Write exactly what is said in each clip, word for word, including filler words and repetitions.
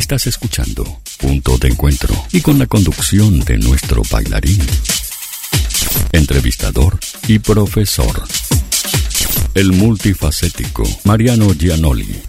Estás escuchando Punto de Encuentro y con la conducción de nuestro bailarín, entrevistador y profesor, el multifacético Mariano Gianoli.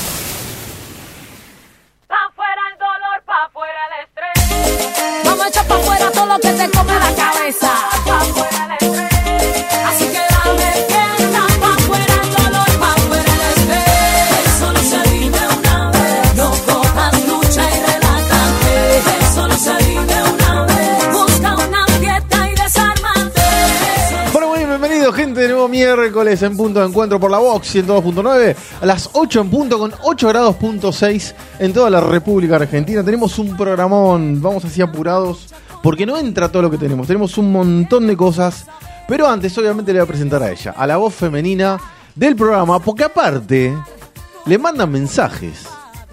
Pa' fuera el dolor, pa' fuera el estrés. Vamos a echar pa' fuera todo lo que te come la cabeza. Pa' fuera el estrés. Así que dame fiesta, pa' fuera el dolor, pa' fuera el estrés. Solo se vive una vez. No cojas lucha y relájate. Solo se vive una vez. Busca una fiesta y desármate. Bueno, muy bienvenido, gente, de nuevo miércoles en Punto de Encuentro por la Vox ciento dos punto nueve a las ocho en punto, con ocho grados punto seis en toda la República Argentina. Tenemos un programón, vamos así apurados porque no entra todo lo que tenemos. Tenemos un montón de cosas, pero antes obviamente le voy a presentar a ella, a la voz femenina del programa, porque aparte le mandan mensajes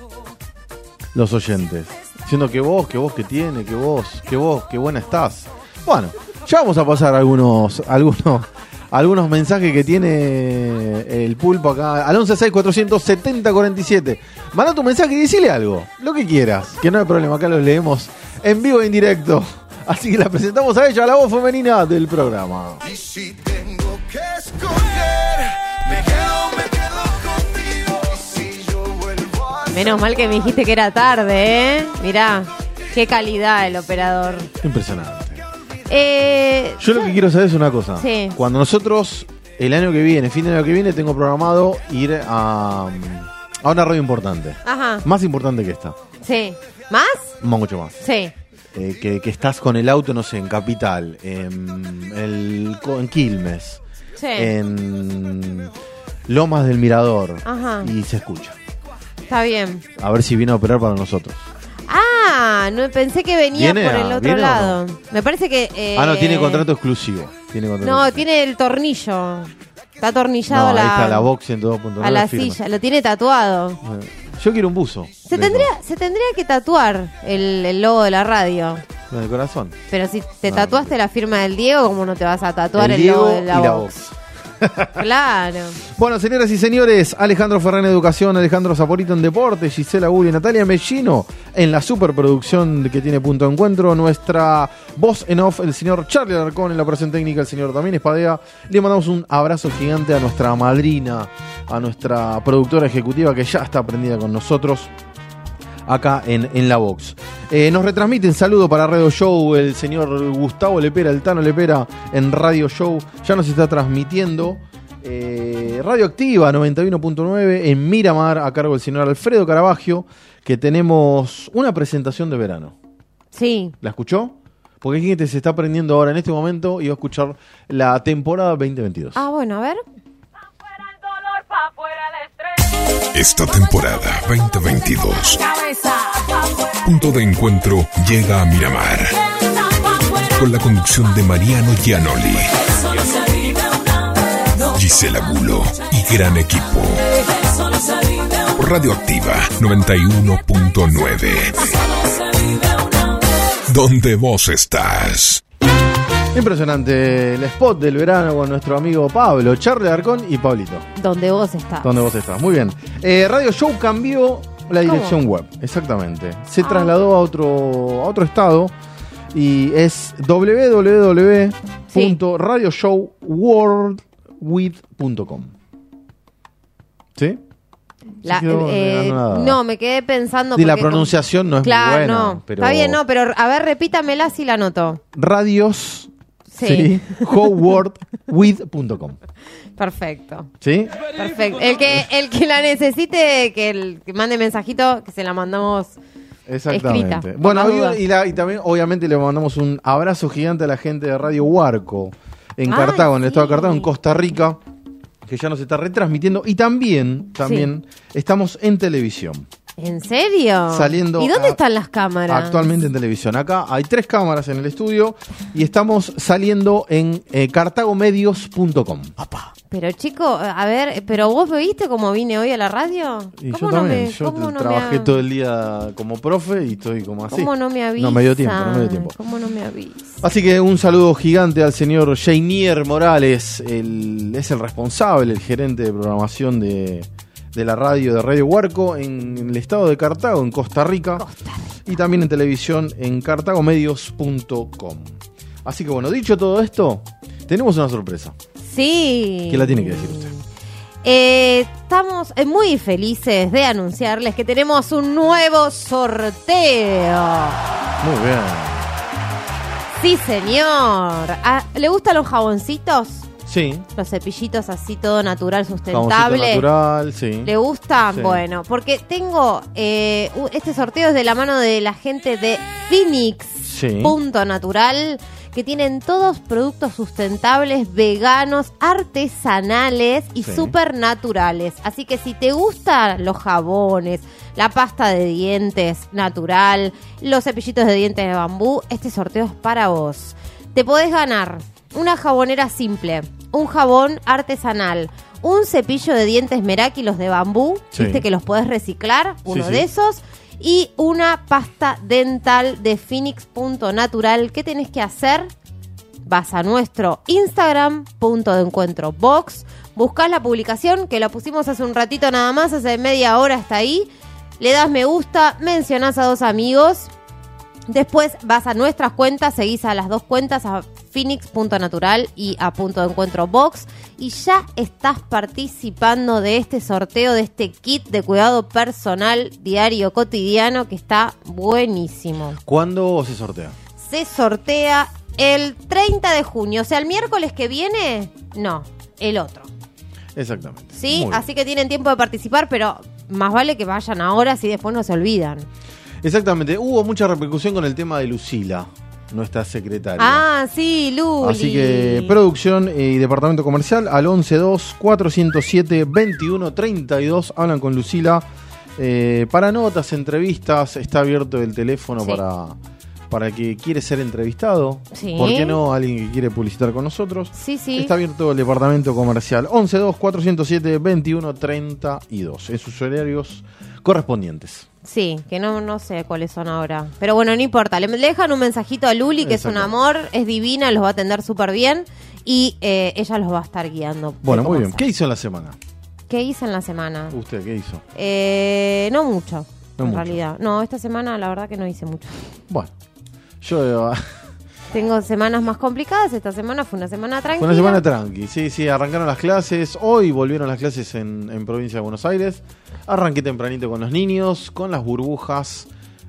los oyentes diciendo que vos, que vos que tiene, que vos, que vos, que buena estás. Bueno, ya vamos a pasar algunos algunos algunos mensajes que tiene el pulpo acá al once seis cuatrocientos setenta cuarenta y siete. Manda tu mensaje y decile algo, lo que quieras, que no hay problema, acá los leemos en vivo e en directo. Así que la presentamos a ella, a la voz femenina del programa. Y si tengo que escoger, me quedo, me quedo contigo. Y si yo vuelvo a... Menos mal que me dijiste que era tarde, ¿eh? Mirá, qué calidad el operador. Impresionante. Eh, Yo lo que quiero saber es una cosa. Sí. Cuando nosotros, el año que viene, fin de año que viene, tengo programado ir a, a una radio importante. Ajá, Más importante que esta. sí. ¿Más? Mucho más. Sí. Eh, que, que estás con el auto, no sé, en Capital, en, el, en Quilmes, Sí. en Lomas del Mirador. Ajá. Y se escucha. Está bien. A ver si viene a operar para nosotros. Ah, no pensé que venía ¿Viene por a- el otro viene o lado. Me parece que... eh, Ah, no, tiene contrato exclusivo. Tiene contrato No, exclusivo. tiene el tornillo. Está No, atornillado ahí la, está la Vox ciento dos punto nueve. a la firma. silla. Lo tiene tatuado. Eh, Yo quiero un buzo. Se de- tendría, se tendría que tatuar el, el logo de la radio. En el corazón. Pero si te No, tatuaste la firma del Diego, ¿cómo no te vas a tatuar El el, Diego logo de la, y la Vox? Claro. Bueno, señoras y señores, Alejandro Ferrán en Educación, Alejandro Zaporito en Deporte, Gisela Gulli y Natalia Mellino en la superproducción que tiene Punto de Encuentro, nuestra voz en off, el señor Charlie Alarcón en la operación técnica, el señor Tamín Espadea. Le mandamos un abrazo gigante a nuestra madrina, a nuestra productora ejecutiva que ya está prendida con nosotros acá en, en la Vox. Eh, nos retransmiten saludo para Radio Show el señor Gustavo Lepera, el Tano Lepera en Radio Show. Ya nos está transmitiendo eh, Radioactiva noventa y uno punto nueve en Miramar a cargo del señor Alfredo Caravaggio, que tenemos una presentación de verano. Sí. ¿La escuchó? Porque hay gente que se está aprendiendo ahora en este momento y va a escuchar la temporada veinte veintidós. Ah, bueno, a ver. Pa' fuera el dolor, pa' fuera el estrés. Esta temporada veinte veintidós, Cabeza, pa' fuera Punto de Encuentro llega a Miramar fiesta, pa' fuera. con la conducción de Mariano Gianoli, Solo se vive una vez. No Gisela Gulo y gran equipo. solo se vive una Por Radioactiva noventa y uno punto nueve, Solo se vive una vez. donde vos estás. Impresionante el spot del verano con nuestro amigo Pablo, Charlie Alarcón y Pablito. Donde vos estás. Donde vos estás. Muy bien. Eh, Radio Show cambió la dirección web, exactamente. Se Ah. trasladó a otro, a otro estado y es doble u doble u doble u punto radio show world with punto com. ¿Sí? La- Se quedó eh, renegando nada. no, me quedé pensando. Y la porque como- pronunciación no es Claro, muy buena. no. Pero Está bien, no, pero a ver, repítamela si la noto. Radios. Sí. Sí. Howard with punto com. Perfecto. ¿Sí? Perfecto. El que, el que la necesite, que, el, que mande mensajito, que se la mandamos. Exactamente. Escrita, por Bueno, las y, dudas. y la- y también, obviamente, le mandamos un abrazo gigante a la gente de Radio Huarco en Ay, Cartago, en el estado de sí. Cartago, en Costa Rica, que ya nos está retransmitiendo. Y también, también estamos en televisión. ¿En serio? Saliendo ¿Y dónde a- están las cámaras? Actualmente en televisión. Acá hay tres cámaras en el estudio y estamos saliendo en eh, cartago medios punto com. Pero chico, a ver, ¿pero vos me viste cómo vine hoy a la radio? Y yo ¿Cómo no también. me- yo cómo no me trabajé ha- todo el día como profe y estoy como así. ¿Cómo no me avisa? No me dio tiempo, no me dio tiempo. ¿Cómo no me avisa? Así que un saludo gigante al señor Jainier Morales, el, es el responsable, el gerente de programación de, de la radio de Radio Huarco en el estado de Cartago, en Costa Rica, Costa Rica. y también en televisión en cartagomedios punto com. Así que bueno, dicho todo esto, tenemos una sorpresa. Sí. ¿Qué la tiene que decir usted? Eh, estamos eh, muy felices de anunciarles que tenemos un nuevo sorteo. Muy bien. Sí, señor. Ah, ¿le gustan los jaboncitos? Sí. Los cepillitos así, todo natural, Jaboncito sustentable. natural, sí. ¿Le gusta? Sí. Bueno, porque tengo eh, u- este sorteo es de la mano de la gente de Phoenix Sí. Punto Natural, que tienen todos productos sustentables, veganos, artesanales y Sí. súper naturales. Así que si te gustan los jabones, la pasta de dientes natural, los cepillitos de dientes de bambú, este sorteo es para vos. Te podés ganar una jabonera simple, un jabón artesanal, un cepillo de dientes Meraki, los de bambú, Sí. viste que los podés reciclar, uno sí. de esos, y una pasta dental de Phoenix Punto Natural. ¿Qué tenés que hacer? Vas a nuestro Instagram, punto de encuentro box, buscás la publicación, que la pusimos hace un ratito nada más, hace media hora está ahí, le das me gusta, mencionás a dos amigos. Después vas a nuestras cuentas, seguís a las dos cuentas, a Phoenix Punto Natural y a Punto de Encuentro Box, y ya estás participando de este sorteo, de este kit de cuidado personal diario cotidiano que está buenísimo. ¿Cuándo se sortea? Se sortea el treinta de junio, o sea, el miércoles que viene, no, el otro. Exactamente. ¿Sí? Muy bien. Así que tienen tiempo de participar, pero más vale que vayan ahora si después no se olvidan. Exactamente. Hubo mucha repercusión con el tema de Lucila, nuestra secretaria. Ah, sí, Luli. Así que producción y departamento comercial al once dos cuatrocientos siete veintiuno treinta y dos. Hablan con Lucila eh, para notas, entrevistas. Está abierto el teléfono Sí. para, para el que quiere ser entrevistado. Sí. ¿Por qué no? Alguien que quiere publicitar con nosotros. Sí, sí. Está abierto el departamento comercial once dos cuatrocientos siete veintiuno treinta y dos. En sus horarios correspondientes. Sí, que no, no sé cuáles son ahora. Pero bueno, no importa. Le, le dejan un mensajito a Luli, que es un Exacto. amor, es divina, los va a atender súper bien y eh, ella los va a estar guiando. de Bueno, cómo muy bien. hacer. ¿Qué hizo en la semana? ¿Qué hice en la semana? ¿Usted qué hizo? Eh, no mucho, No en mucho. realidad. No, esta semana la verdad que no hice mucho. Bueno, yo... eh, Tengo semanas más complicadas. Esta semana fue una semana tranquila. Fue una semana tranqui, sí, sí, arrancaron las clases, hoy volvieron las clases en, en provincia de Buenos Aires, arranqué tempranito con los niños, con las burbujas.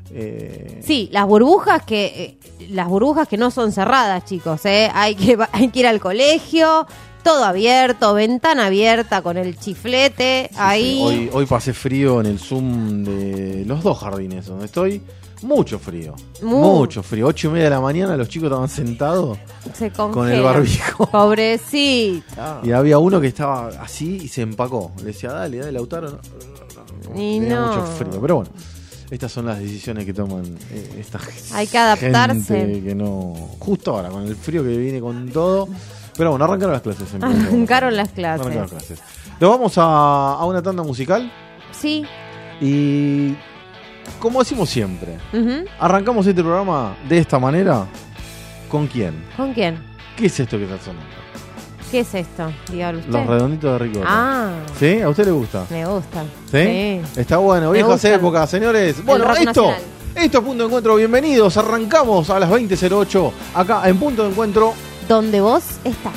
eh, Sí, las burbujas que eh, las burbujas que no son cerradas, chicos, ¿eh? Hay que va- hay que ir al colegio, todo abierto, ventana abierta con el chiflete sí, ahí. sí, hoy, hoy pasé frío en el Zoom de los dos jardines donde estoy, mucho frío, Mu- mucho frío, ocho y media de la mañana los chicos estaban sentados Se con congela. el barbijo. Pobrecito. Y había uno que estaba así y se empacó. Le decía, dale, dale, Lautaro. No, no, no, no. Y Tenía no. mucho frío. Pero bueno, estas son las decisiones que toman eh, esta Hay que adaptarse. gente que no. Justo ahora, con el frío que viene con todo. Pero bueno, arrancaron las clases. en Buenos Aires. Arrancaron las clases. Arrancaron las clases. Nos vamos a, a una tanda musical. Sí. Y como decimos siempre, Ujú. arrancamos este programa de esta manera. ¿Con quién? ¿Con quién? ¿Qué es esto que está sonando? ¿Qué es esto? Dígalo usted. Los redonditos de ricota. Ah, ¿Sí? ¿A usted le gusta? me gusta. ¿Sí? Está bueno, Me viejas gusta. épocas, señores. Bueno, rock esto, nacional. esto es Punto de Encuentro. Bienvenidos. Arrancamos a las veinte cero ocho acá en Punto de Encuentro. Donde vos estás.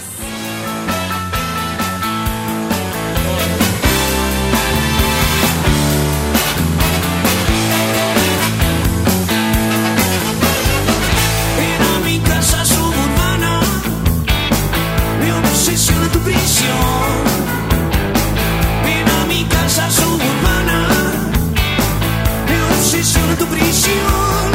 Ven a mi casa suburbana, me obsesiona tu prisión. Ven a mi casa suburbana, me obsesiona tu prisión.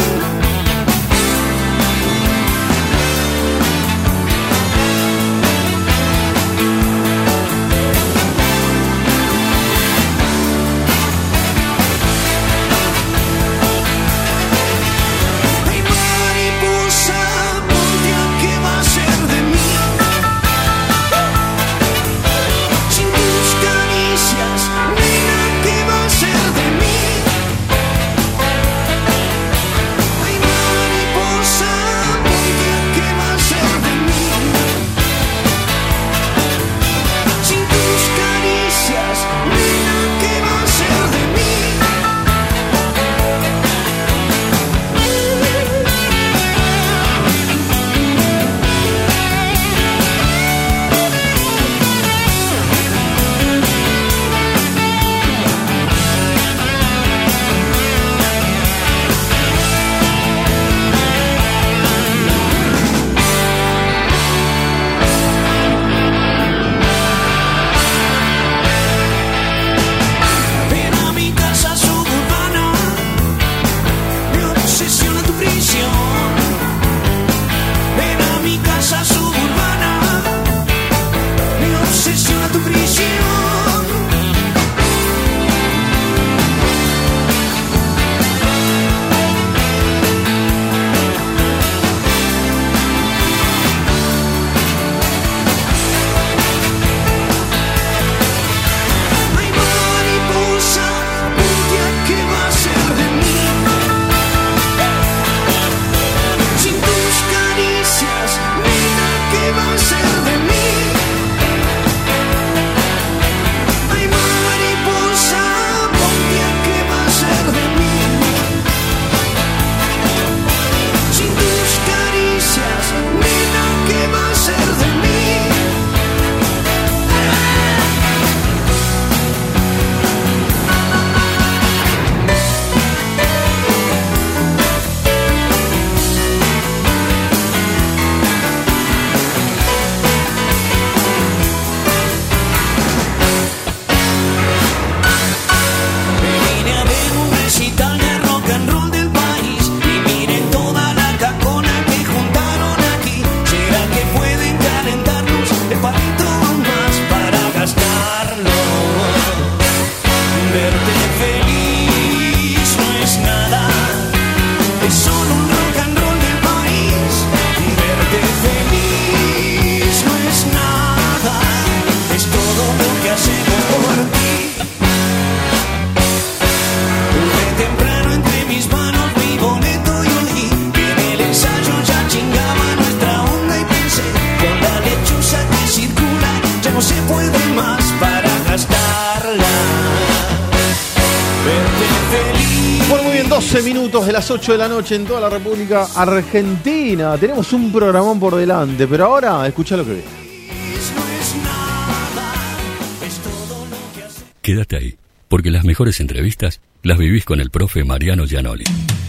feliz. Bueno, muy bien, doce minutos de las ocho de la noche en toda la República Argentina. Tenemos un programón por delante, pero ahora escucha lo que viene. No es nada, es todo lo que hace. Quédate ahí, porque las mejores entrevistas las vivís con el profe Mariano Gianoli.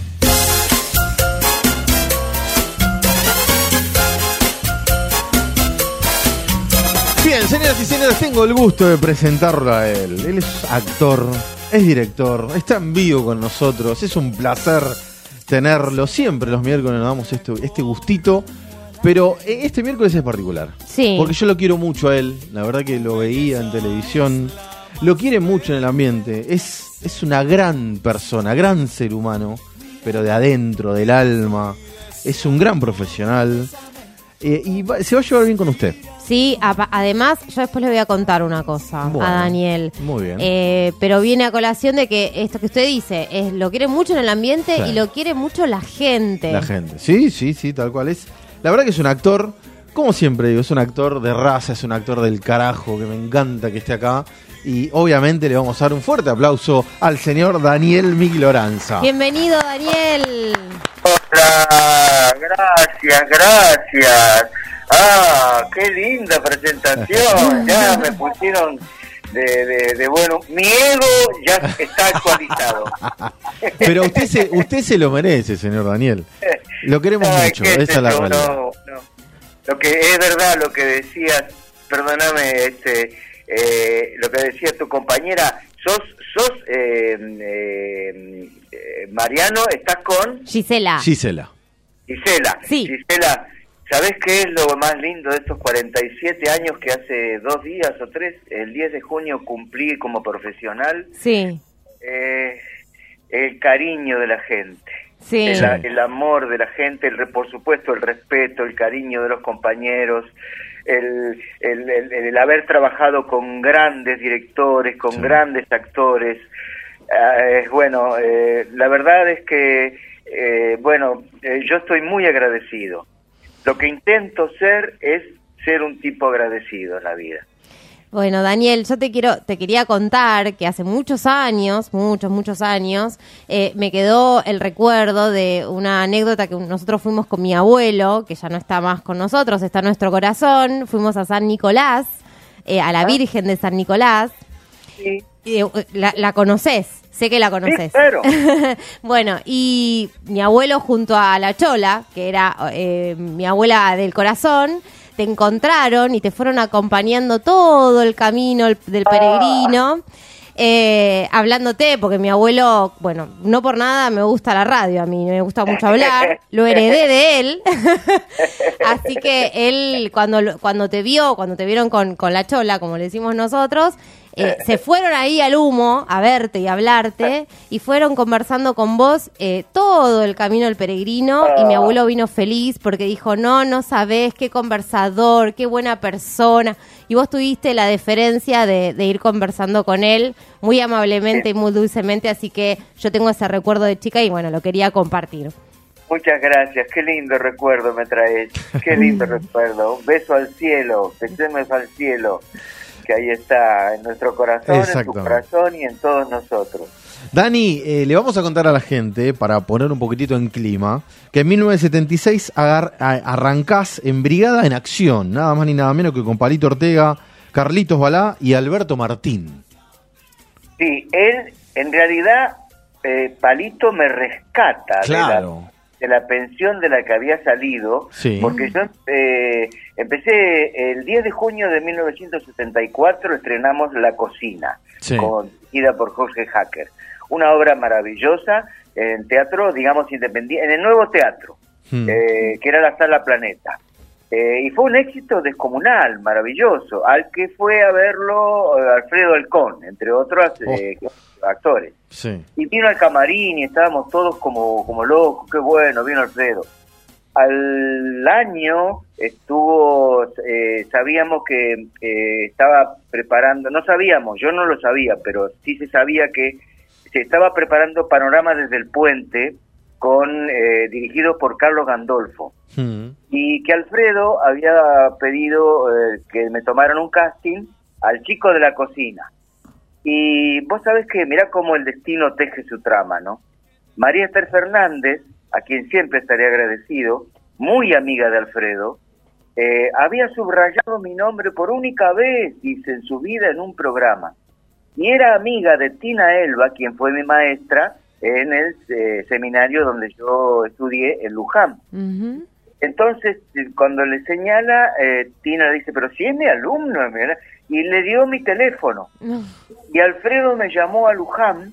Bien, señoras y señores, tengo el gusto de presentarlo a él. Él es actor, es director, está en vivo con nosotros. Es un placer tenerlo. Siempre los miércoles nos damos este, este gustito, pero este miércoles es particular. Sí. Porque yo lo quiero mucho a él. La verdad que lo veía en televisión. Lo quiere mucho en el ambiente. Es, es una gran persona, gran ser humano, pero de adentro, del alma. Es un gran profesional. Eh, y va, se va a llevar bien con usted. Sí, a- además, yo después le voy a contar una cosa Bueno, a Daniel. muy bien. Eh, pero viene a colación de que esto que usted dice, es lo quiere mucho en el ambiente Sí. y lo quiere mucho la gente. La gente. Sí, sí, sí, tal cual es. La verdad que es un actor, como siempre digo, es un actor de raza, es un actor del carajo, que me encanta que esté acá. Y obviamente le vamos a dar un fuerte aplauso al señor Daniel Migloranza. Bienvenido, Daniel. Hola, gracias, gracias. Ah, qué linda presentación. Ya me pusieron de, de, de bueno. Mi ego ya está actualizado. Pero usted se, usted se lo merece, señor Daniel. Lo queremos Ay, mucho, qué esa es la sé yo, realidad. no, no. Lo que es verdad, lo que decías, perdóname, este, eh, lo que decía tu compañera, sos, sos, eh, eh, eh, Mariano, estás con Gisela. Gisela. Gisela. Sí. Gisela, ¿sabés qué es lo más lindo de estos cuarenta y siete años que hace dos días o tres, el diez de junio cumplí como profesional? Sí, Eh, el cariño de la gente. sí. El, el amor de la gente, el, re- por supuesto el respeto, el cariño de los compañeros, el, el, el, el haber trabajado con grandes directores, con Sí. grandes actores. Eh, bueno, eh, la verdad es que, eh, bueno, eh, yo estoy muy agradecido. Lo que intento ser es ser un tipo agradecido en la vida. Bueno, Daniel, yo te quiero, te quería contar que hace muchos años, muchos, muchos años, eh, me quedó el recuerdo de una anécdota que nosotros fuimos con mi abuelo, que ya no está más con nosotros, está en nuestro corazón. Fuimos a San Nicolás, eh, a la Virgen de San Nicolás. Sí. Eh, la, la conoces, sé que la conoces. Sí, claro. Bueno, y mi abuelo junto a la Chola, que era eh, mi abuela del corazón, te encontraron y te fueron acompañando todo el camino el- del peregrino, eh, hablándote, porque mi abuelo, bueno, no por nada me gusta la radio, a mí me gusta mucho hablar, lo heredé de él, así que él cuando, lo- cuando te vio, cuando te vieron con, con la Chola, como le decimos nosotros, eh, se fueron ahí al humo a verte y a hablarte y fueron conversando con vos eh, todo el camino del peregrino y mi abuelo vino feliz porque dijo, no, no sabés qué conversador, qué buena persona, y vos tuviste la deferencia de, de ir conversando con él muy amablemente y muy dulcemente, así que yo tengo ese recuerdo de chica y bueno, lo quería compartir. Muchas gracias, qué lindo recuerdo me traes, qué lindo recuerdo. Un beso al cielo, besemos al cielo, que ahí está en nuestro corazón, en tu Exactamente. corazón y en todos nosotros. Dani, eh, le vamos a contar a la gente, para poner un poquitito en clima, que en mil novecientos setenta y seis agar- a- arrancás en Brigada en Acción, nada más ni nada menos que con Palito Ortega, Carlitos Balá y Alberto Martín. Sí, él, en realidad, eh, Palito me rescata Claro. de, la, de la pensión de la que había salido, Sí. porque yo eh, empecé el diez de junio de mil novecientos setenta y cuatro, estrenamos La Cocina, Sí. con, dirigida por Jorge Hacker. Una obra maravillosa en teatro, digamos, independiente, en el nuevo teatro, Hmm. eh, que era la Sala Planeta. Eh, y fue un éxito descomunal, maravilloso, al que fue a verlo eh, Alfredo Alcón, entre otros eh, actores. Sí. Y vino al camarín y estábamos todos como, como locos, qué bueno, vino Alfredo. Al año estuvo, eh, sabíamos que eh, estaba preparando, no sabíamos, yo no lo sabía, pero sí se sabía que se estaba preparando Panorama desde el Puente, con eh, dirigido por Carlos Gandolfo. Hmm. Y que Alfredo había pedido eh, que me tomaran un casting al chico de La Cocina. Y vos sabés que mirá cómo el destino teje su trama, ¿no? María Esther Fernández, a quien siempre estaré agradecido, muy amiga de Alfredo, eh, había subrayado mi nombre por única vez, dice, en su vida en un programa. Y era amiga de Tina Elba, quien fue mi maestra en el eh, seminario donde yo estudié en Luján. Ujú. Entonces, cuando le señala, eh, Tina dice, pero si es mi alumno, es mi alumno", y le dio mi teléfono. No. Y Alfredo me llamó a Luján.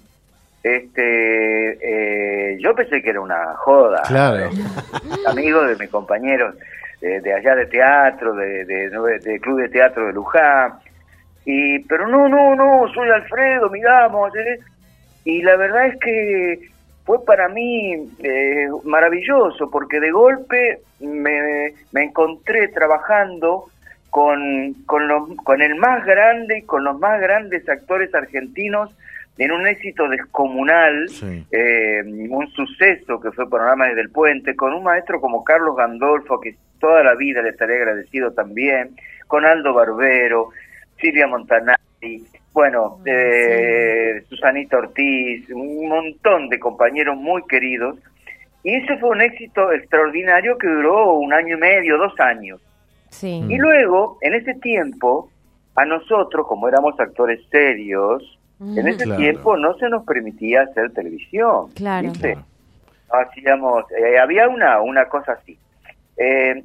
Este, eh, yo pensé que era una joda. Claro. Amigo de mis compañeros de, de allá de teatro, de, de, de, de Club de Teatro de Luján. Y, pero no, no, no, soy Alfredo, miramos. ¿eh? Y la verdad es que fue para mí eh, maravilloso, porque de golpe me, me encontré trabajando con, con, los, con el más grande y con los más grandes actores argentinos en un éxito descomunal, Sí. eh, un suceso que fue Panorama desde el Puente, con un maestro como Carlos Gandolfo, que toda la vida le estaré agradecido también, con Aldo Barbero, Silvia Montanari, bueno, eh, Susanita Ortiz, un montón de compañeros muy queridos, y ese fue un éxito extraordinario que duró un año y medio, dos años. Sí. Y luego, en ese tiempo, a nosotros, como éramos actores serios, en ese Claro. tiempo no se nos permitía hacer televisión. Claro. ¿viste? Hacíamos, eh, había una, una cosa así. Eh,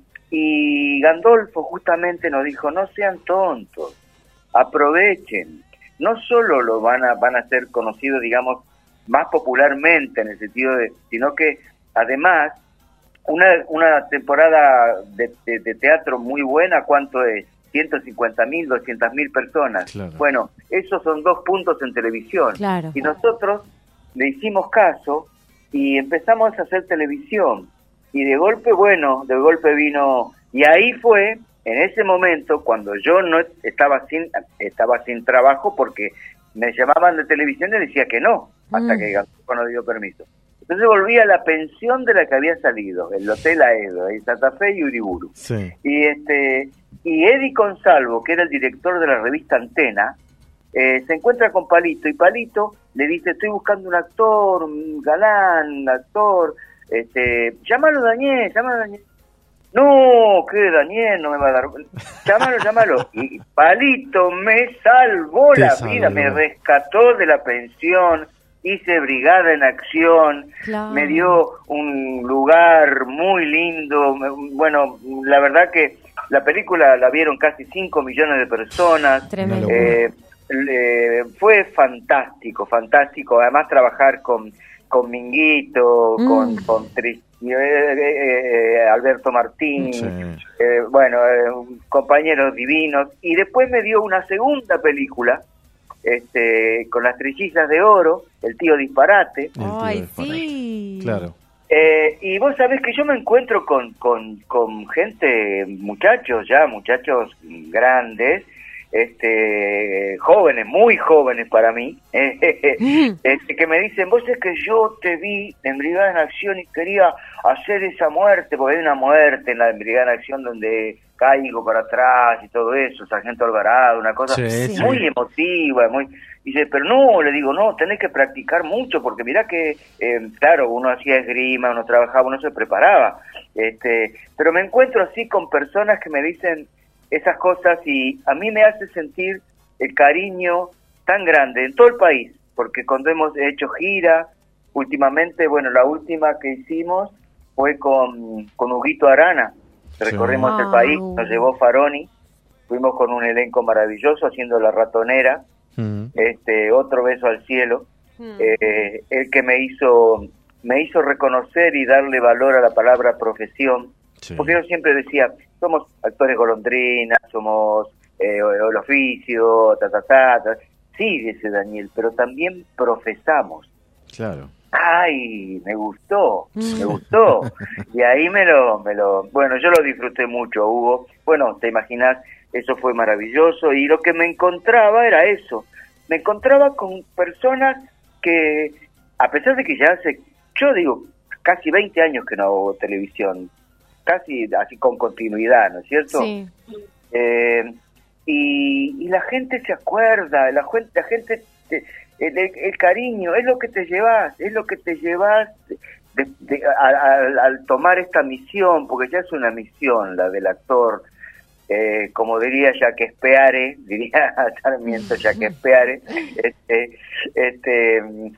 y Gandolfo justamente nos dijo, no sean tontos, aprovechen. No solo lo van a, van a ser conocidos, digamos, más popularmente en el sentido de, sino que además, una, una temporada de, de, de teatro muy buena, ¿cuánto es? ciento cincuenta mil, doscientas mil personas. Claro. Bueno, esos son dos puntos en televisión. Claro. Y nosotros le hicimos caso y empezamos a hacer televisión. Y de golpe, bueno, de golpe vino... Y ahí fue, en ese momento, cuando yo no estaba sin estaba sin trabajo, porque me llamaban de televisión y decía que no, hasta Mm. que Gandolfo no dio permiso. Entonces volví a la pensión de la que había salido, el Hotel Aedo, en Santa Fe y Uriburu. Sí. Y este y Eddie Consalvo, que era el director de la revista Antena, eh, se encuentra con Palito, y Palito le dice, estoy buscando un actor, un galán, un actor, este, llámalo Daniel, llámalo Daniel. No, que Daniel no me va a dar... Llámalo, llámalo. Y Palito me salvó Te la salvó. vida, me rescató de la pensión, hice Brigada en Acción, Claro. me dio un lugar muy lindo. me- Bueno, la verdad que la película la vieron casi cinco millones de personas. Tremendo. Una locura. Eh, le- fue fantástico, fantástico. Además trabajar con, con Minguito, Mm. con, con Tris- eh, eh, eh, Alberto Martín, Sí. eh, bueno, eh, compañeros divinos. Y después me dio una segunda película, este, con las trillizas de oro, El tío disparate. El tío Ay, disparate. sí. Claro. Eh, y vos sabés que yo me encuentro con, con, con gente, muchachos ya, muchachos grandes, este, jóvenes, muy jóvenes para mí, este, que me dicen, vos es que yo te vi en Brigada en Acción y quería hacer esa muerte, porque hay una muerte en la Brigada en Acción donde caigo para atrás y todo eso, Sargento Alvarado, una cosa Sí, sí. muy emotiva, muy... Dice, pero no, le digo, no, tenés que practicar mucho, porque mirá que, eh, claro, uno hacía esgrima, uno trabajaba, uno se preparaba, este, pero me encuentro así con personas que me dicen esas cosas y a mí me hace sentir el cariño tan grande en todo el país, porque cuando hemos hecho gira, últimamente, bueno, la última que hicimos fue con, con Huguito Arana, recorrimos el Wow. país, nos llevó Faroni, fuimos con un elenco maravilloso haciendo La Ratonera, Mm. este otro beso al cielo, Mm. eh, el que me hizo me hizo reconocer y darle valor a la palabra profesión, Sí. porque yo siempre decía, somos actores golondrinas, somos eh, el oficio, ta, ta, ta, ta. Sí, dice Daniel, pero también profesamos. Claro. Ay, me gustó, me gustó. Y ahí me lo, me lo, bueno, yo lo disfruté mucho, Hugo. Bueno, te imaginas, eso fue maravilloso. Y lo que me encontraba era eso. Me encontraba con personas que, a pesar de que ya hace, yo digo, casi veinte años que no hago televisión, casi así con continuidad, ¿no es cierto? Sí. Eh, y, y la gente se acuerda, la, juen- la gente, te- el, el- el cariño, es lo que te llevas, es lo que te llevas de- de- a- a- al tomar esta misión, porque ya es una misión la del actor, eh, como diría Shakespeare, diría Sarmiento Shakespeare, este, este,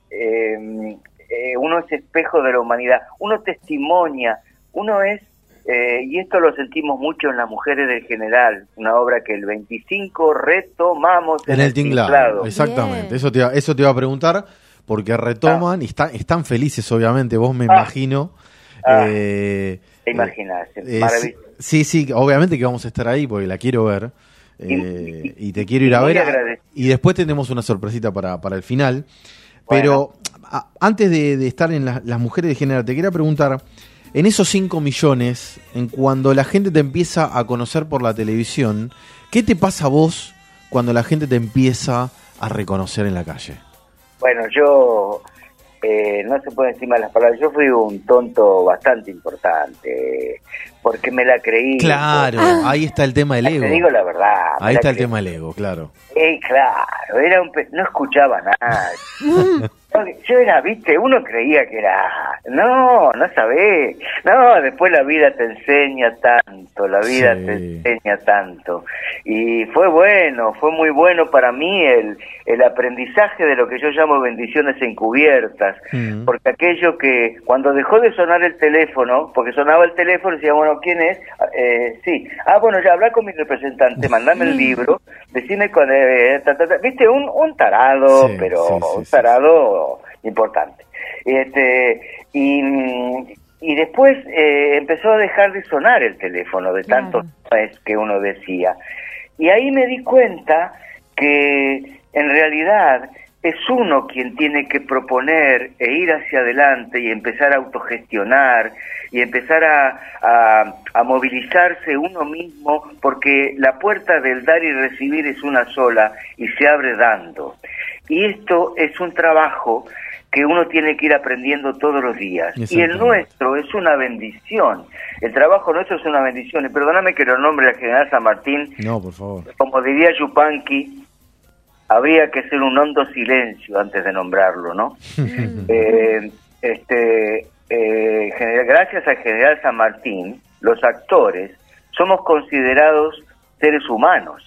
eh, eh, uno es espejo de la humanidad, uno testimonia, uno es, eh, y esto lo sentimos mucho en Las Mujeres del General, una obra que el veinticinco retomamos En el tinglado, exactamente. Bien. Eso te, iba- eso te iba a preguntar, porque retoman y están, están felices, obviamente, vos me Ah. imagino. Ah. eh, Te imaginas, eh, sí, maravilloso. sí, sí, obviamente que vamos a estar ahí porque la quiero ver. eh, y, te quiero ir a muy ver. agradecido. Y después tenemos una sorpresita para, para el final. Pero a- antes de, de estar en la- Las Mujeres de General, te quería preguntar, en esos cinco millones, en cuando la gente te empieza a conocer por la televisión, ¿qué te pasa a vos cuando la gente te empieza a reconocer en la calle? Bueno, yo, eh, no se puede decir malas palabras, yo fui un tonto bastante importante, porque me la creí. Claro, ahí está el tema del ego. Te digo la verdad. me Ahí la está el creí. tema del ego, claro. Eh, claro, era un pe- no escuchaba nada. No, yo era, viste, uno creía que era, no, no sabés, no, después la vida te enseña tanto, la vida Sí. te enseña tanto, y fue bueno, fue muy bueno para mí el, el aprendizaje de lo que yo llamo bendiciones encubiertas, Mm. porque aquello que, cuando dejó de sonar el teléfono, porque sonaba el teléfono y decía, bueno, ¿quién es? Eh, sí, ah, bueno, ya habla con mi representante, mandame el libro, decime con, eh, ta, ta, ta. viste, un, un tarado, Sí, pero sí, sí, un sí, tarado importante. Este, y, y después eh, empezó a dejar de sonar el teléfono de Claro. tantos es que uno decía. Y ahí me di cuenta que en realidad es uno quien tiene que proponer e ir hacia adelante y empezar a autogestionar y empezar a, a, a movilizarse uno mismo, porque la puerta del dar y recibir es una sola y se abre dando. Y esto es un trabajo que uno tiene que ir aprendiendo todos los días. Y el Exactamente. nuestro es una bendición. El trabajo nuestro es una bendición. Y perdóname que lo nombre al general San Martín, No, por favor. como diría Yupanqui, habría que hacer un hondo silencio antes de nombrarlo, ¿no? eh, este, eh, general- gracias al general San Martín, los actores somos considerados seres humanos,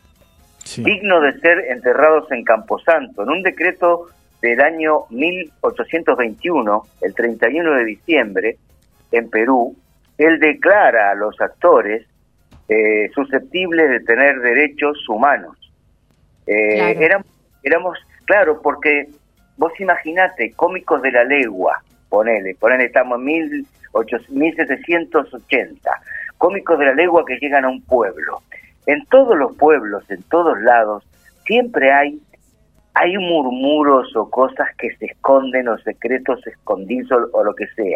Sí. dignos de ser enterrados en Camposanto. En un decreto del año mil ochocientos veintiuno, el treinta y uno de diciembre, en Perú, él declara a los actores eh, susceptibles de tener derechos humanos. Eh, Claro. éramos, éramos, claro, porque vos imaginate, cómicos de la legua, ponele, ponele, estamos en mil ochocientos, mil setecientos ochenta, cómicos de la legua que llegan a un pueblo. En todos los pueblos, en todos lados, siempre hay hay murmuros o cosas que se esconden o secretos escondidos o, o lo que sea.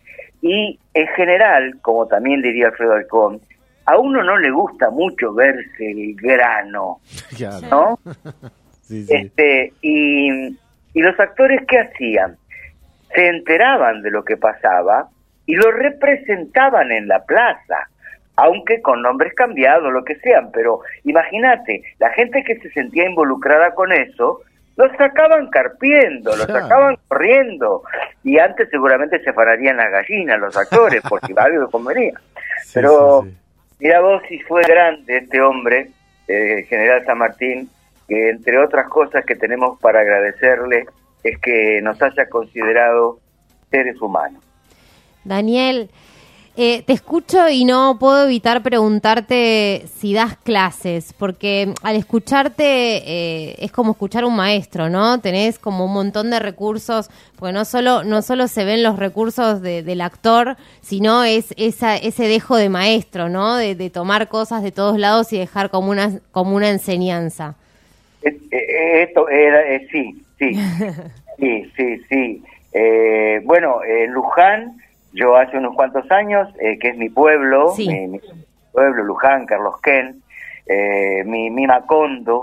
Y en general, como también diría Alfredo Alcón, a uno no le gusta mucho verse el grano, Claro. ¿no? Sí, sí. Este, y, y los actores, ¿qué hacían? Se enteraban de lo que pasaba y lo representaban en la plaza, aunque con nombres cambiados, lo que sean, pero imagínate, la gente que se sentía involucrada con eso, los sacaban carpiendo, los Claro. sacaban corriendo, y antes seguramente se fararían las gallinas los actores, porque algo convenía. Sí, Pero sí, sí. mira vos si fue grande este hombre, eh, General San Martín, que entre otras cosas que tenemos para agradecerle es que nos haya considerado seres humanos. Daniel, eh, te escucho y no puedo evitar preguntarte si das clases, porque al escucharte eh, es como escuchar a un maestro, ¿no? Tenés como un montón de recursos, porque no solo no solo se ven los recursos de, del actor, sino es esa, ese dejo de maestro, ¿no? De, de tomar cosas de todos lados y dejar como una, como una enseñanza. Eh, eh, Esto era, eh, sí, sí, sí, sí, sí. Eh, bueno, en Luján, yo hace unos cuantos años, eh, que es mi pueblo, Sí. mi, mi pueblo, Luján, Carlos Quén, eh, mi, mi Macondo,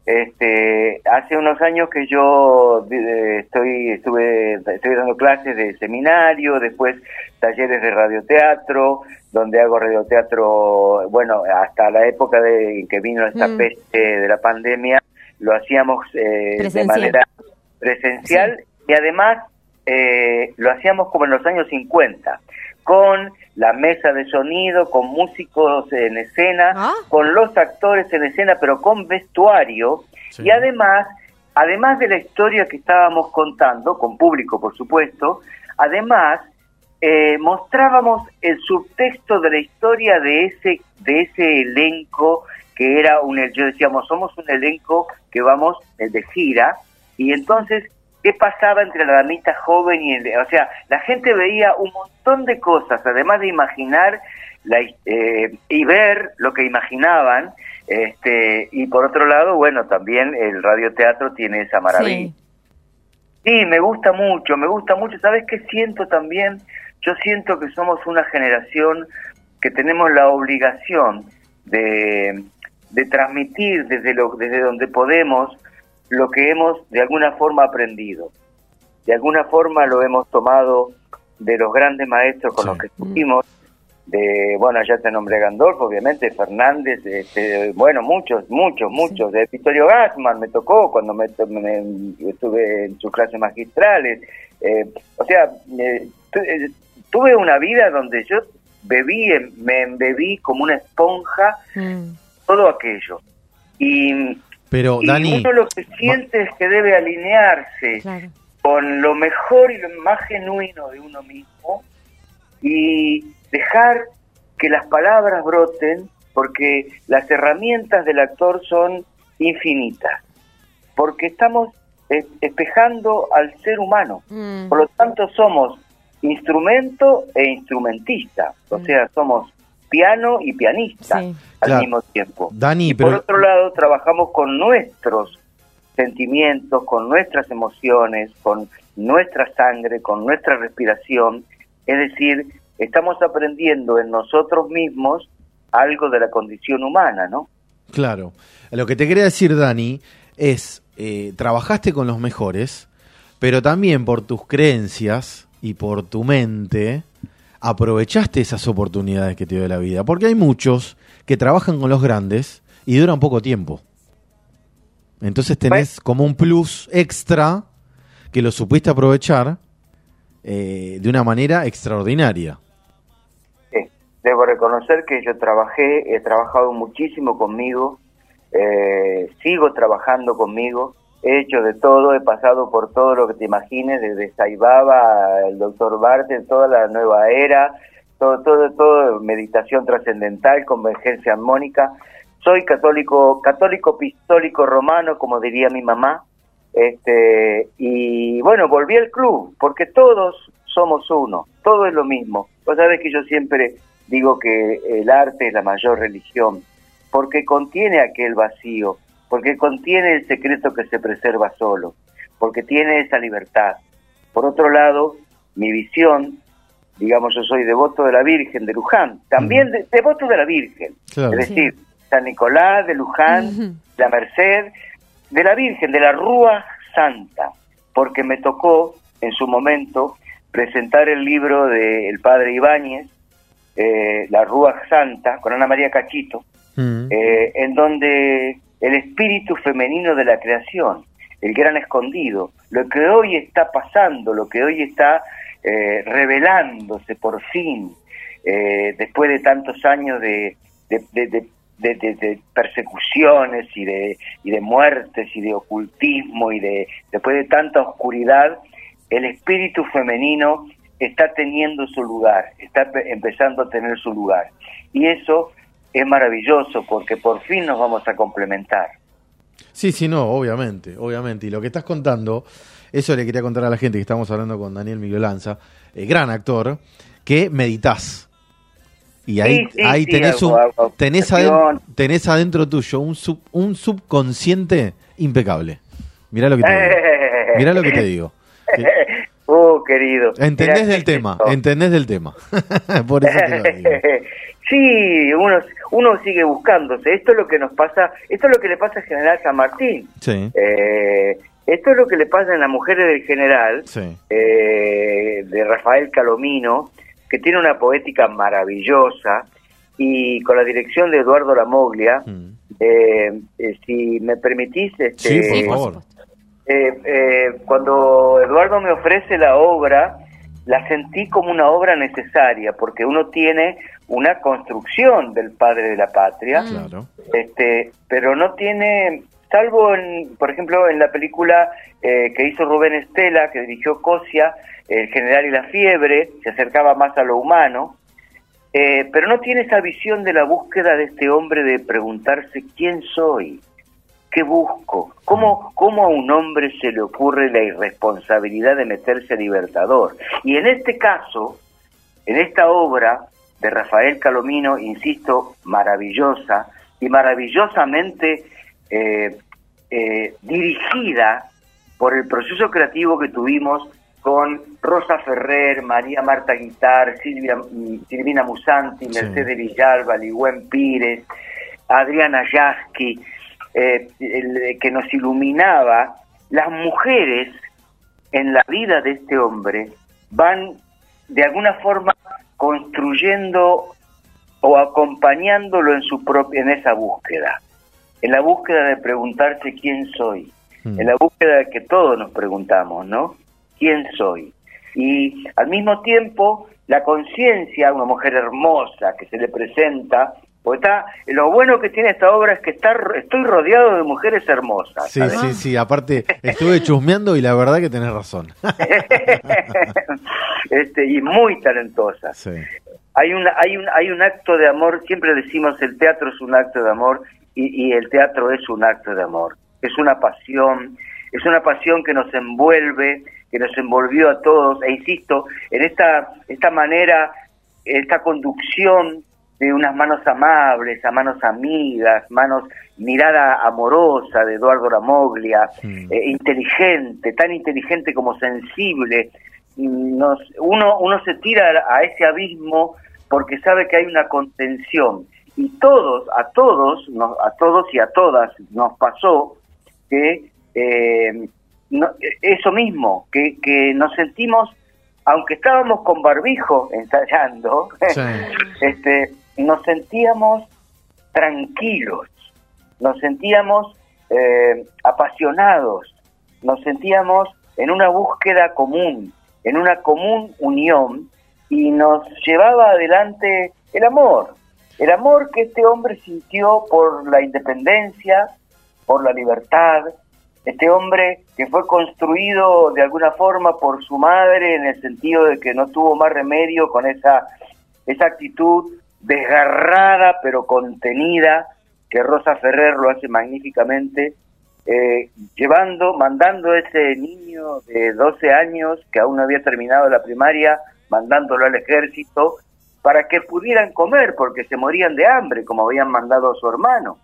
Este, hace unos años que yo eh, estoy estuve estoy dando clases de seminario, después talleres de radioteatro, donde hago radioteatro, bueno, hasta la época de en que vino esta Mm. peste de la pandemia, lo hacíamos eh, de Presencial. manera presencial y además eh, lo hacíamos como en los años cincuenta, con la mesa de sonido, con músicos en escena, Ah. con los actores en escena, pero con vestuario, Sí. y además, además de la historia que estábamos contando, con público por supuesto, además eh, mostrábamos el subtexto de la historia de ese, de ese elenco que era un, yo decíamos, somos un elenco que vamos eh, de gira, y entonces, ¿qué pasaba entre la damita joven y el...? O sea, la gente veía un montón de cosas, además de imaginar la, eh, y ver lo que imaginaban, este y por otro lado, bueno, también el radioteatro tiene esa maravilla. Sí. Sí, me gusta mucho, me gusta mucho. ¿Sabes qué siento también? Yo siento que somos una generación que tenemos la obligación de, de transmitir desde, lo, desde donde podemos lo que hemos de alguna forma aprendido. De alguna forma lo hemos tomado de los grandes maestros con Sí. los que estuvimos, de, bueno, ya te nombré Gandolfo, obviamente, Fernández, este, bueno, muchos, muchos, muchos, de Vittorio Gassman me tocó cuando me, me- estuve en sus clases magistrales, eh, o sea, eh, tu- eh, tuve una vida donde yo bebí, em- me embebí como una esponja Mm. todo aquello, y, Pero, y Dani, uno lo que siente es que debe alinearse Claro. con lo mejor y lo más genuino de uno mismo y dejar que las palabras broten, porque las herramientas del actor son infinitas, porque estamos eh, espejando al ser humano, Mm. por lo tanto somos instrumento e instrumentista, o Mm. sea, somos piano y pianista Sí. al Claro. mismo tiempo. Dani, Y pero- por otro lado, trabajamos con nuestros sentimientos, con nuestras emociones, con nuestra sangre, con nuestra respiración. Es decir, estamos aprendiendo en nosotros mismos algo de la condición humana, ¿no? claro, lo que te quería decir, Dani, es, eh, trabajaste con los mejores, pero también por tus creencias y por tu mente, aprovechaste esas oportunidades que te dio la vida, porque hay muchos que trabajan con los grandes y duran poco tiempo. Entonces tenés como un plus extra que lo supiste aprovechar eh, de una manera extraordinaria. Sí, debo reconocer que yo trabajé, he trabajado muchísimo conmigo, eh, sigo trabajando conmigo, he hecho de todo, he pasado por todo lo que te imagines, desde Saibaba, el doctor Bartel, toda la nueva era, todo, todo, todo, meditación trascendental, convergencia armónica. Soy católico, católico pistólico romano, como diría mi mamá, este y bueno, volví al club, porque todos somos uno, todo es lo mismo. Vos sabés que yo siempre digo que el arte es la mayor religión, porque contiene aquel vacío, porque contiene el secreto que se preserva solo, porque tiene esa libertad. Por otro lado, mi visión, digamos, yo soy devoto de la Virgen de Luján, también de- devoto de la Virgen, Claro. es decir, San Nicolás de Luján, Ujú. la Merced, de la Virgen, de la Rúa Santa, porque me tocó en su momento presentar el libro del padre Ibáñez, eh, La Rúa Santa, con Ana María Cachito, Mm. eh, en donde el espíritu femenino de la creación, el gran escondido, lo que hoy está pasando, lo que hoy está eh, revelándose por fin, eh, después de tantos años de, de, de, de, de- de- de persecuciones y de, y de muertes y de ocultismo y de después de tanta oscuridad, el espíritu femenino está teniendo su lugar, está pe- empezando a tener su lugar. Y eso es maravilloso porque por fin nos vamos a complementar. Sí, sí, no, obviamente, obviamente. Y lo que estás contando, eso le quería contar a la gente que estamos hablando con Daniel Miglolanza, eh, gran actor, que meditas. Y ahí, Sí, sí, ahí sí, tenés, hago- un, hago tenés, meditación. aden- tenés adentro tuyo un, sub, un subconsciente impecable. Mirá lo que te digo. Mirá lo que te digo. Que- Oh, querido. Entendés Mirá, del tema, esto. entendés del tema. Por eso te lo digo. Sí, uno, uno sigue buscándose. Esto es lo que nos pasa, esto es lo que le pasa al general San Martín. Sí, Eh, esto es lo que le pasa en Las mujeres del general, sí. eh, de Rafael Calomino, que tiene una poética maravillosa, y con la dirección de Eduardo Lamoglia. Mm. eh, eh, si me permitís, este, Sí, por Sí, por favor. supuesto. eh, eh, cuando Eduardo me ofrece la obra, la sentí como una obra necesaria, porque uno tiene una construcción del padre de la patria, Claro. este, pero no tiene, salvo en, por ejemplo, en la película eh, que hizo Rubén Estela, que dirigió Cosia, El general y la fiebre, se acercaba más a lo humano, eh, pero no tiene esa visión de la búsqueda de este hombre de preguntarse quién soy, qué busco, cómo, cómo a un hombre se le ocurre la irresponsabilidad de meterse a Libertador. Y en este caso, en esta obra de Rafael Calomino, insisto, maravillosa y maravillosamente eh, eh, dirigida por el proceso creativo que tuvimos con Rosa Ferrer, María Marta Guitar, Silvia, Silvina Musanti, Sí. Mercedes Villalba, Ligüen Pires, Adriana Yasky, eh, el, que nos iluminaba. Las mujeres en la vida de este hombre van de alguna forma construyendo o acompañándolo en su propia, en esa búsqueda, en la búsqueda de preguntarse quién soy, Mm. en la búsqueda de que todos nos preguntamos, ¿no? ¿Quién soy? Y al mismo tiempo la conciencia, una mujer hermosa que se le presenta, porque está, lo bueno que tiene esta obra es que está, estoy rodeado de mujeres hermosas. Sí, ¿sabes? sí, sí. Aparte, estuve chusmeando y la verdad que tenés razón. este, y muy talentosas. Sí. Hay un, hay un, hay un acto de amor, siempre decimos el teatro es un acto de amor y, y el teatro es un acto de amor. Es una pasión, es una pasión que nos envuelve, que nos envolvió a todos, e insisto, en esta, esta manera, esta conducción de unas manos amables, a manos amigas, manos, mirada amorosa de Eduardo Lamoglia, Mm. eh, inteligente, tan inteligente como sensible. Nos, uno, uno se tira a ese abismo porque sabe que hay una contención, y todos, a todos, nos, a todos y a todas nos pasó que eh, no, eso mismo, que, que nos sentimos, aunque estábamos con barbijo ensayando, Sí. este, nos sentíamos tranquilos, nos sentíamos eh, apasionados, nos sentíamos en una búsqueda común, en una común unión, y nos llevaba adelante el amor, el amor que este hombre sintió por la independencia, por la libertad, este hombre que fue construido de alguna forma por su madre, en el sentido de que no tuvo más remedio con esa, esa actitud desgarrada pero contenida, que Rosa Ferrer lo hace magníficamente, eh, llevando, mandando a ese niño de doce años que aún no había terminado la primaria, mandándolo al ejército para que pudieran comer, porque se morían de hambre, como habían mandado a su hermano.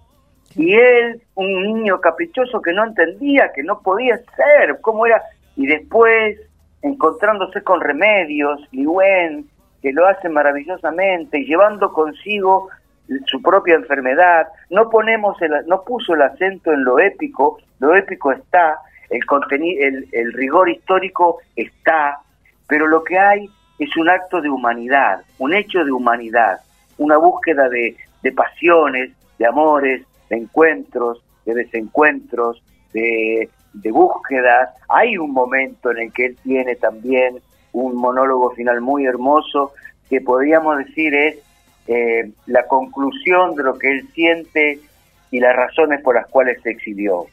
Y él, un niño caprichoso que no entendía, que no podía ser, cómo era, y después, encontrándose con Remedios, Ligüen, que lo hace maravillosamente, y llevando consigo su propia enfermedad, no ponemos el, no puso el acento en lo épico, lo épico está, el contenido, el, el rigor histórico está, pero lo que hay es un acto de humanidad, un hecho de humanidad, una búsqueda de, de pasiones, de amores, de encuentros, de desencuentros, de, de búsquedas. Hay un momento en el que él tiene también un monólogo final muy hermoso, que podríamos decir es eh, la conclusión de lo que él siente y las razones por las cuales se exilió.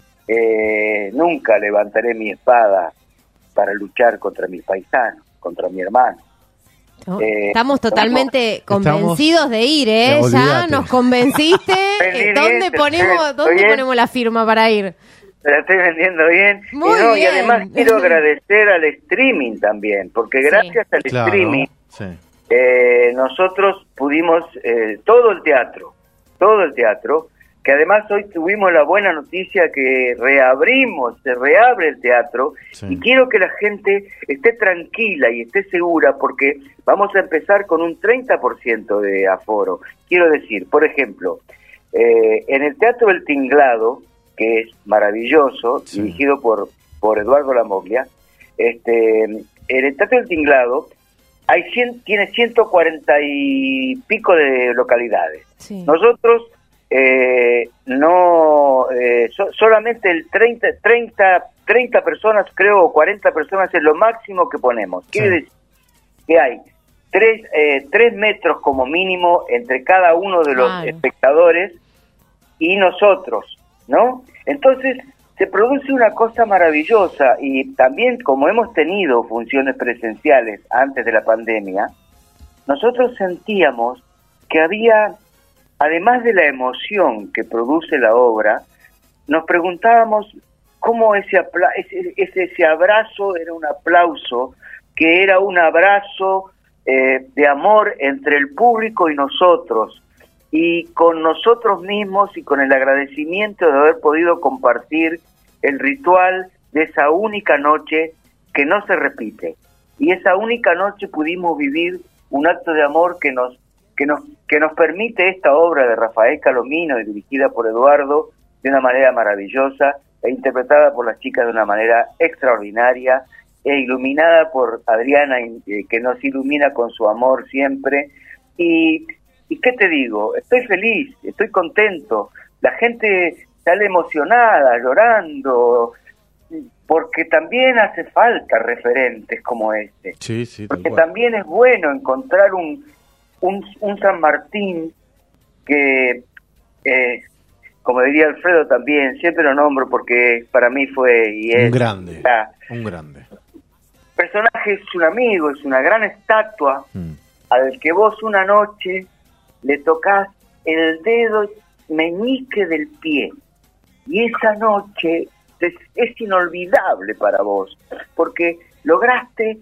Eh, nunca levantaré mi espada para luchar contra mis paisanos, contra mi hermano. ¿No? Eh, Estamos totalmente estamos- convencidos de ir, ¿eh? Ya, Ya olvídate. nos convenciste. Pendiente, ¿Dónde ponemos, ¿estoy dónde bien? ponemos la firma para ir? La estoy vendiendo bien. Muy y, no, y bien. además quiero agradecer al streaming también, porque Sí. gracias al Claro. streaming Sí. eh, nosotros pudimos, eh, todo el teatro, todo el teatro, que además hoy tuvimos la buena noticia que reabrimos, se reabre el teatro, Sí. y quiero que la gente esté tranquila y esté segura porque vamos a empezar con un treinta por ciento de aforo. Quiero decir, por ejemplo, eh, en el Teatro El Tinglado, que es maravilloso, Sí. dirigido por, por Eduardo Lamoglia, este, en el Teatro El Tinglado hay cien, tiene ciento cuarenta y pico de localidades. Sí. Nosotros eh, no eh, so- solamente el treinta, treinta, treinta personas, creo, o cuarenta personas es lo máximo que ponemos. Quiere Sí. decir que hay tres, eh, tres metros como mínimo entre cada uno de los Claro. espectadores y nosotros, ¿no? Entonces se produce una cosa maravillosa, y también como hemos tenido funciones presenciales antes de la pandemia, nosotros sentíamos que había, además de la emoción que produce la obra, nos preguntábamos cómo ese, apla- ese, ese, ese abrazo era un aplauso, que era un abrazo eh, de amor entre el público y nosotros, y con nosotros mismos, y con el agradecimiento de haber podido compartir el ritual de esa única noche que no se repite. Y esa única noche pudimos vivir un acto de amor que nos que nos que nos permite esta obra de Rafael Calomino y dirigida por Eduardo de una manera maravillosa e interpretada por las chicas de una manera extraordinaria e iluminada por Adriana, eh, que nos ilumina con su amor siempre. Y, y qué te digo, estoy feliz, estoy contento, la gente sale emocionada, llorando, porque también hace falta referentes como este. Sí, sí, tal Porque cual. también es bueno encontrar un, un, un San Martín que, eh, como diría Alfredo también, siempre lo nombro porque para mí fue y es Un grande, la- un grande. personaje, es un amigo, es una gran estatua Mm. al que vos una noche le tocas el dedo meñique del pie, y esa noche es, es inolvidable para vos, porque lograste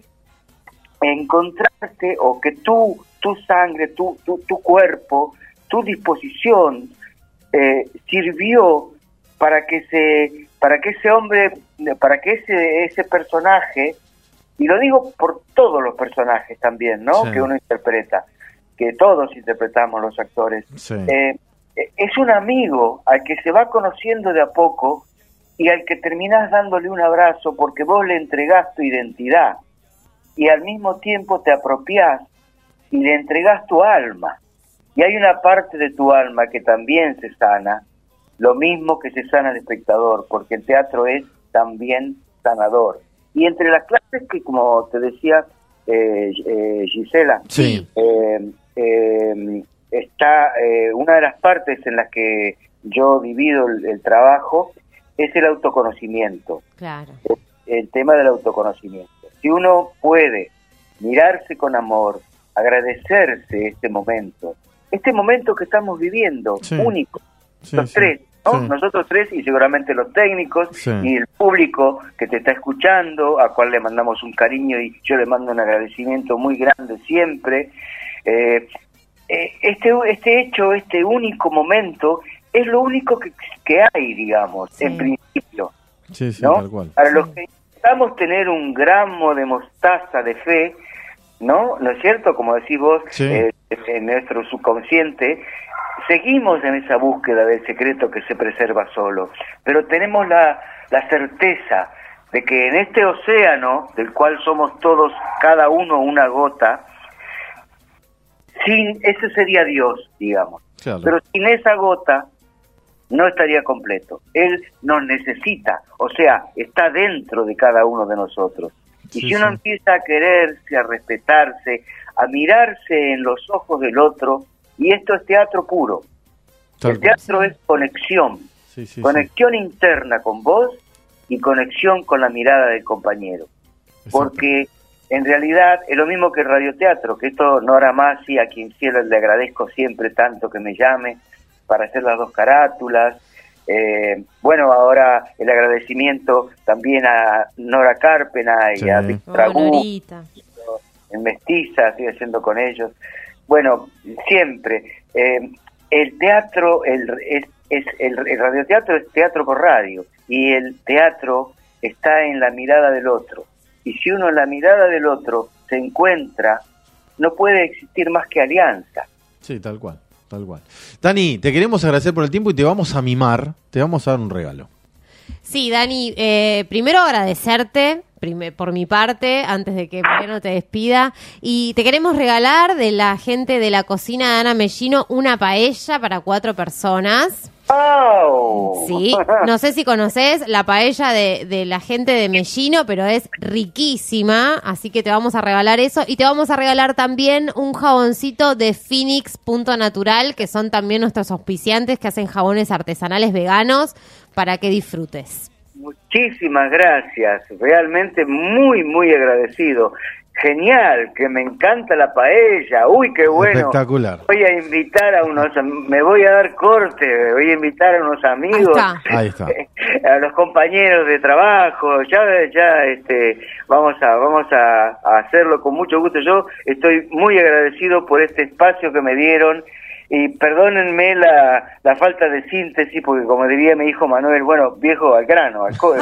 encontrarte, o que tú, tu sangre, tu, tu, tu cuerpo, tu disposición eh, sirvió para que se, para que ese hombre, para que ese, ese personaje, y lo digo por todos los personajes también, ¿no? Sí. Que uno interpreta, que todos interpretamos los actores, Sí. eh, es un amigo al que se va conociendo de a poco y al que terminás dándole un abrazo porque vos le entregás tu identidad y al mismo tiempo te apropiás y le entregás tu alma. Y hay una parte de tu alma que también se sana, lo mismo que se sana el espectador, porque el teatro es también sanador. Y entre las clases que, como te decía eh, eh, Gisela, Sí. eh, eh, está eh, una de las partes en las que yo divido el, el trabajo es el autoconocimiento, Claro. el tema del autoconocimiento. Si uno puede mirarse con amor, agradecerse este momento, este momento que estamos viviendo, Sí. único, Sí, los sí, tres, ¿no? sí. Nosotros tres y seguramente los técnicos Sí. y el público que te está escuchando, a cual le mandamos un cariño y yo le mando un agradecimiento muy grande siempre. Eh, eh, este, este hecho, este único momento, es lo único que, que hay, digamos, Sí. en principio, Sí, sí, ¿no? tal cual. Para los que necesitamos tener un gramo de mostaza de fe, ¿no? ¿No es cierto? Como decís vos, Sí. eh, en nuestro subconsciente, seguimos en esa búsqueda del secreto que se preserva solo, pero tenemos la, la certeza de que en este océano, del cual somos todos, cada uno una gota, sin ese sería Dios, digamos. Claro. Pero sin esa gota no estaría completo. Él nos necesita, o sea, está dentro de cada uno de nosotros. Y Sí, si uno sí. empieza a quererse, a respetarse, a mirarse en los ojos del otro, y esto es teatro puro. Tal El cual. teatro es conexión, Sí, sí, conexión interna con vos y conexión con la mirada del compañero. sí. Porque en realidad es lo mismo que el radioteatro, que esto Nora Masi, a quien cielo le agradezco siempre tanto que me llame para hacer las dos carátulas. Eh, bueno, ahora el agradecimiento también a Nora Carpena y Sí. a Oh, Víctor Agú, Norita. en Mestiza, estoy haciendo con ellos. Bueno, siempre. Eh, el teatro el, es es el, el radioteatro es teatro por radio, y el teatro está en la mirada del otro. Y si uno en la mirada del otro se encuentra, no puede existir más que alianza. Sí, tal cual, tal cual. Dani, te queremos agradecer por el tiempo y te vamos a mimar, te vamos a dar un regalo. Sí, Dani, eh, primero agradecerte prime- por mi parte, antes de que Mariano te despida. Y te queremos regalar de la gente de la cocina de Ana Mellino una paella para cuatro personas. ¡Oh! Sí, no sé si conoces la paella de, de la gente de Mellino, pero es riquísima, así que te vamos a regalar eso. Y te vamos a regalar también un jaboncito de Phoenix Punto Natural, que son también nuestros auspiciantes que hacen jabones artesanales veganos, para que disfrutes. Muchísimas gracias, realmente muy, muy agradecido. Genial, que me encanta la paella. Uy, qué bueno. Espectacular. Voy a invitar a unos, me voy a dar corte, voy a invitar a unos amigos, Ahí está. Ahí está. a los compañeros de trabajo. Ya, ya, este, vamos a, vamos a, a hacerlo con mucho gusto. Yo estoy muy agradecido por este espacio que me dieron. Y perdónenme la, la falta de síntesis, porque como diría mi hijo Manuel, bueno, viejo al grano, al cobre.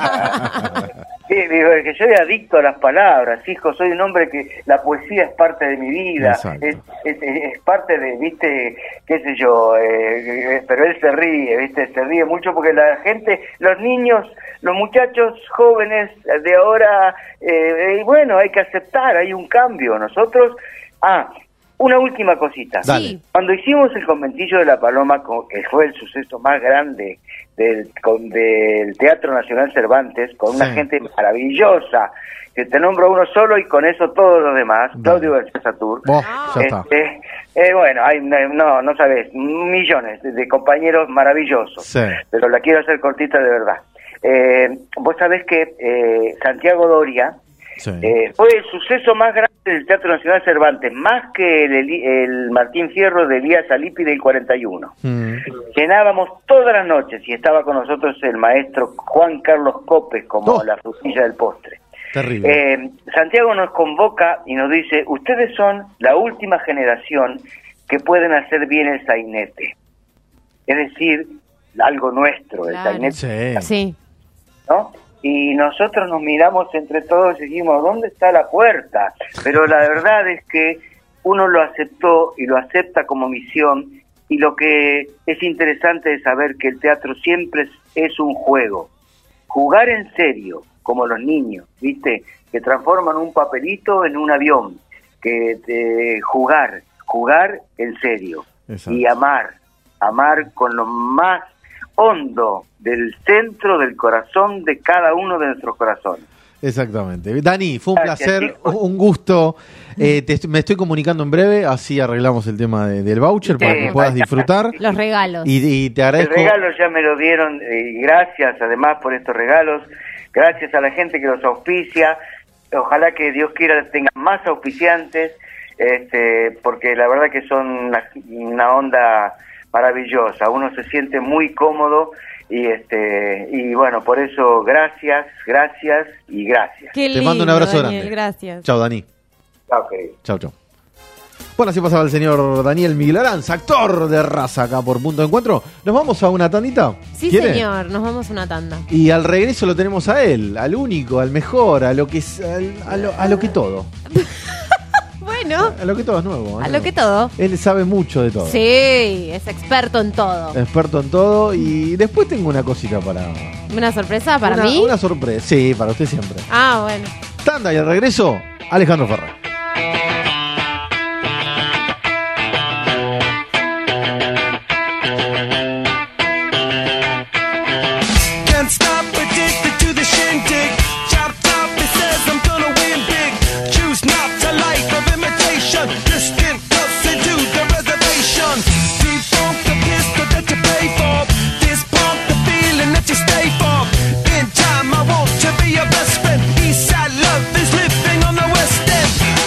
Sí, digo, es que yo soy adicto a las palabras, hijo, soy un hombre que la poesía es parte de mi vida, es, es, es parte de, viste, qué sé yo, eh, pero él se ríe, viste, se ríe mucho porque la gente, los niños, los muchachos jóvenes de ahora, eh, eh, bueno, hay que aceptar, hay un cambio, nosotros, ah, una última cosita. Dale. Cuando hicimos el conventillo de la Paloma, que fue el suceso más grande del, con, del Teatro Nacional Cervantes, con una Sí. gente maravillosa, que te nombro uno solo y con eso todos los demás, Dale. Claudio García Satur. Vos, ya está. Este, eh, bueno, hay, no, no sabes, millones de, de compañeros maravillosos, Sí. pero la quiero hacer cortita de verdad. Eh, vos sabés que eh, Santiago Doria, Sí. Eh, fue el suceso más grande del Teatro Nacional Cervantes, más que el, Eli- el Martín Fierro de Elías Alipi del cuarenta y uno. Mm. Llenábamos todas las noches y estaba con nosotros el maestro Juan Carlos Copes como Oh. la frutilla del postre. Terrible. Eh, Santiago nos convoca y nos dice, ustedes son la última generación que pueden hacer bien el sainete. Es decir, algo nuestro, el Claro. sainete, Sí. Sí. ¿no? Y nosotros nos miramos entre todos y dijimos, ¿dónde está la puerta? Pero la verdad es que uno lo aceptó y lo acepta como misión, y lo que es interesante es saber que el teatro siempre es, es un juego. Jugar en serio, como los niños, ¿viste? Que transforman un papelito en un avión. Que eh, jugar, jugar en serio. Exacto. Y amar, amar con lo más hondo del centro del corazón de cada uno de nuestros corazones. Exactamente. Dani, fue un Gracias, placer, chicos. un gusto. Eh, te est- me estoy comunicando en breve, así arreglamos el tema de- del voucher para Sí. que puedas disfrutar. Los regalos. Y, y te El agradezco. regalo ya me lo dieron, eh, y gracias además por estos regalos, gracias a la gente que los auspicia, ojalá que Dios quiera tenga más auspiciantes, este, porque la verdad que son una, una onda maravillosa, uno se siente muy cómodo y este y bueno, por eso gracias, gracias y gracias. Qué Te lindo, mando un abrazo Daniel, grande. gracias. Chao, Dani. Ok. Chao, chao. Bueno, así pasaba el señor Daniel Miguel Aranza, actor de raza acá por Punto de Encuentro. ¿Nos vamos a una tandita? Sí, ¿Quiere? señor, nos vamos a una tanda. Y al regreso lo tenemos a él, al único, al mejor, a lo que es, al- a, lo, a lo que todo. Bueno, A lo que todo es nuevo. a ¿no? lo que todo. Él sabe mucho de todo. Sí, es experto en todo. Experto en todo. Y después tengo una cosita para. ¿Una sorpresa para una, mí? Una sorpresa. Sí, para usted siempre. Ah, bueno. Tanda y al regreso, Alejandro Ferrer. Can't stop, addicted to the shindig. Chop top, it says I'm gonna win big. Choose not to life of imitation. Distant closer to the reservation. Deep funk the pistol that you pay for. This pump the feeling that you stay for. In time, I want to be your best friend. Eastside love is living on the west end.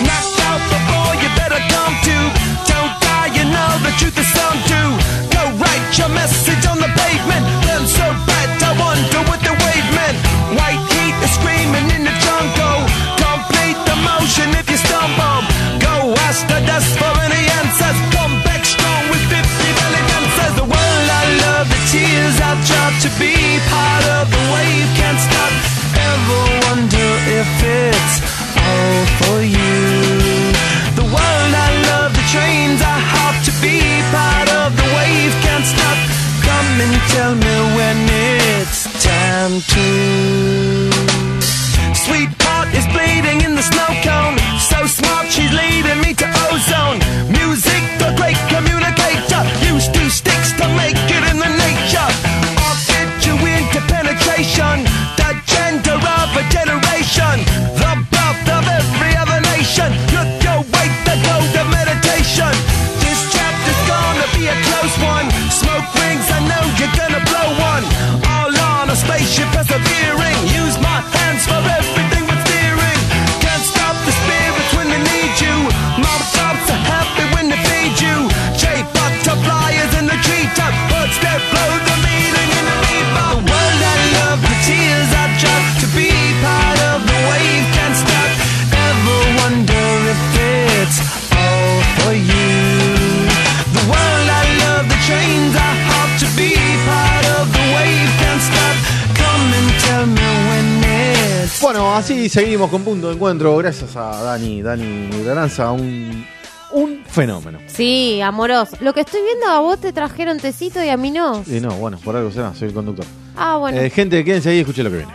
song too. Sweetheart is bleeding in the snow cone. So smart, she's leading me to ozone. Music, the great communicator. Used two sticks to make it in the nature. I'll get you into penetration. The gender of a generation. The birth of every other nation. Look your way to go to meditation. This chapter's gonna be a close one. Smoke rings, I know you're gonna blow one. All on a spaceship persevering. Use my hands for everything but steering. Can't stop the spirits when they need you. Mom tops are happy when they feed you. J butterfly is in the treetop. Birds that blow the meaning in the meatball. The world I love, the tears I drop. To be part of the wave can't stop. Ever wonder if it's all for you? The world I love, the trains I hop. To be part of the wave can't stop. Come and tell me when it's. Bueno, así seguimos con Punto de Encuentro. Gracias a Dani, Dani Garanza, un, un fenómeno. Sí, amoroso. Lo que estoy viendo, a vos te trajeron tecito y a mí no. Y no, bueno, por algo será, soy el conductor. Ah, bueno. Eh, gente, quédense ahí y escuchen lo que viene.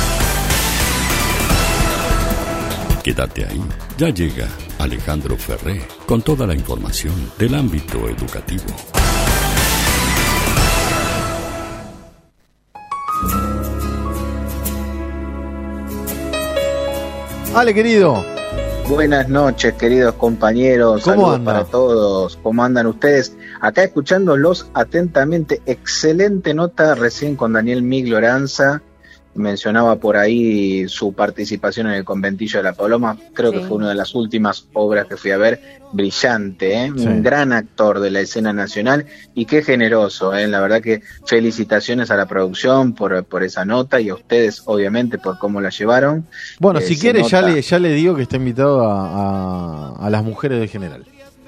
Quédate ahí. Ya llega Alejandro Ferré con toda la información del ámbito educativo. Ale, querido. Buenas noches, queridos compañeros. ¿Cómo Saludos anda? para todos. ¿Cómo andan ustedes? Acá escuchándolos atentamente. Excelente nota recién con Daniel Migloranza. Mencionaba por ahí su participación en el Conventillo de la Paloma. Creo Sí. que fue una de las últimas obras que fui a ver. Brillante, ¿eh? Sí. Un gran actor de la escena nacional y qué generoso, ¿eh? La verdad que felicitaciones a la producción por, por esa nota y a ustedes, obviamente, por cómo la llevaron. Bueno, Eh, si se quiere, ya nota- le, ya le digo que está invitado a, a, a las mujeres del general.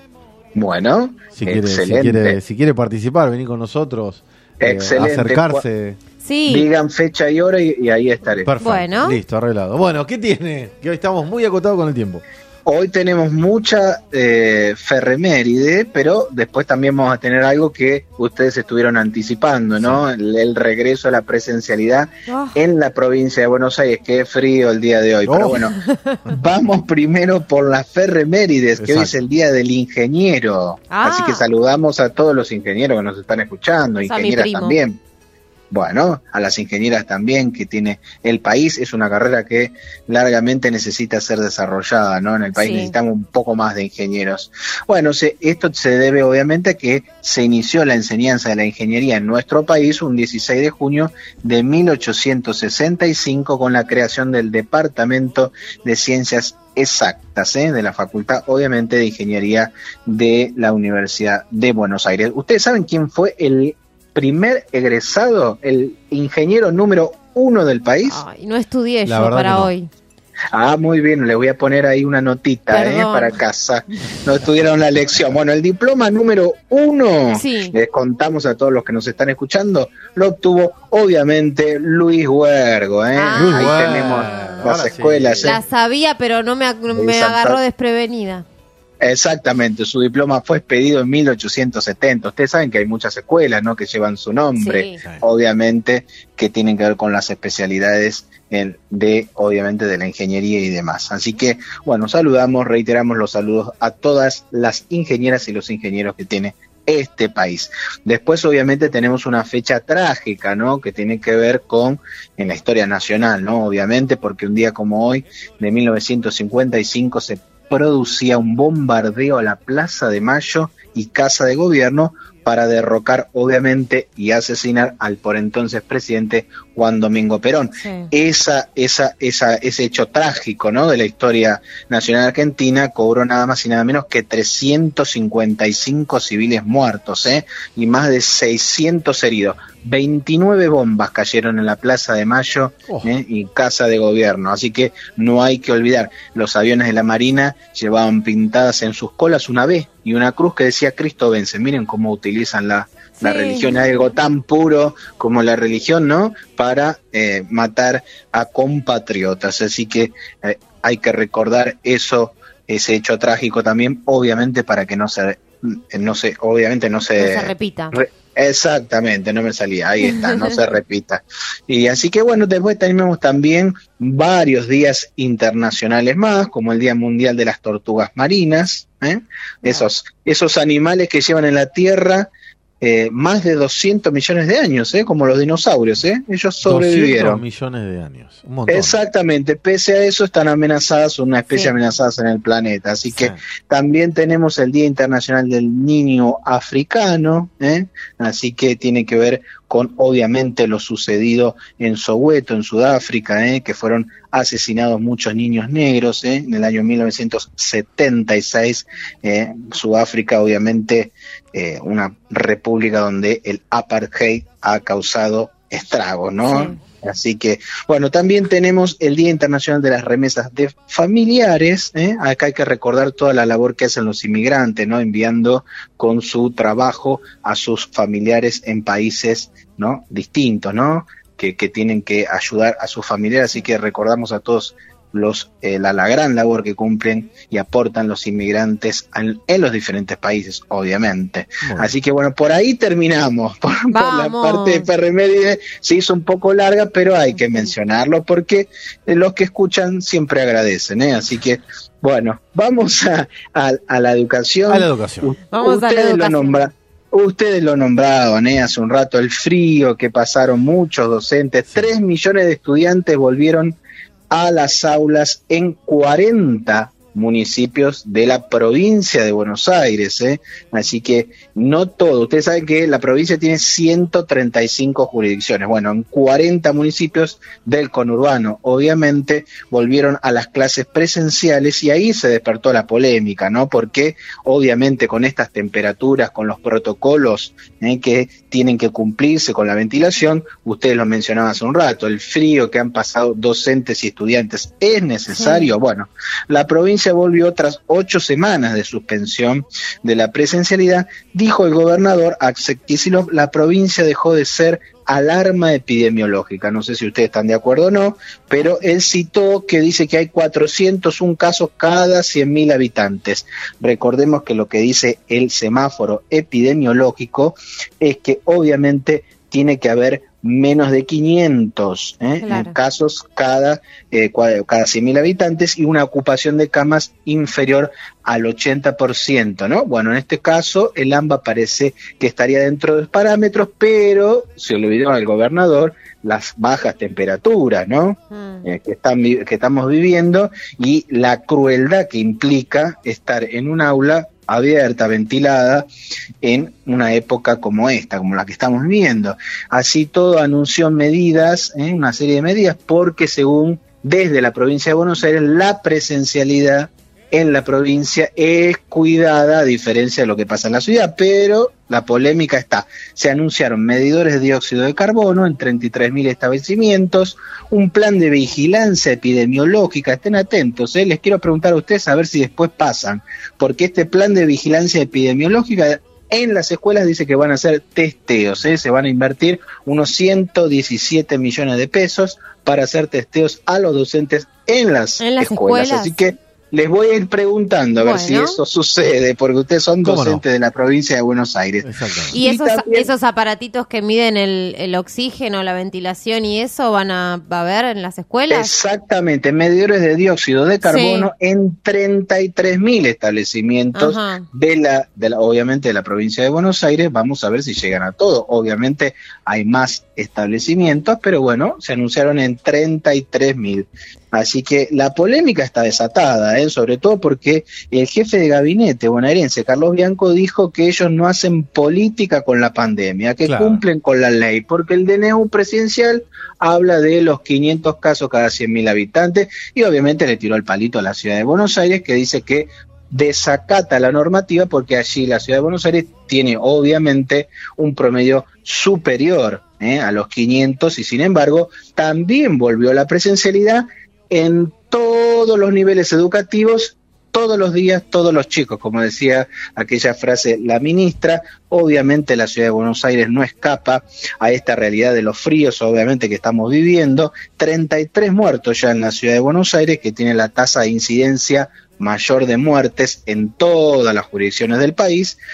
Bueno, Si quiere, si excelente. quiere, si quiere participar, venir con nosotros, eh, Excelente. acercarse. Sí. Digan fecha y hora y, y ahí estaré. Perfecto. Bueno. Listo, arreglado. Bueno, ¿qué tiene? Que hoy estamos muy acotados con el tiempo. Hoy tenemos mucha eh, ferreméride, pero después también vamos a tener algo que ustedes estuvieron anticipando, ¿no? El, el regreso a la presencialidad Oh. en la provincia de Buenos Aires. Qué frío el día de hoy. Oh. Pero bueno, vamos primero por las ferremérides, que hoy es Exacto. el día del ingeniero. Ah. Así que saludamos a todos los ingenieros que nos están escuchando, O sea, mi ingenieras primo. también. Bueno, a las ingenieras también que tiene el país. Es una carrera que largamente necesita ser desarrollada, ¿no? En el país Sí. necesitamos un poco más de ingenieros. Bueno, se, esto se debe obviamente a que se inició la enseñanza de la ingeniería en nuestro país un dieciséis de junio de mil ochocientos sesenta y cinco con la creación del Departamento de Ciencias Exactas, ¿eh? De la Facultad, obviamente, de Ingeniería de la Universidad de Buenos Aires. ¿Ustedes saben quién fue el primer egresado, el ingeniero número uno del país? Ay, no estudié La yo verdad para que no. hoy. Ah, muy bien, le voy a poner ahí una notita, ¿eh? Perdón. Para casa. No estudiaron la lección. Bueno, el diploma número uno, Sí. les contamos a todos los que nos están escuchando, lo obtuvo obviamente Luis Huergo, ¿eh? Ah. Luis Ahí Huergo. tenemos Ahora las sí. escuelas, ¿eh? La sabía, pero no me, ag- me Exacto. agarró desprevenida. Exactamente, su diploma fue expedido en mil ochocientos setenta. Ustedes saben que hay muchas escuelas, ¿no?, que llevan su nombre, Sí. obviamente, que tienen que ver con las especialidades en- de, obviamente, de la ingeniería y demás. Así que, bueno, saludamos, reiteramos los saludos a todas las ingenieras y los ingenieros que tiene este país. Después, obviamente, tenemos una fecha trágica, ¿no?, que tiene que ver con, en la historia nacional, ¿no?, obviamente, porque un día como hoy, de mil novecientos cincuenta y cinco, se producía un bombardeo a la Plaza de Mayo y Casa de Gobierno para derrocar, obviamente, y asesinar al por entonces presidente Juan Domingo Perón. Sí. Esa, esa, esa, ese hecho trágico, ¿no?, de la historia nacional argentina cobró nada más y nada menos que trescientos cincuenta y cinco civiles muertos, ¿eh?, y más de seiscientos heridos. veintinueve bombas cayeron en la Plaza de Mayo, Oh. ¿eh?, y Casa de Gobierno. Así que no hay que olvidar, los aviones de la Marina llevaban pintadas en sus colas una B y una cruz que decía Cristo vence. Miren cómo utilizan la, la Sí. religión, algo tan puro como la religión, ¿no?, para eh, matar a compatriotas. Así que eh, hay que recordar eso, ese hecho trágico también, obviamente, para que no se, no se obviamente no se, No se repita. Re- Exactamente, no me salía, ahí está, no se repita. Y así que bueno, después tenemos también varios días internacionales más, como el Día Mundial de las Tortugas Marinas, ¿eh? esos, esos animales que llevan en la tierra eh, más de doscientos millones de años, ¿eh? como los dinosaurios, ¿eh? ellos sobrevivieron. doscientos millones de años, un montón. Exactamente, pese a eso están amenazadas, son una especie Sí. amenazadas en el planeta, así que Sí. también tenemos el Día Internacional del Niño Africano, ¿eh? así que tiene que ver con obviamente lo sucedido en Soweto, en Sudáfrica, ¿eh? que fueron asesinados muchos niños negros ¿eh? en el año mil novecientos setenta y seis, eh, Sudáfrica obviamente eh, una república donde el apartheid ha causado estragos, ¿no? Sí. Así que, bueno, también tenemos el Día Internacional de las Remesas de Familiares, ¿eh? Acá hay que recordar toda la labor que hacen los inmigrantes, ¿no? Enviando con su trabajo a sus familiares en países, ¿no? distintos, ¿no? Que, que tienen que ayudar a sus familiares, así que recordamos a todos los eh, la, la gran labor que cumplen y aportan los inmigrantes en, en los diferentes países, obviamente. Bueno. Así que bueno, por ahí terminamos. Por, por la Vamos. parte de efemérides se hizo un poco larga, pero hay que mencionarlo porque eh, los que escuchan siempre agradecen, ¿eh? Así que bueno, vamos a, a, a la educación. A la educación. U- Vamos a la ustedes lo educación. nombra- Ustedes lo nombraban ¿eh? hace un rato, el frío que pasaron muchos docentes, tres millones de estudiantes volvieron a las aulas en cuarenta municipios de la provincia de Buenos Aires, ¿eh? Así que no todo. Ustedes saben que la provincia tiene ciento treinta y cinco jurisdicciones. Bueno, en cuarenta municipios del conurbano, obviamente, volvieron a las clases presenciales y ahí se despertó la polémica, ¿no? Porque, obviamente, con estas temperaturas, con los protocolos ¿eh? que tienen que cumplirse con la ventilación, ustedes lo mencionaban hace un rato, el frío que han pasado docentes y estudiantes, ¿es necesario? Sí. Bueno, la provincia volvió tras ocho semanas de suspensión de la presencialidad. Dijo el gobernador Axel Kicillof, la provincia dejó de ser alarma epidemiológica. No sé si ustedes están de acuerdo o no, pero él citó que dice que hay cuatrocientos un casos cada cien mil habitantes. Recordemos que lo que dice el semáforo epidemiológico es que obviamente tiene que haber menos de quinientos ¿eh? Claro. casos cada, eh, cada cien mil habitantes y una ocupación de camas inferior al ochenta por ciento, ¿no? Bueno, en este caso el AMBA parece que estaría dentro de los parámetros, pero se olvidó al gobernador las bajas temperaturas, ¿no? Mm. Eh, que, están, que estamos viviendo y la crueldad que implica estar en un aula abierta, ventilada, en una época como esta, como la que estamos viviendo. Así todo anunció medidas, ¿eh? una serie de medidas, porque según desde la provincia de Buenos Aires, la presencialidad en la provincia es cuidada, a diferencia de lo que pasa en la ciudad, pero la polémica está. Se anunciaron medidores de dióxido de carbono en treinta y tres mil establecimientos, un plan de vigilancia epidemiológica, estén atentos, ¿eh? Les quiero preguntar a ustedes a ver si después pasan, porque este plan de vigilancia epidemiológica en las escuelas dice que van a hacer testeos, ¿eh? Se van a invertir unos ciento diecisiete millones de pesos para hacer testeos a los docentes en las, ¿En las escuelas, escuelas? Así que les voy a ir preguntando a ver Bueno. si eso sucede, porque ustedes son ¿Cómo docentes no? de la provincia de Buenos Aires. Exactamente. ¿Y Y esos, también- esos aparatitos que miden el, el oxígeno, la ventilación y eso van a, va a haber en las escuelas? Exactamente, medidores de dióxido de carbono en treinta y tres mil establecimientos Ajá. de la, de la, obviamente de la provincia de Buenos Aires. Vamos a ver si llegan a todo. Obviamente hay más establecimientos, pero bueno, se anunciaron en treinta y tres mil. Así que la polémica está desatada, ¿eh? Sobre todo porque el jefe de gabinete bonaerense, Carlos Bianco, dijo que ellos no hacen política con la pandemia, que Claro. cumplen con la ley, porque el D N U presidencial habla de los quinientos casos cada cien mil habitantes y obviamente le tiró el palito a la ciudad de Buenos Aires, que dice que desacata la normativa porque allí la ciudad de Buenos Aires tiene obviamente un promedio superior ¿eh? a los quinientos y sin embargo también volvió la presencialidad en todos los niveles educativos, todos los días, todos los chicos, como decía aquella frase la ministra. Obviamente la ciudad de Buenos Aires no escapa a esta realidad de los fríos, obviamente, que estamos viviendo. treinta y tres muertos ya en la ciudad de Buenos Aires, que tiene la tasa de incidencia mayor de muertes en todas las jurisdicciones del país.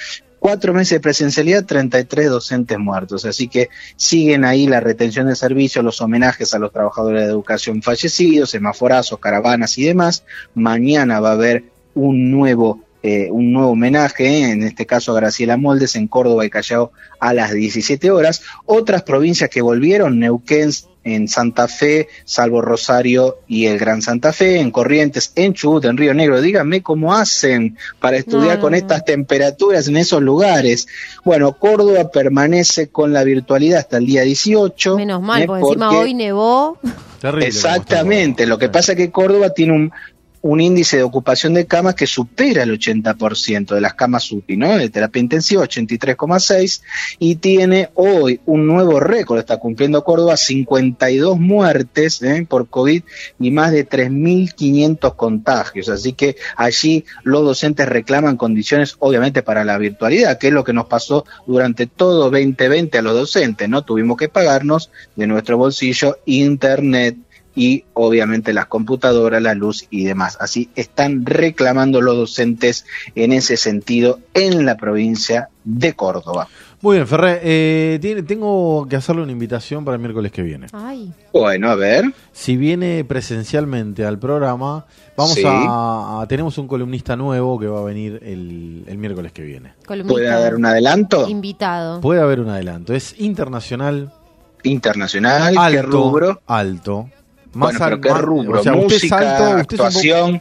cuatro meses de presencialidad, treinta y tres docentes muertos. Así que siguen ahí la retención de servicios, los homenajes a los trabajadores de educación fallecidos, semaforazos, caravanas y demás. Mañana va a haber un nuevo Eh, un nuevo homenaje, ¿eh? En este caso a Graciela Moldes en Córdoba y Callao a las diecisiete horas. Otras provincias que volvieron, Neuquén, en Santa Fe, salvo Rosario y el Gran Santa Fe, en Corrientes, en Chubut, en Río Negro. Díganme cómo hacen para estudiar No, con no, estas no. temperaturas en esos lugares. Bueno, Córdoba permanece con la virtualidad hasta el día dieciocho. Menos mal, ¿eh? porque encima hoy nevó. Terrible. Exactamente, lo que pasa es que Córdoba tiene un, un índice de ocupación de camas que supera el ochenta por ciento de las camas U T I, ¿no? De terapia intensiva, ochenta y tres coma seis, y tiene hoy un nuevo récord, está cumpliendo Córdoba, cincuenta y dos muertes ¿eh? por COVID y más de tres mil quinientos contagios, así que allí los docentes reclaman condiciones, obviamente, para la virtualidad, que es lo que nos pasó durante todo veinte veinte a los docentes, ¿no? Tuvimos que pagarnos de nuestro bolsillo internet, y obviamente las computadoras, la luz y demás. Así están reclamando los docentes en ese sentido en la provincia de Córdoba. Muy bien, Ferré, eh, tiene, tengo que hacerle una invitación para el miércoles que viene. Ay. Bueno, a ver. Si viene presencialmente al programa, vamos Sí. a, a- tenemos un columnista nuevo que va a venir el, el miércoles que viene. Columnista ¿Puede haber un adelanto? invitado. Puede haber un adelanto, es internacional, Internacional, alto, ¿qué rubro? alto. Bueno, pero al- ¿qué más- rubro? o sea, usted es Música, alto, usted es un poco- actuación.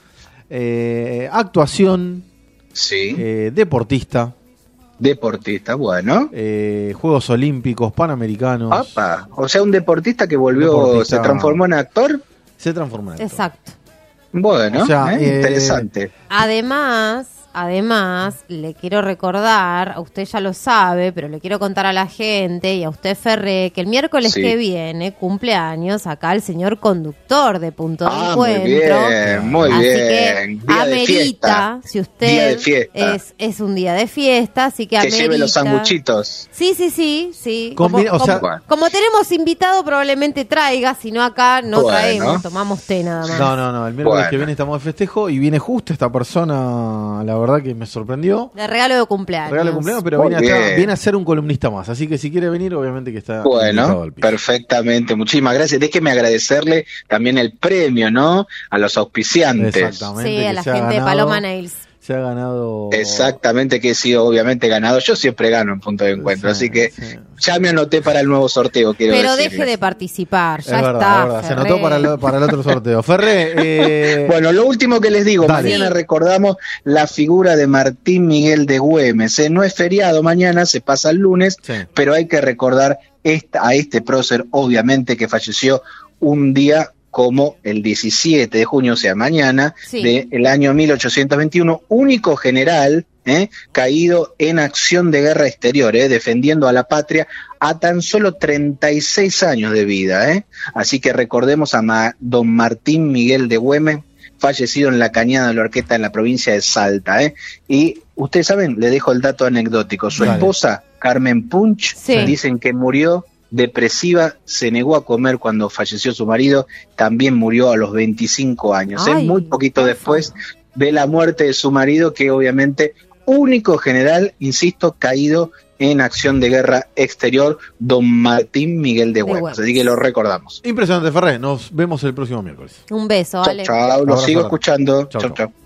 eh, actuación, Sí, eh, deportista, deportista, bueno. eh, Juegos Olímpicos, Panamericanos. Opa, o sea, un deportista que volvió, Deportista. se transformó en actor. Se transforma en actor. Exacto. Bueno, O sea, ¿eh? eh, interesante. Además, además, le quiero recordar, a usted ya lo sabe, pero le quiero contar a la gente y a usted, Ferré, que el miércoles Sí. que viene cumple años acá el señor conductor de Punto de Ah, muy Encuentro. bien, muy así bien. que Día de fiesta. amerita, si Día usted de fiesta. es, es un día de fiesta, así que Que amerita. lleve los sanguchitos. Sí, sí, sí, sí. Como, Combina- o como- sea- como tenemos invitado, probablemente traiga, si no acá no Bueno. traemos, tomamos té nada más. No, no, no, el miércoles Bueno. que viene estamos de festejo y viene justo esta persona, la verdad que me sorprendió. De regalo de cumpleaños. Regalo de cumpleaños, pero Muy viene a, bien. viene a ser un columnista más. Así que si quiere venir, obviamente que está invitado Bueno, al piso. perfectamente. Muchísimas gracias. Déjeme agradecerle también el premio, ¿no? A los auspiciantes. Exactamente. Sí, que a la se ha gente de ganado- Paloma Nails. Se ha ganado. Exactamente, que he sido obviamente ganado. Yo siempre gano en punto de encuentro, Sí, así que sí. ya me anoté para el nuevo sorteo, quiero Pero decirles. deje de participar, Es ya verdad, está. es verdad. Se Ferré. anotó para el, para el otro sorteo. Ferré, eh, Bueno, lo último que les digo, Dale. mañana Sí. recordamos la figura de Martín Miguel de Güemes. ¿eh? No es feriado mañana, se pasa el lunes, Sí. pero hay que recordar esta, a este prócer, obviamente, que falleció un día como el diecisiete de junio, o sea, mañana, Sí. del año mil ochocientos veintiuno, único general ¿eh? caído en acción de guerra exterior, ¿eh? defendiendo a la patria a tan solo treinta y seis años de vida. ¿eh? Así que recordemos a Ma- don Martín Miguel de Güemes, fallecido en la Cañada de la Orquesta en la provincia de Salta. ¿eh? Y ustedes saben, le dejo el dato anecdótico, su Dale. esposa, Carmen Punch, Sí. dicen que murió depresiva, se negó a comer cuando falleció su marido, también murió a los veinticinco años, ¿eh? Ay, muy poquito por después de la muerte de su marido, que obviamente único general, insisto, caído en acción de guerra exterior, don Martín Miguel de Güemes. Güemes. Así que lo recordamos. impresionante, Ferré. Nos vemos el próximo miércoles. Un beso, Chao, Ale. chao, lo Abrazo sigo grande. escuchando. Chau, Chau, chau. chau.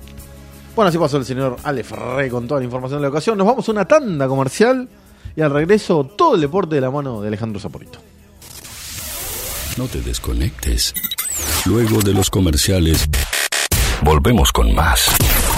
Bueno, así pasó el señor Ale Ferré con toda la información de la ocasión. Nos vamos a una tanda comercial y al regreso todo el deporte de la mano de Alejandro Saporito. No te desconectes. Luego de los comerciales, volvemos con más.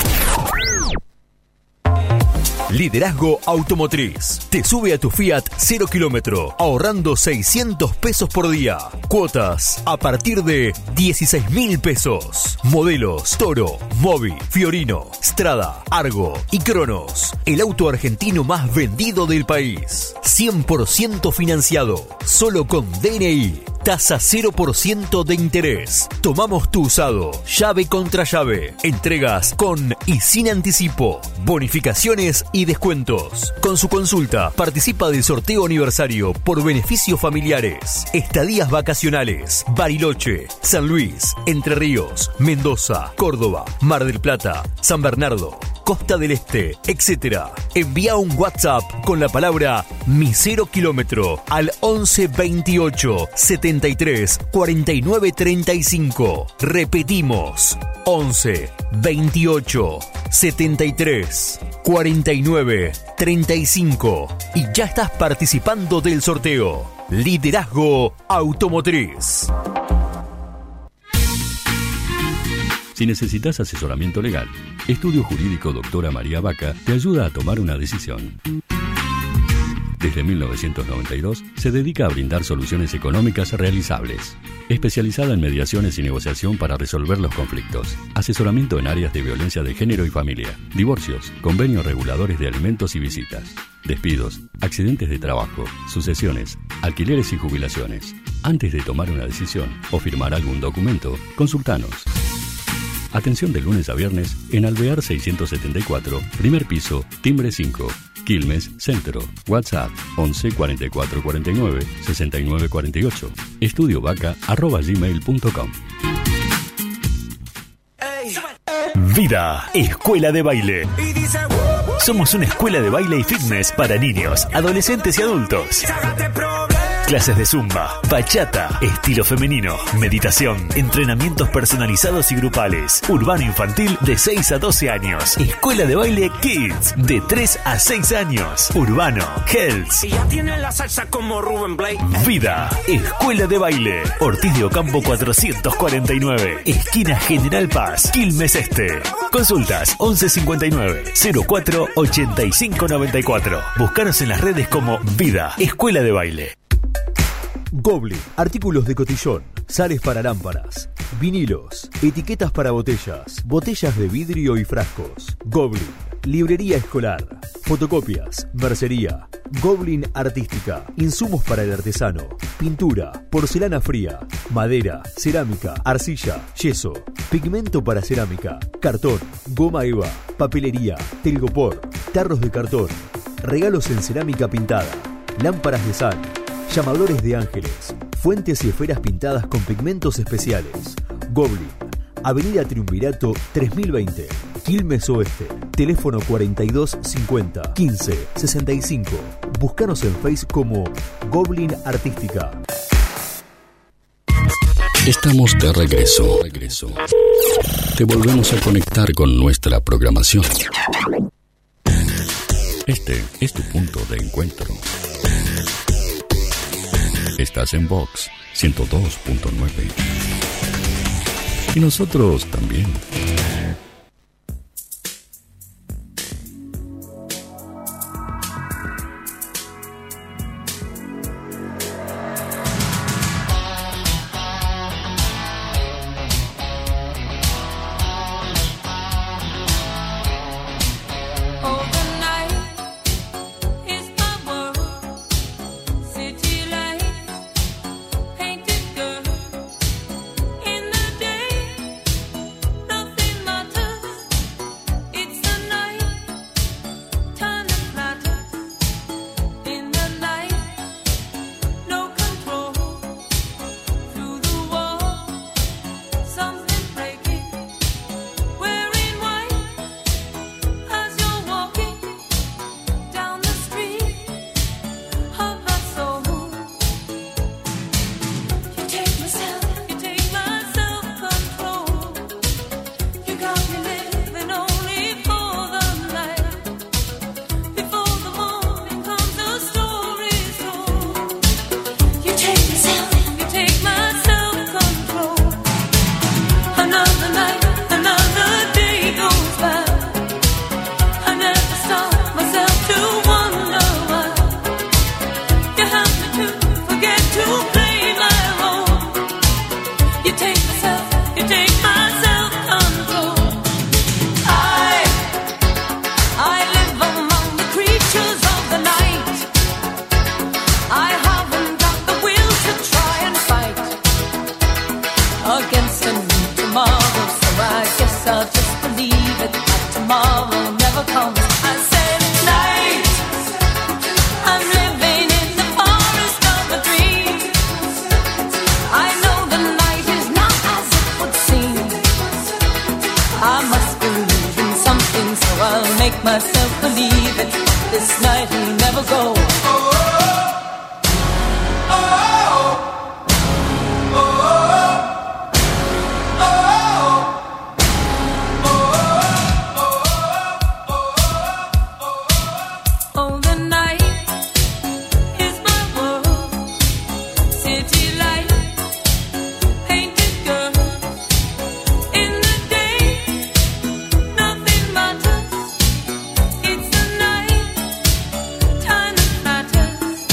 Liderazgo Automotriz. Te sube a tu Fiat cero kilómetro, ahorrando seiscientos pesos por día. Cuotas a partir de dieciséis mil pesos. Modelos Toro, Mobi, Fiorino, Strada, Argo y Cronos. El auto argentino más vendido del país. cien por ciento financiado. Solo con D N I. Tasa cero por ciento de interés. Tomamos tu usado, llave contra llave. Entregas con y sin anticipo. Bonificaciones y descuentos. Con su consulta, participa del sorteo aniversario por beneficios familiares. Estadías vacacionales. Bariloche, San Luis, Entre Ríos, Mendoza, Córdoba, Mar del Plata, San Bernardo. Costa del Este, etcétera. Envía un WhatsApp con la palabra Mi Cero Kilómetro al once veintiocho setenta y tres cuarenta y nueve treinta y cinco. Repetimos, once veintiocho setenta y tres cuarenta y nueve treinta y cinco. Y ya estás participando del sorteo. Liderazgo Automotriz. Si necesitas asesoramiento legal, Estudio Jurídico Doctora María Vaca te ayuda a tomar una decisión. Desde mil novecientos noventa y dos se dedica a brindar soluciones económicas realizables. Especializada en mediaciones y negociación para resolver los conflictos. Asesoramiento en áreas de violencia de género y familia. Divorcios, convenios reguladores de alimentos y visitas. Despidos, accidentes de trabajo, sucesiones, alquileres y jubilaciones. Antes de tomar una decisión o firmar algún documento, consultanos. Atención de lunes a viernes en Alvear seiscientos setenta y cuatro, primer piso, timbre cinco, Quilmes, Centro. WhatsApp once cuarenta y cuatro cuarenta y nueve sesenta y nueve cuarenta y ocho. Estudiovaca arroba gmail punto com. Vida, Escuela de Baile. Somos una escuela de baile y fitness para niños, adolescentes y adultos. Clases de zumba, bachata, estilo femenino, meditación, entrenamientos personalizados y grupales. Urbano infantil de seis a doce años. Escuela de baile Kids de tres a seis años. Urbano, Hells. Y ya tiene la salsa como Rubén Blake. Vida, Escuela de Baile. Ortiz de Ocampo cuatrocientos cuarenta y nueve. Esquina General Paz, Quilmes Este. Consultas once cincuenta y nueve cero cuatro ochenta y cinco noventa y cuatro. Búscanos en las redes como Vida, Escuela de Baile. Goblin, artículos de cotillón, sales para lámparas, vinilos, etiquetas para botellas, botellas de vidrio y frascos. Goblin, librería escolar, fotocopias, mercería. Goblin Artística, insumos para el artesano, pintura, porcelana fría, madera, cerámica, arcilla, yeso, pigmento para cerámica, cartón, goma eva, papelería, telgopor, tarros de cartón, regalos en cerámica pintada, lámparas de sal, llamadores de ángeles, fuentes y esferas pintadas con pigmentos especiales. Goblin, Avenida Triunvirato tres mil veinte, Quilmes Oeste. Teléfono cuarenta y dos cincuenta quince sesenta y cinco. Búscanos en Facebook como Goblin Artística. Estamos de regreso. regreso. Te volvemos a conectar con nuestra programación. Este es tu punto de encuentro. Estás en Vox ciento dos punto nueve. Y nosotros también. Painted girl in the day, nothing make myself believe it. This night will never go. Oh, the night is my world. City light, painted girls. In the day, nothing matters. It's the night, time that matters.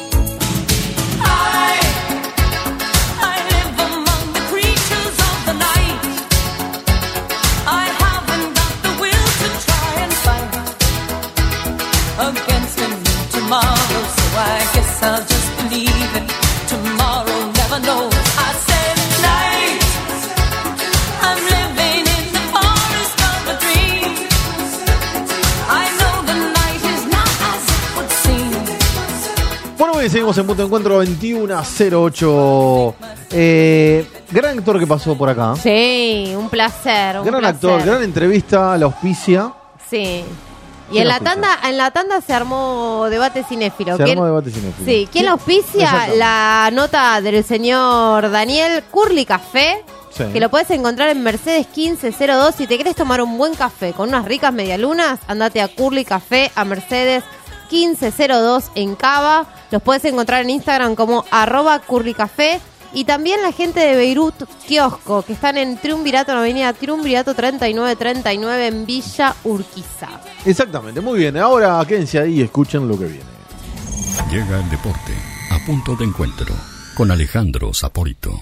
I, I live among the creatures of the night. I haven't got the will to try and fight against a new tomorrow, so I guess I'll just believe it. Tomorrow never knows. I said night, I'm living in the forest of a dream. I know the night is not as it would seem. Bueno, bien, seguimos en punto de encuentro veintiuno cero ocho. Eh, gran actor que pasó por acá. Sí, un placer. Un Gran placer. actor, gran entrevista, la auspicia. Sí. Y ¿Quién en la auspicia? tanda, en la tanda se armó debate cinéfilo. Se ¿Quién- armó debate cinéfilo. Sí, ¿quién la auspicia? Exactamente. La nota del señor Daniel Curly Café, Sí. que lo puedes encontrar en Mercedes quince cero dos. Si te querés tomar un buen café con unas ricas medialunas, andate a Curly Café, a Mercedes quince cero dos en Cava. Los puedes encontrar en Instagram como arroba Curly Café. Y también la gente de Beirut Kiosco, que están en Triunvirato, en la avenida Triunvirato treinta y nueve treinta y nueve en Villa Urquiza. Exactamente, muy bien. Ahora quédense ahí y escuchen lo que viene. Llega el deporte a punto de encuentro con Alejandro Saporito.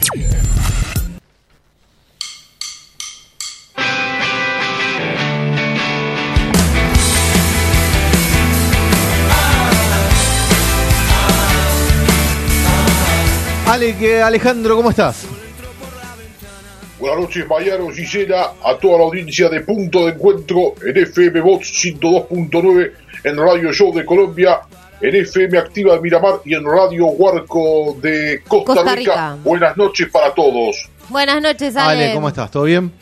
Ale, que Alejandro, ¿cómo estás? Buenas noches, Mariano, Gisela, a toda la audiencia de Punto de Encuentro en F M Box ciento dos punto nueve, en Radio Show de Colombia, en F M Activa de Miramar y en Radio Huarco de Costa, Costa Rica. Rica. Buenas noches para todos. Buenas noches, Ale. Ale, ¿cómo estás? ¿Todo bien?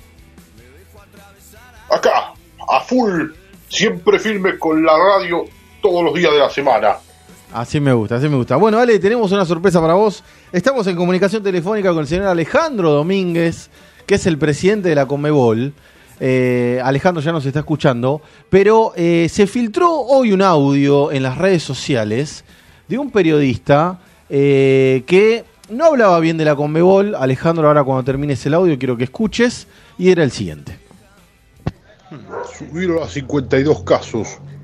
Acá, a full, siempre firme con la radio todos los días de la semana. Así me gusta, así me gusta. Bueno, Ale, tenemos una sorpresa para vos. Estamos en comunicación telefónica con el señor Alejandro Domínguez, que es el presidente de la Conmebol. Eh, Alejandro ya nos está escuchando, pero eh, se filtró hoy un audio en las redes sociales de un periodista eh, que no hablaba bien de la Conmebol. Alejandro, ahora cuando termines el audio quiero que escuches, y era el siguiente. Subieron a cincuenta y dos casos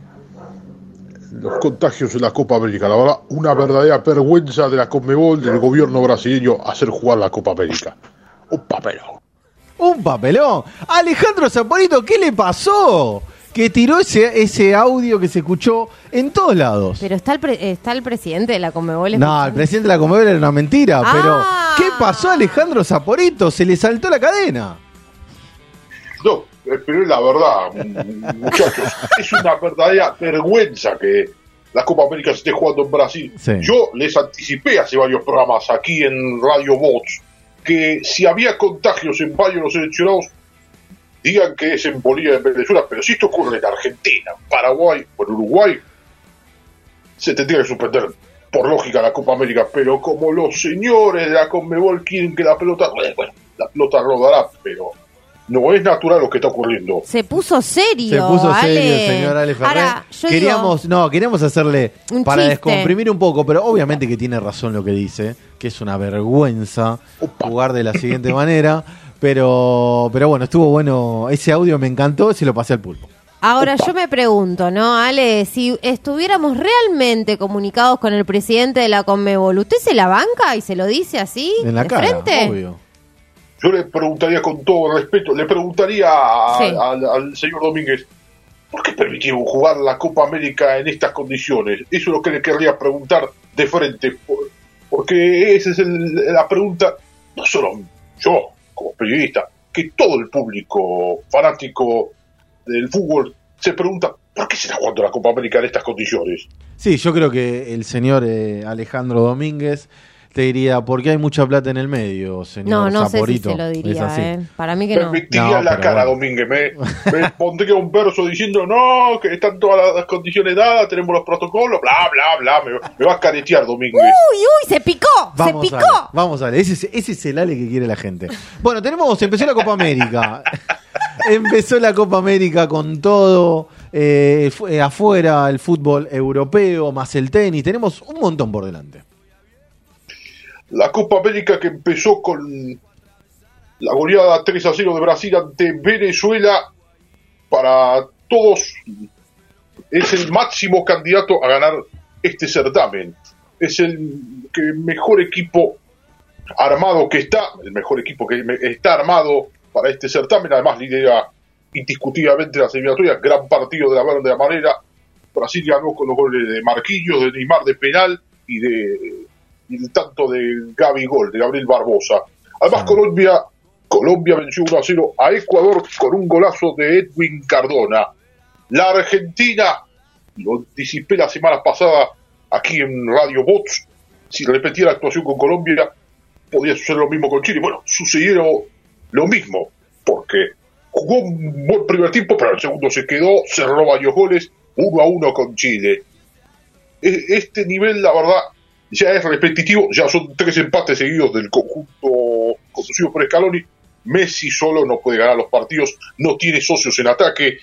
los contagios en la Copa América. La verdad, una verdadera vergüenza de la Conmebol, del gobierno brasileño, hacer jugar la Copa América. Un papelón. Un papelón. Alejandro Saporito, ¿qué le pasó? Que tiró ese, ese audio que se escuchó en todos lados. Pero está el, pre- está el presidente de la Conmebol. No, escuchando. el presidente de la Conmebol era una mentira, Ah. pero ¿qué pasó a Alejandro Saporito? Se le saltó la cadena. No, eh, pero es la verdad, muchachos, es una verdadera vergüenza que la Copa América se esté jugando en Brasil. Sí. Yo les anticipé hace varios programas aquí en Radio Box que si había contagios en varios de los seleccionados, digan que es en Bolivia y en Venezuela, pero si esto ocurre en Argentina, Paraguay o en Uruguay, se tendría que suspender por lógica la Copa América, pero como los señores de la Conmebol quieren que la pelota ruede, bueno, la pelota rodará, pero no es natural lo que está ocurriendo. Se puso serio. Se puso Ale. serio, señor Ale Ferrer. Ahora, yo queríamos, digo, no, queríamos hacerle Un para chiste. descomprimir un poco, pero obviamente que tiene razón lo que dice, que es una vergüenza jugar de la siguiente manera, pero, pero bueno, estuvo bueno, ese audio me encantó, se lo pasé al pulpo. ahora yo me pregunto, ¿no, Ale? Si estuviéramos realmente comunicados con el presidente de la Conmebol, ¿usted se la banca y se lo dice así? En la de cara, frente? obvio. Yo le preguntaría con todo el respeto, le preguntaría a- Sí. al, al señor Domínguez, ¿por qué permitieron jugar la Copa América en estas condiciones? Eso es lo que le querría preguntar de frente, por- porque esa es el- la pregunta, no solo yo como periodista, que todo el público fanático del fútbol se pregunta, ¿por qué se está jugando la Copa América en estas condiciones? Sí, yo creo que el señor eh, Alejandro Domínguez Te diría, porque hay mucha plata en el medio, señor No, no Saporito. sé si se lo Es diría, así. eh. Para mí que Me no. metiría No, la pero cara, bueno. Domínguez. Me, me pondría un verso diciendo, no, que están todas las condiciones dadas, tenemos los protocolos, bla, bla, bla. Me, me va a caretear, Domínguez. Uy, uy, se picó, Vamos se picó. Ale, vamos a ver, ese, es- ese es el Ale que quiere la gente. Bueno, tenemos, empezó la Copa América. Empezó la Copa América con todo, eh, fu- eh, afuera el fútbol europeo, más el tenis, tenemos un montón por delante. La Copa América que empezó con la goleada tres a cero de Brasil ante Venezuela, para todos es el máximo candidato a ganar este certamen. Es el que mejor equipo armado que está, el mejor equipo que me- está armado para este certamen, además lidera indiscutiblemente las eliminatorias, gran partido de la de la manera. Brasil ganó con los goles de Marquinhos, de Neymar de penal y de y el tanto de Gavi Gol, de Gabriel Barbosa. Además, Sí. Colombia Colombia venció uno a cero a Ecuador con un golazo de Edwin Cardona. La Argentina, lo anticipé la semana pasada aquí en Radio Bots, si repetía la actuación con Colombia, podía suceder lo mismo con Chile. Bueno, sucedieron lo mismo, porque jugó un buen primer tiempo, pero el segundo se quedó, cerró varios goles, uno a uno con Chile. E- Este nivel, la verdad, ya es repetitivo, ya son tres empates seguidos del conjunto conducido por Scaloni. Messi solo no puede ganar los partidos, no tiene socios en ataque.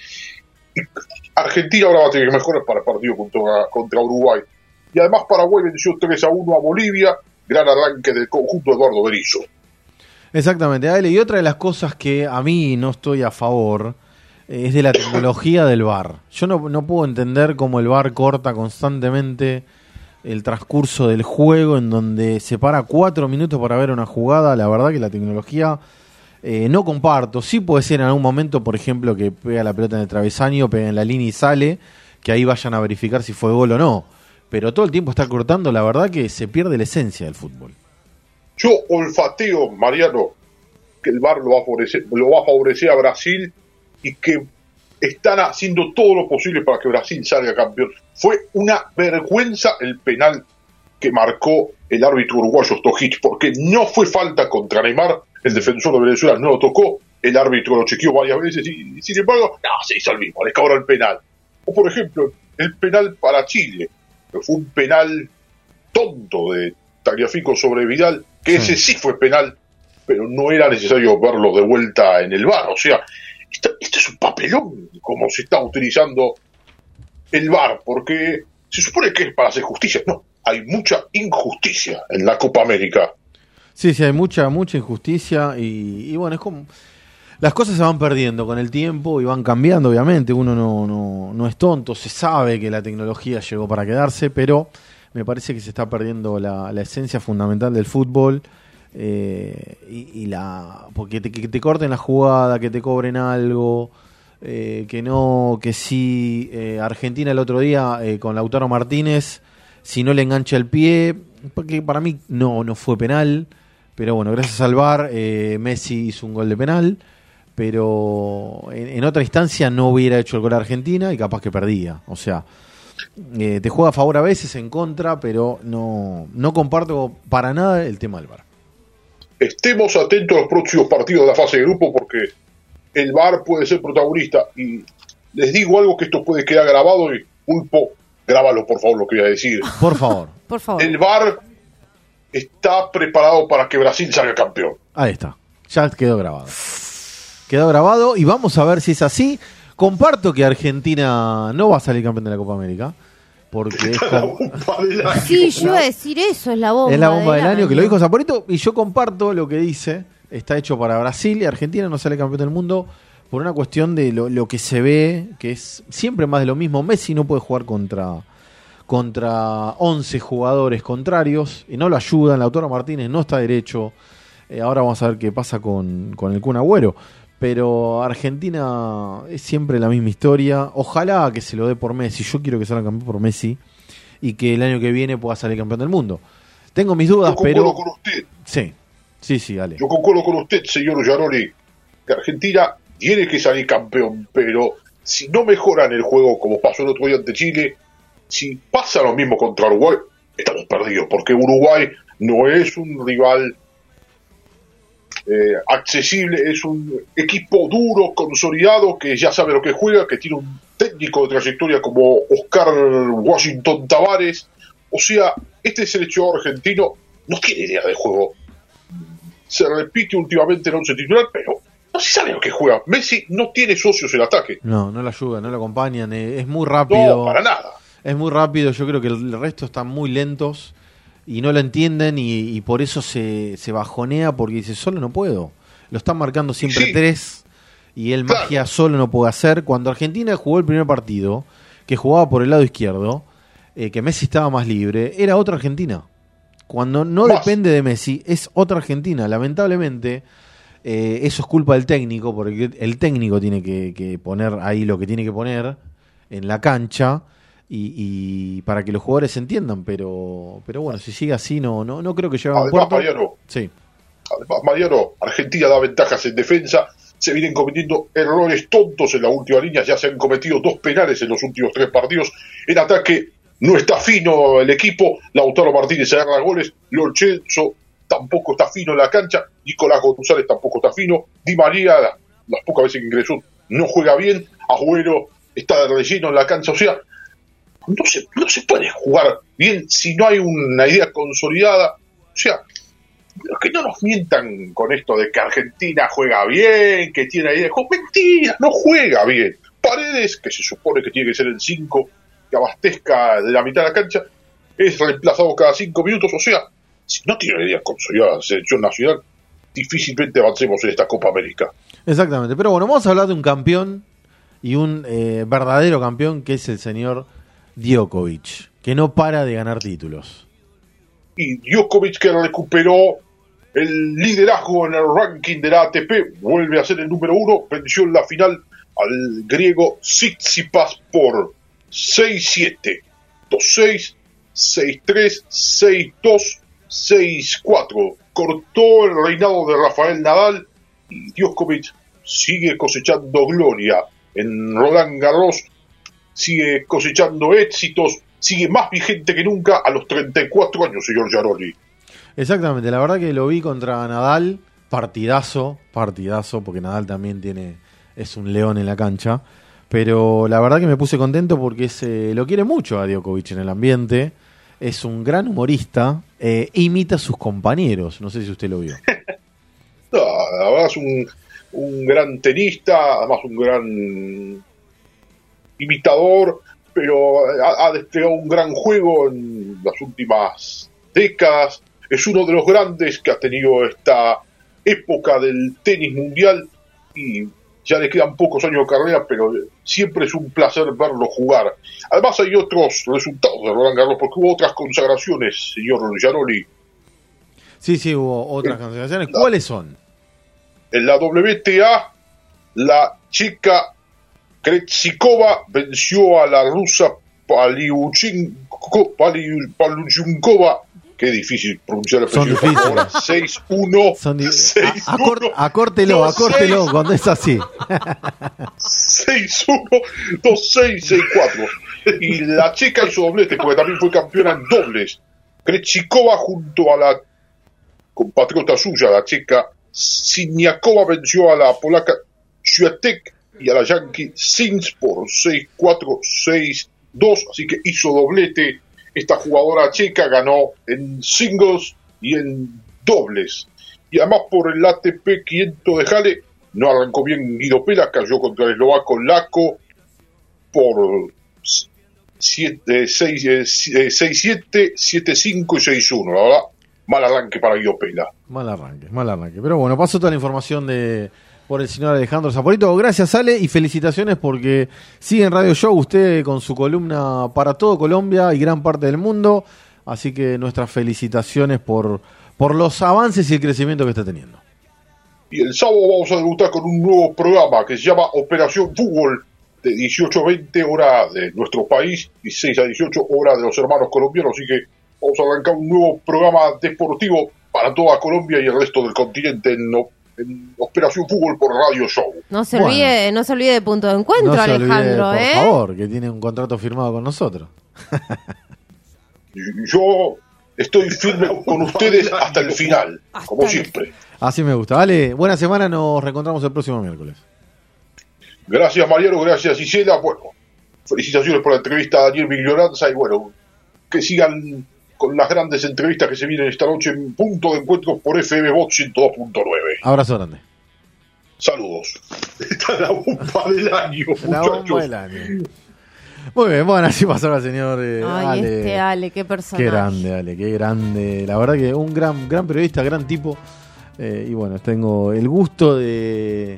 Argentina ahora va a tener que mejorar para el partido contra, contra Uruguay. Y además Paraguay venció tres a uno a Bolivia, gran arranque del conjunto de Eduardo Berizzo. Exactamente, Ale. Y otra de las cosas que a mí no estoy a favor eh, es de la tecnología del V A R. Yo no, no puedo entender cómo el V A R corta constantemente el transcurso del juego, en donde se para cuatro minutos para ver una jugada. La verdad que la tecnología eh, no comparto. Sí puede ser en algún momento, por ejemplo, que pega la pelota en el travesaño, pega en la línea y sale, que ahí vayan a verificar si fue gol o no. Pero todo el tiempo está cortando, la verdad que se pierde la esencia del fútbol. Yo olfateo, Mariano, que el V A R lo va a favorecer, lo va a favorecer a Brasil y que están haciendo todo lo posible para que Brasil salga campeón. Fue una vergüenza el penal que marcó el árbitro uruguayo Stojic, porque no fue falta contra Neymar, el defensor de Venezuela no lo tocó, el árbitro lo chequeó varias veces y, sin embargo, no, se hizo el mismo, le cobró el penal. O por ejemplo, el penal para Chile, que fue un penal tonto de Tagliafico sobre Vidal, que ese sí fue penal, pero no era necesario verlo de vuelta en el V A R. O sea, esto, esto es un papelón como se está utilizando el V A R, porque se supone que es para hacer justicia. No, hay mucha injusticia en la Copa América. Sí, sí, hay mucha, mucha injusticia y, y bueno, es como... Las cosas se van perdiendo con el tiempo y van cambiando, obviamente. Uno no, no, no es tonto, se sabe que la tecnología llegó para quedarse, pero me parece que se está perdiendo la, la esencia fundamental del fútbol. Eh, y, y la porque te, que te corten la jugada, que te cobren algo, eh, que no, que si eh, Argentina el otro día eh, con Lautaro Martínez, si no le engancha el pie, porque para mí no, no fue penal, pero bueno, gracias al V A R eh, Messi hizo un gol de penal, pero en, en otra instancia no hubiera hecho el gol a Argentina y capaz que perdía. O sea, eh, te juega a favor a veces, en contra, pero no, no comparto para nada el tema del V A R. Estemos atentos a los próximos partidos de la fase de grupo, porque el V A R puede ser protagonista. Y les digo algo, que esto puede quedar grabado, y Pulpo, grábalo por favor lo que voy a decir. Por favor. Por favor. El V A R está preparado para que Brasil salga campeón. Ahí está, ya quedó grabado. Quedó grabado y vamos a ver si es así. Comparto que Argentina no va a salir campeón de la Copa América, porque es, como- Sí, yo iba a decir eso, es la bomba. es la bomba del año, que lo dijo Saporito, y yo comparto lo que dice. Está hecho para Brasil y Argentina no sale campeón del mundo por una cuestión de lo, lo que se ve, que es siempre más de lo mismo. Messi no puede jugar contra, contra once jugadores contrarios y no lo ayudan. Lautaro Martínez no está derecho. Eh, ahora vamos a ver qué pasa con, con el Kun Agüero. Pero Argentina es siempre la misma historia. Ojalá que se lo dé por Messi. Yo quiero que salga campeón por Messi y que el año que viene pueda salir campeón del mundo. Tengo mis dudas, Yo concuerdo pero... con usted. Sí, sí, sí, dale. Yo concuerdo con usted, señor Gianoli, que Argentina tiene que salir campeón, pero si no mejoran el juego como pasó el otro día ante Chile, si pasa lo mismo contra Uruguay, estamos perdidos, porque Uruguay no es un rival eh, accesible, es un equipo duro, consolidado, que ya sabe lo que juega, que tiene un técnico de trayectoria como Oscar Washington Tavares. O sea, este seleccionado argentino no tiene idea de juego. Se repite últimamente en once titular, pero no se sabe lo que juega. Messi no tiene socios en ataque. No, no lo ayudan, no lo acompañan. eh, Es muy rápido. No, para nada. Es muy rápido. Yo creo que el resto están muy lentos y no lo entienden y, y por eso se, se bajonea porque dice, solo no puedo. Lo están marcando siempre Sí. tres y él Claro. magia solo no puede hacer. Cuando Argentina jugó el primer partido, que jugaba por el lado izquierdo, eh, que Messi estaba más libre, era otra Argentina. Cuando no Más. depende de Messi, es otra Argentina. Lamentablemente, eh, eso es culpa del técnico, porque el técnico tiene que, que poner ahí lo que tiene que poner en la cancha y, y para que los jugadores se entiendan. Pero, pero bueno, si sigue así, no, no, no creo que llegue a un Además, puerto. Mariano, Sí. además, Mariano, Argentina da ventajas en defensa, se vienen cometiendo errores tontos en la última línea, ya se han cometido dos penales en los últimos tres partidos. En ataque no está fino el equipo, Lautaro Martínez agarra goles, Lo Celso tampoco está fino en la cancha, Nicolás González tampoco está fino, Di María, las pocas veces que ingresó, no juega bien, Agüero está de relleno en la cancha. O sea, no se, no se puede jugar bien si no hay una idea consolidada. O sea, que no nos mientan con esto de que Argentina juega bien, que tiene idea de juego. Mentira, no juega bien. Paredes, que se supone que tiene que ser el cinco, que abastezca de la mitad de la cancha, es reemplazado cada cinco minutos. O sea, si no tiene idea consolidada la selección nacional, difícilmente avancemos en esta Copa América. Exactamente. Pero bueno, vamos a hablar de un campeón y un eh, verdadero campeón que es el señor Djokovic, que no para de ganar títulos. Y Djokovic, que recuperó el liderazgo en el ranking de la A T P, vuelve a ser el número uno, venció en la final al griego Tsitsipas por seis siete, dos seis, seis tres, seis dos, seis cuatro. Cortó el reinado de Rafael Nadal y Djokovic sigue cosechando gloria en Roland Garros, sigue cosechando éxitos, sigue más vigente que nunca a los treinta y cuatro años, señor Gianoli. Exactamente, la verdad que lo vi contra Nadal, partidazo, partidazo, porque Nadal también tiene, es un león en la cancha, pero la verdad que me puse contento porque se lo quiere mucho a Djokovic en el ambiente, es un gran humorista, eh, imita a sus compañeros, no sé si usted lo vio. No, la verdad es un, un gran tenista, además un gran imitador, pero ha, ha desplegado un gran juego en las últimas décadas. Es uno de los grandes que ha tenido esta época del tenis mundial y ya le quedan pocos años de carrera, pero siempre es un placer verlo jugar. Además hay otros resultados de Roland Garros, porque hubo otras consagraciones, señor Gianoli. Sí, sí, hubo otras consideraciones. ¿Cuáles son? En la W T A, la chica Krejcikova venció a la rusa Paliuchenko- Pali- Paliuchenkova. Qué difícil pronunciar la Son expresión. difíciles. seis uno. Son di- seis a- acor- uno, acórtelo, dos acórtelo seis, cuando es así. seis uno, dos seis, seis cuatro. Y la checa hizo doblete, porque también fue campeona en dobles. Krejcikova junto a la compatriota suya, la checa Siniakova, venció a la polaca Swiatek y a la yankee Sins por seis cuatro, seis dos. Así que hizo doblete. Esta jugadora checa ganó en singles y en dobles. Y además por el A T P quinientos de Halle no arrancó bien Guido Pela, cayó contra el eslovaco Lako por seis siete, siete cinco y seis uno. La verdad, mal arranque para Guido Pela. Mal arranque, mal arranque. Pero bueno, paso toda la información de por el señor Alejandro Zaporito. Gracias, Ale, y felicitaciones porque sigue en Radio Show usted con su columna para todo Colombia y gran parte del mundo. Así que nuestras felicitaciones por, por los avances y el crecimiento que está teniendo. Y el sábado vamos a debutar con un nuevo programa que se llama Operación Fútbol, de dieciocho a veinte horas de nuestro país, dieciséis a dieciocho horas de los hermanos colombianos. Así que vamos a arrancar un nuevo programa deportivo para toda Colombia y el resto del continente en, en Operación Fútbol por Radio Show. No se Bueno. olvide, no se olvide de Punto de Encuentro, No se olvide, Alejandro, por ¿eh? favor, que tiene un contrato firmado con nosotros. Yo estoy firme con ustedes hasta el final, como siempre. Así me gusta. Vale, buena semana, nos reencontramos el próximo miércoles. Gracias, Mariano, gracias, Isela. Bueno, felicitaciones por la entrevista a Daniel Miglioranza y bueno, que sigan con las grandes entrevistas que se vienen esta noche en Punto de Encuentro por F M Box ciento dos punto nueve. Abrazo grande. Saludos. Esta es la bomba del año, La muchachos. bomba del año. Muy bien, bueno, así pasó el señor eh, Ay, Ale. este Ale, qué personaje. Qué grande, Ale, qué grande. La verdad que un gran, gran periodista, gran tipo. Eh, y bueno, tengo el gusto de...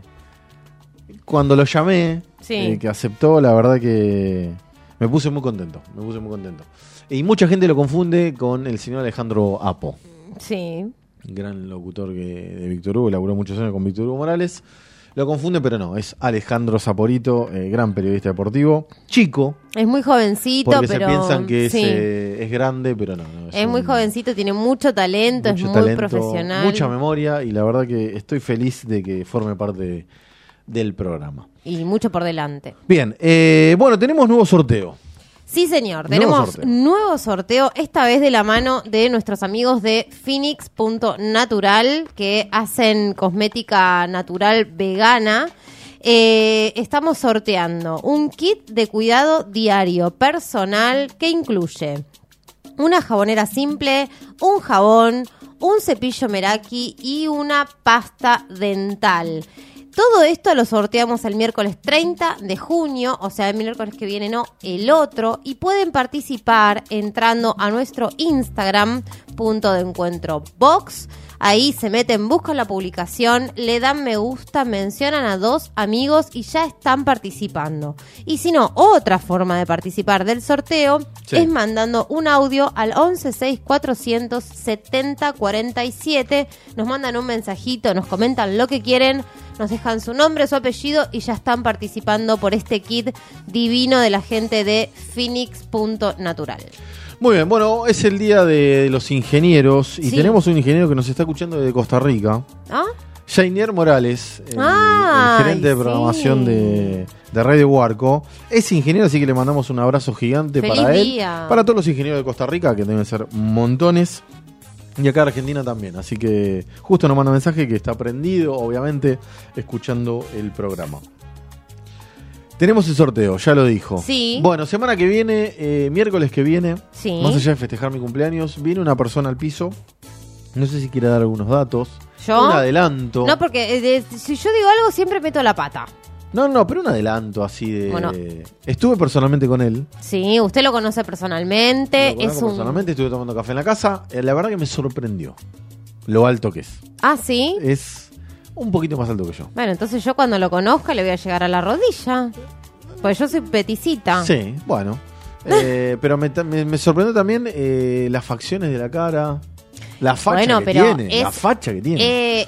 Cuando lo llamé, Sí. eh, que aceptó, la verdad que me puse muy contento. Me puse muy contento. Y mucha gente lo confunde con el señor Alejandro Apo. Sí. Gran locutor que, de Víctor Hugo, laburó muchos años con Víctor Hugo Morales. Lo confunde, pero no, es Alejandro Saporito, eh, gran periodista deportivo, chico, Es muy jovencito, porque pero... se piensan que es, sí. eh, es grande, pero no. no Es muy un- jovencito, tiene mucho talento, mucho es muy talento, profesional. mucha memoria y la verdad que estoy feliz de que forme parte de- del programa. Y mucho por delante. Bien, eh, bueno, tenemos nuevo sorteo. Sí, señor. Nuevo Tenemos sorteo. nuevo sorteo, esta vez de la mano de nuestros amigos de Phoenix punto natural, que hacen cosmética natural vegana. Eh, estamos sorteando un kit de cuidado diario personal que incluye una jabonera simple, un jabón, un cepillo Meraki y una pasta dental. Todo esto lo sorteamos el miércoles treinta de junio, o sea, el miércoles que viene, no, el otro. Y pueden participar entrando a nuestro Instagram, punto de encuentro box. Ahí se meten, buscan la publicación, le dan me gusta, mencionan a dos amigos y ya están participando. Y si no, otra forma de participar del sorteo Sí. es mandando un audio al once seis cuatrocientos setenta cuarenta y siete. Nos mandan un mensajito, nos comentan lo que quieren, nos dejan su nombre, su apellido y ya están participando por este kit divino de la gente de Phoenix punto natural. Muy bien, bueno, es el día de los ingenieros y Sí. tenemos un ingeniero que nos está escuchando desde Costa Rica. ¿Ah? Jainier Morales, el, Ay, el gerente de programación sí. de, de Radio Huarco. Es ingeniero, así que le mandamos un abrazo gigante Feliz para él. día. Para todos los ingenieros de Costa Rica, que deben ser montones. Y acá en Argentina también. Así que justo nos manda un mensaje que está prendido, obviamente, escuchando el programa. Tenemos el sorteo, ya lo dijo. Sí. Bueno, semana que viene, eh, miércoles que viene, Sí. más allá de festejar mi cumpleaños, viene una persona al piso. No sé si quiere dar algunos datos. ¿Yo? Un adelanto. No, porque eh, de- si yo digo algo siempre meto la pata. No, no, pero un adelanto así de... Bueno. Estuve personalmente con él. Sí, usted lo conoce personalmente. Lo conozco es un... personalmente, estuve tomando café en la casa. Eh, la verdad que me sorprendió lo alto que es. Ah, sí. Es un poquito más alto que yo. Bueno, entonces yo cuando lo conozca le voy a llegar a la rodilla. Pues yo soy peticita. Sí, bueno. Eh, pero me, me- me sorprendió también eh, las facciones de la cara. La facha Bueno, que pero tiene. es- La facha que tiene. Eh,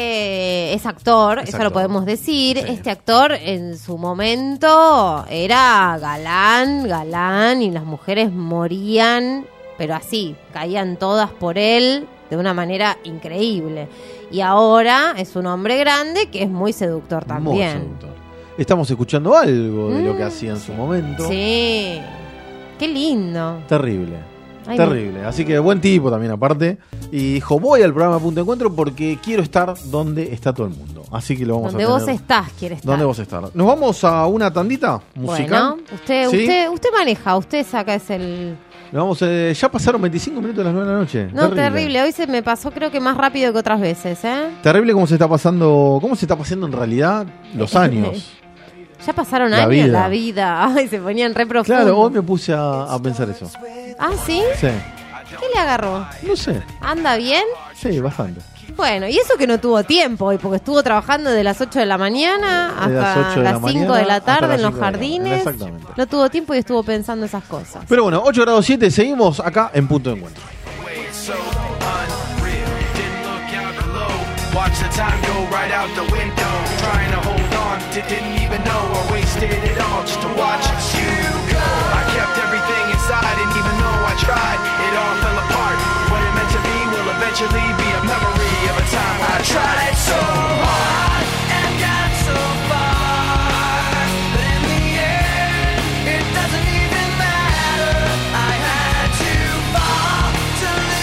este es actor, Es eso actor. lo podemos decir. Sí. Este actor en su momento era galán, galán, y las mujeres morían, pero así, caían todas por él de una manera increíble. Y ahora es un hombre grande que es muy seductor Muy también. seductor. Estamos escuchando algo de lo que Mm, hacía en su momento. Sí, qué lindo. Terrible. Ay, Terrible. Así que buen tipo también aparte. Y dijo, voy al programa Punto de Encuentro porque quiero estar donde está todo el mundo. Así que lo vamos Donde a vos tener. estás, quieres estar. ¿Dónde vos estás? Nos vamos a una tandita musical. Bueno, usted, ¿Sí? usted, usted maneja, usted saca es el... Nos vamos, eh, ya pasaron veinticinco minutos de las nueve de la noche. No, terrible. Hoy se me pasó creo que más rápido que otras veces, ¿eh? Terrible cómo se está pasando, cómo se está pasando en realidad los años. Ya pasaron La años, vida. la vida. Ay, se ponían re profundos. Claro, hoy me puse a, a pensar eso. Ah, ¿sí? Sí, ¿Qué le agarró? no sé. ¿Anda bien? Sí, bastante. Bueno, y eso que no tuvo tiempo hoy, porque estuvo trabajando de las ocho de la mañana De las hasta ocho de la las cinco mañana de la hasta tarde las en los cinco de la tarde. jardines. Exactamente. No tuvo tiempo y estuvo pensando esas cosas. Pero bueno, ocho grados siete, seguimos acá en Punto de Encuentro. So unreal. Didn't look out below. Watch the time go right out the window. Trying to hold on, di- didn't even know I wasted it all just to watch you go. I kept everything inside, and even though I tried, it all fell apart. What it meant to be will eventually be a memory of a time I tried so hard and got so far. But in the end, it doesn't even matter. I had to fall to live.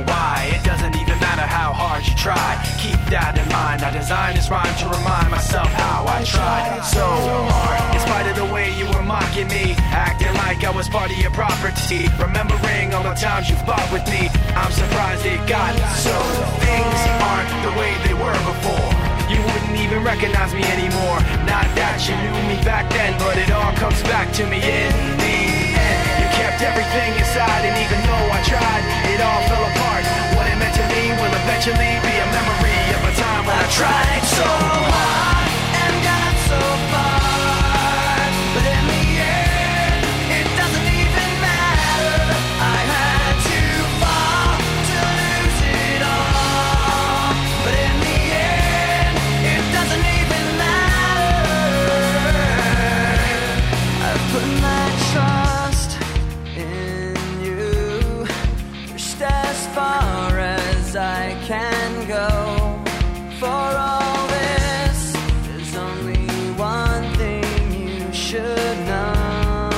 why. It doesn't even matter how hard you try. Keep that in mind. I designed this rhyme to remind myself how I tried so hard. In spite of the way you were mocking me, acting like I was part of your property. Remembering all the times you fought with me, I'm surprised it got so. Things aren't the way they were before. You wouldn't even recognize me anymore. Not that you knew me back then, but it all comes back to me in the end. You kept everything inside, and even though I tried, it all fell apart. What it meant to me will eventually be a memory of a time when I tried so hard and got so far. But in the end, it doesn't even matter. I had to fall to lose it all. But in the end, it doesn't even matter. I put my trust in you, pushed as far as I can go. For all this, there's only one thing you should know.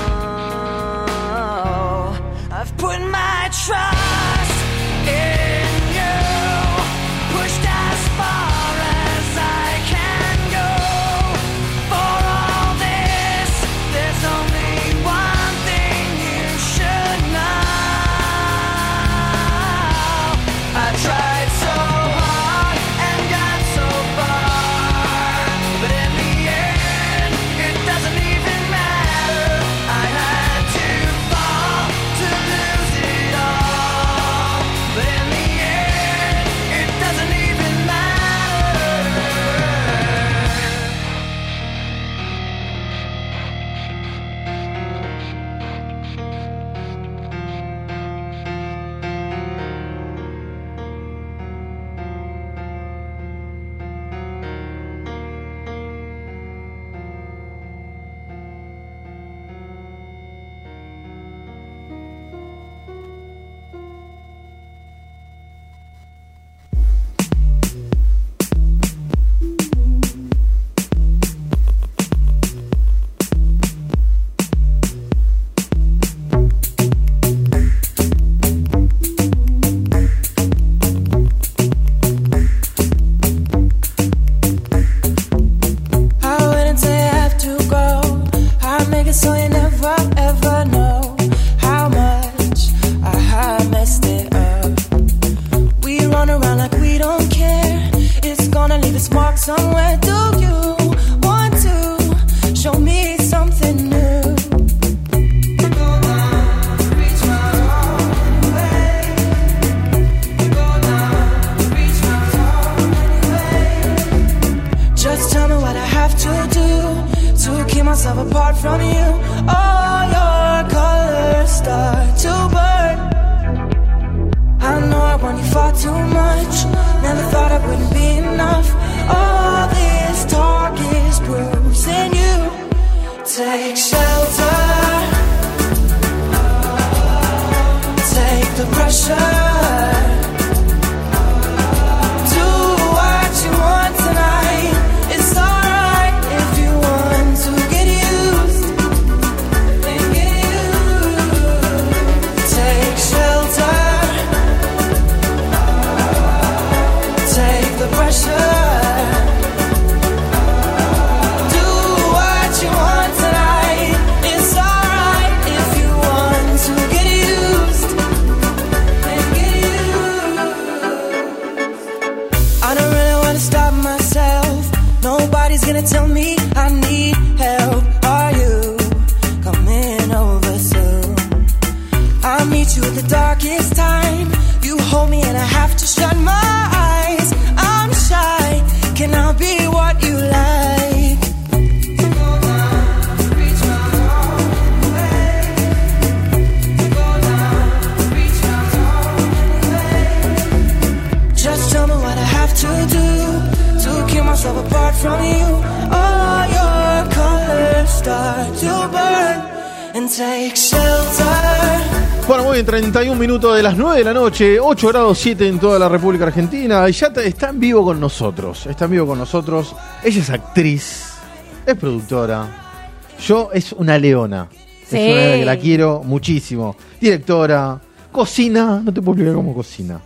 I've put my trust in you, pushed as far as I can go. For all this, there's only one thing you should know. I tried so hard and got so far, but in the end, it doesn't even matter. I had to fall to lose it all, but in the end, it doesn't even matter. I wouldn't say I have to go. I make it so you never ever know how much I have messed it up. We run around like we don't care. It's gonna leave its mark somewhere. Do you want to show me something new? Just tell me what I have to do to keep myself apart from you. All your colors start to burn. I know I want you far too much. Never thought I wouldn't be enough. All this talk is bruising you. Take shelter. Take the pressure. Do what you want tonight. It's alright if you want to get used. Then get used. Take shelter. Take the pressure. Do what you want tonight. It's alright if you want to get used. Then get used. I don't really want to stop myself. Nobody's gonna tell me I need help. Are you coming over soon? I'll meet you at the darkest time. You hold me and I have to shut my eyes. I'm shy. Can I be what you like? Just tell me what I have to do to keep myself apart from you. All your colors start to burn and take shelter. Bueno, muy bien, treinta y un minutos de las nueve de la noche, ocho grados siete en toda la República Argentina. Y ya te- está en vivo con nosotros. Está en vivo con nosotros. Ella es actriz, es productora. Yo es una leona. Sí. Es una leona que la quiero muchísimo. Directora, cocina. No te puedo explicar cómo cocina.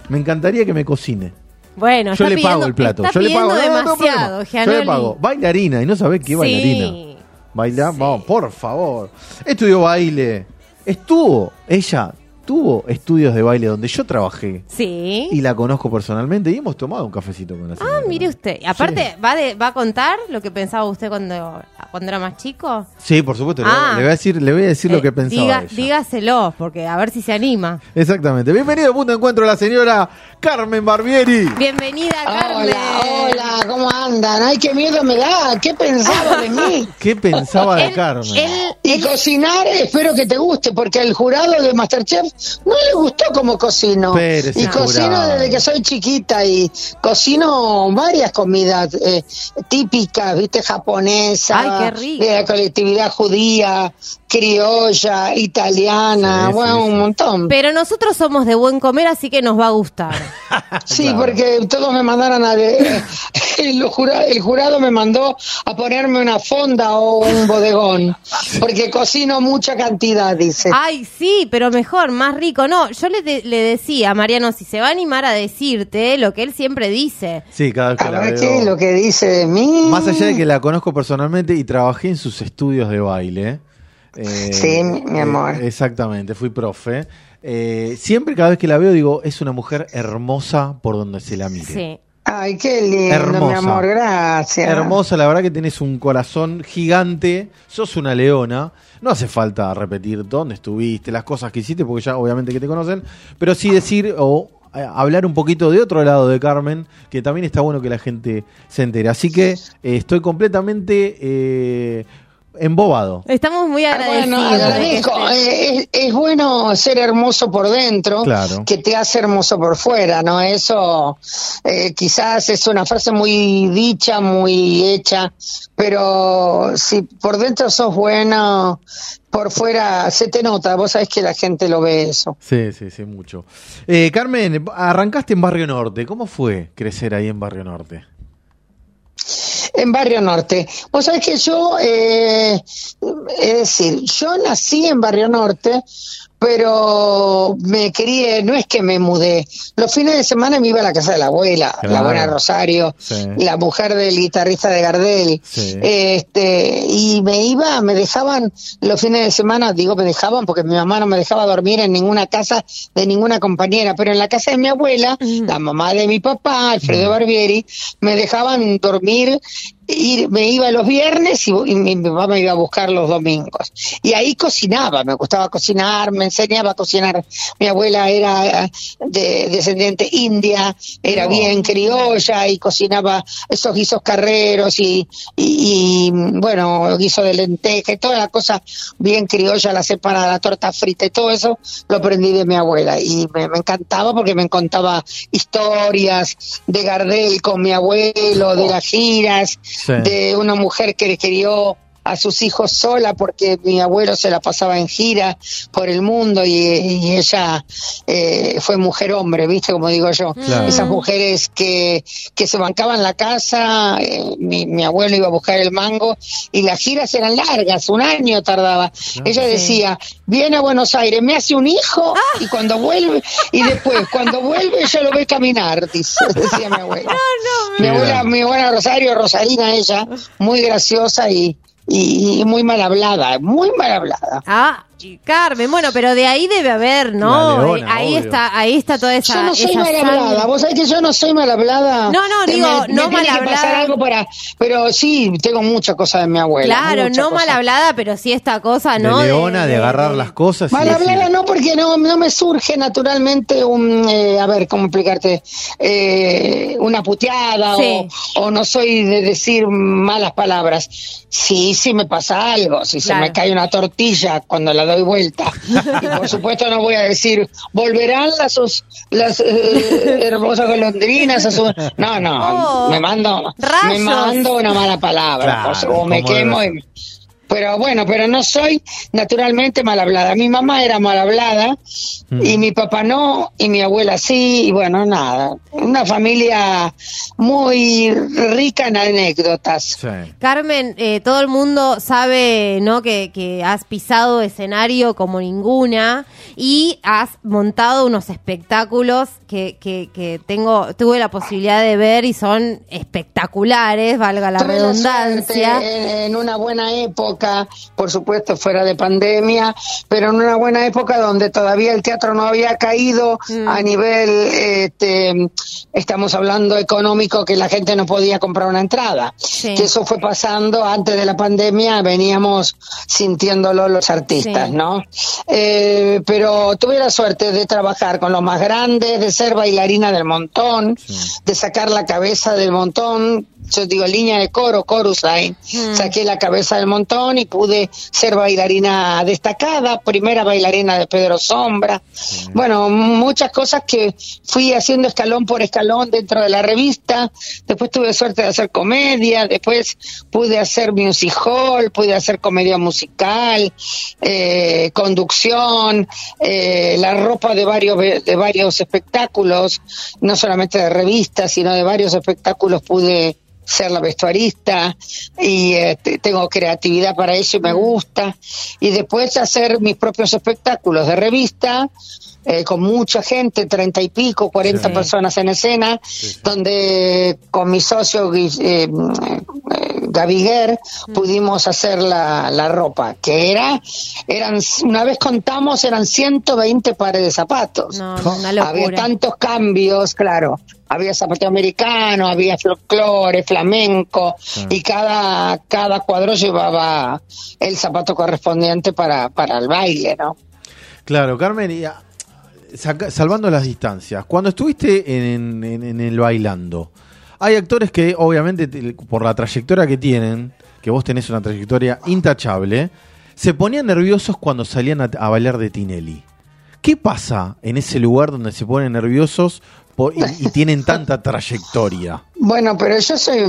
Me encantaría que me cocine. Bueno, Yo está le pidiendo, pago el plato. está Yo le pago. pidiendo No, no, no, demasiado, problema. Yo Gianoli. le pago. Bailarina. ¿Y no sabés qué Sí. bailarina? Bailar, vamos, por favor. Estudió baile. Estuvo, ella tuvo estudios de baile donde yo trabajé. Sí. Y la conozco personalmente y hemos tomado un cafecito con la señora. Ah, mire usted. Y aparte, ¿va, de, ¿va a contar lo que pensaba usted cuando, cuando era más chico? Sí, por supuesto. le- Ah. Le, voy a decir, le voy a decir lo Eh, que pensaba diga- ella. dígaselo, porque a ver si se anima. Exactamente. Bienvenido a Punto de Encuentro la señora Carmen Barbieri. Bienvenida, Carmen. Hola, hola, ¿cómo andan? Ay, qué miedo me da. ¿Qué pensaba de mí? ¿Qué pensaba de Él- Carmen? Y cocinar, espero que te guste, porque al jurado de Masterchef no le gustó como cocino. Pero ese y cocino jurado. desde que soy chiquita y cocino varias comidas eh, típicas, viste, japonesa, Ay, qué rico. de la colectividad judía, criolla, italiana, Sí, bueno, sí, un montón. Pero nosotros somos de buen comer, así que nos va a gustar. Sí, porque todos me mandaron a... de- el, jura- el jurado me mandó a ponerme una fonda o un bodegón, porque cocino mucha cantidad, dice. Ay, sí, pero mejor, más rico. No, yo le, de- le decía a Mariano, si se va a animar a decirte lo que él siempre dice. Sí, cada vez que A la ver veo. qué es lo que dice de mí. Más allá de que la conozco personalmente y trabajé en sus estudios de baile. eh, Sí, mi- mi amor. eh, exactamente, fui profe. Eh, siempre cada vez que la veo digo, es una mujer hermosa por donde se la mire. Sí. Ay, qué lindo, Hermosa. mi amor, gracias. Hermosa, la verdad que tenés un corazón gigante, sos una leona. No hace falta repetir dónde estuviste, las cosas que hiciste, porque ya obviamente que te conocen, pero sí decir o eh, hablar un poquito de otro lado de Carmen, que también está bueno que la gente se entere. Así que eh, estoy completamente eh, embobado. Estamos muy agradecidos. Bueno, de que agradezco. estés. Eh, es, es bueno ser hermoso por dentro, Claro. que te hace hermoso por fuera, ¿no? Eso eh, quizás es una frase muy dicha, muy hecha, pero si por dentro sos bueno, por fuera se te nota. Vos sabés que la gente lo ve eso. Sí, sí, sí, mucho. Eh, Carmen, arrancaste en Barrio Norte. ¿Cómo fue crecer ahí en Barrio Norte? En Barrio Norte. Vos sabés que yo, eh, es decir, yo nací en Barrio Norte, pero me crié, no es que me mudé. Los fines de semana me iba a la casa de la abuela, Claro. la buena Rosario, Sí. la mujer del guitarrista de Gardel. Sí. Este, y me iba, me dejaban los fines de semana, digo me dejaban porque mi mamá no me dejaba dormir en ninguna casa de ninguna compañera, pero en la casa de mi abuela, la mamá de mi papá, Alfredo Barbieri, me dejaban dormir. Y me iba los viernes y, y mi papá me iba a buscar los domingos. Y ahí cocinaba, me gustaba cocinar, me enseñaba a cocinar. Mi abuela era de descendiente india, era Oh. bien criolla y cocinaba esos guisos carreros y, y, y, bueno, guiso de lenteja y toda la cosa bien criolla, la separada, la torta frita y todo eso lo aprendí de mi abuela. Y me, me encantaba porque me contaba historias de Gardel con mi abuelo, de las giras, Sí. de una mujer que le crió a sus hijos sola porque mi abuelo se la pasaba en gira por el mundo y, y ella eh, fue mujer-hombre, ¿viste? Como digo yo. Claro. Esas mujeres que, que se bancaban la casa, eh, mi, mi abuelo iba a buscar el mango y las giras eran largas, un año tardaba. Ella decía, viene a Buenos Aires, me hace un hijo y cuando vuelve, y después cuando vuelve ya lo ve caminar, dice, decía mi abuela. mi abuela, mi abuela Rosario, Rosarina ella, muy graciosa y y, y muy mal hablada, muy mal hablada. Ah, y Carmen, bueno, pero de ahí debe haber, ¿no? La leona, Eh, ahí obvio. está, ahí está toda esa. Yo no soy esa mal sangre. hablada, vos sabés que yo no soy mal hablada. No, no, Eh, digo, me- me no tiene mal que pasar hablada. algo para, pero sí, tengo muchas cosas de mi abuela. Claro, muchas no cosas. mal hablada, pero sí esta cosa, ¿no? de leona, de, agarrar las cosas. y Mal decir- hablada no, porque no, no me surge naturalmente un, eh, a ver, ¿cómo explicarte? Eh, una puteada Sí. o, o no soy de decir malas palabras. Sí, sí me pasa algo, si Claro. se me cae una tortilla cuando la doy vuelta. Y por supuesto no voy a decir, volverán las, os- las eh, hermosas golondrinas a su... No, no, Oh, me mando me rayos. mando una mala palabra, Claro, o sea, o me como quemo debe y... Pero bueno, pero no soy naturalmente mal hablada. Mi mamá era mal hablada mm. y mi papá no, y mi abuela sí, y bueno, nada. Una familia muy rica en anécdotas. Sí. Carmen, eh, todo el mundo sabe, ¿no?, que, que has pisado escenario como ninguna y has montado unos espectáculos que, que, que tengo tuve la posibilidad de ver y son espectaculares, valga la Tuve redundancia. La suerte, en, en una buena época, por supuesto fuera de pandemia, pero en una buena época donde todavía el teatro no había caído mm. a nivel, este, estamos hablando económico, que la gente no podía comprar una entrada. Sí. Que eso fue pasando antes de la pandemia, veníamos sintiéndolo los artistas, sí. ¿no? Eh, pero tuve la suerte de trabajar con los más grandes, de ser bailarina del montón, sí. de sacar la cabeza del montón. Yo digo línea de coro, chorus line, mm. saqué la cabeza del montón y pude ser bailarina destacada, primera bailarina de Pedro Sombra. Mm. Bueno, muchas cosas que fui haciendo escalón por escalón dentro de la revista. Después tuve suerte de hacer comedia, después pude hacer music hall, pude hacer comedia musical, eh, conducción, eh, la ropa de varios de varios espectáculos, no solamente de revistas, sino de varios espectáculos pude ser la vestuarista y eh, tengo creatividad para eso y me gusta. Y después hacer mis propios espectáculos de revista, eh, con mucha gente, treinta y pico, cuarenta sí. personas en escena, sí, sí. donde con mi socio eh, eh, Gaviguer mm. pudimos hacer la, la ropa, que era, eran, una vez contamos, eran ciento veinte pares de zapatos. No, no, una locura. Había tantos cambios, claro. Había zapateo americano, había folclore, flamenco, sí. y cada, cada cuadro llevaba el zapato correspondiente para, para el baile, ¿no? Claro, Carmen, y, saca, salvando las distancias, cuando estuviste en, en, en el bailando, hay actores que obviamente por la trayectoria que tienen, que vos tenés una trayectoria intachable, se ponían nerviosos cuando salían a, a bailar de Tinelli. ¿Qué pasa en ese lugar donde se ponen nerviosos por, y, y tienen tanta trayectoria? Bueno, pero yo soy,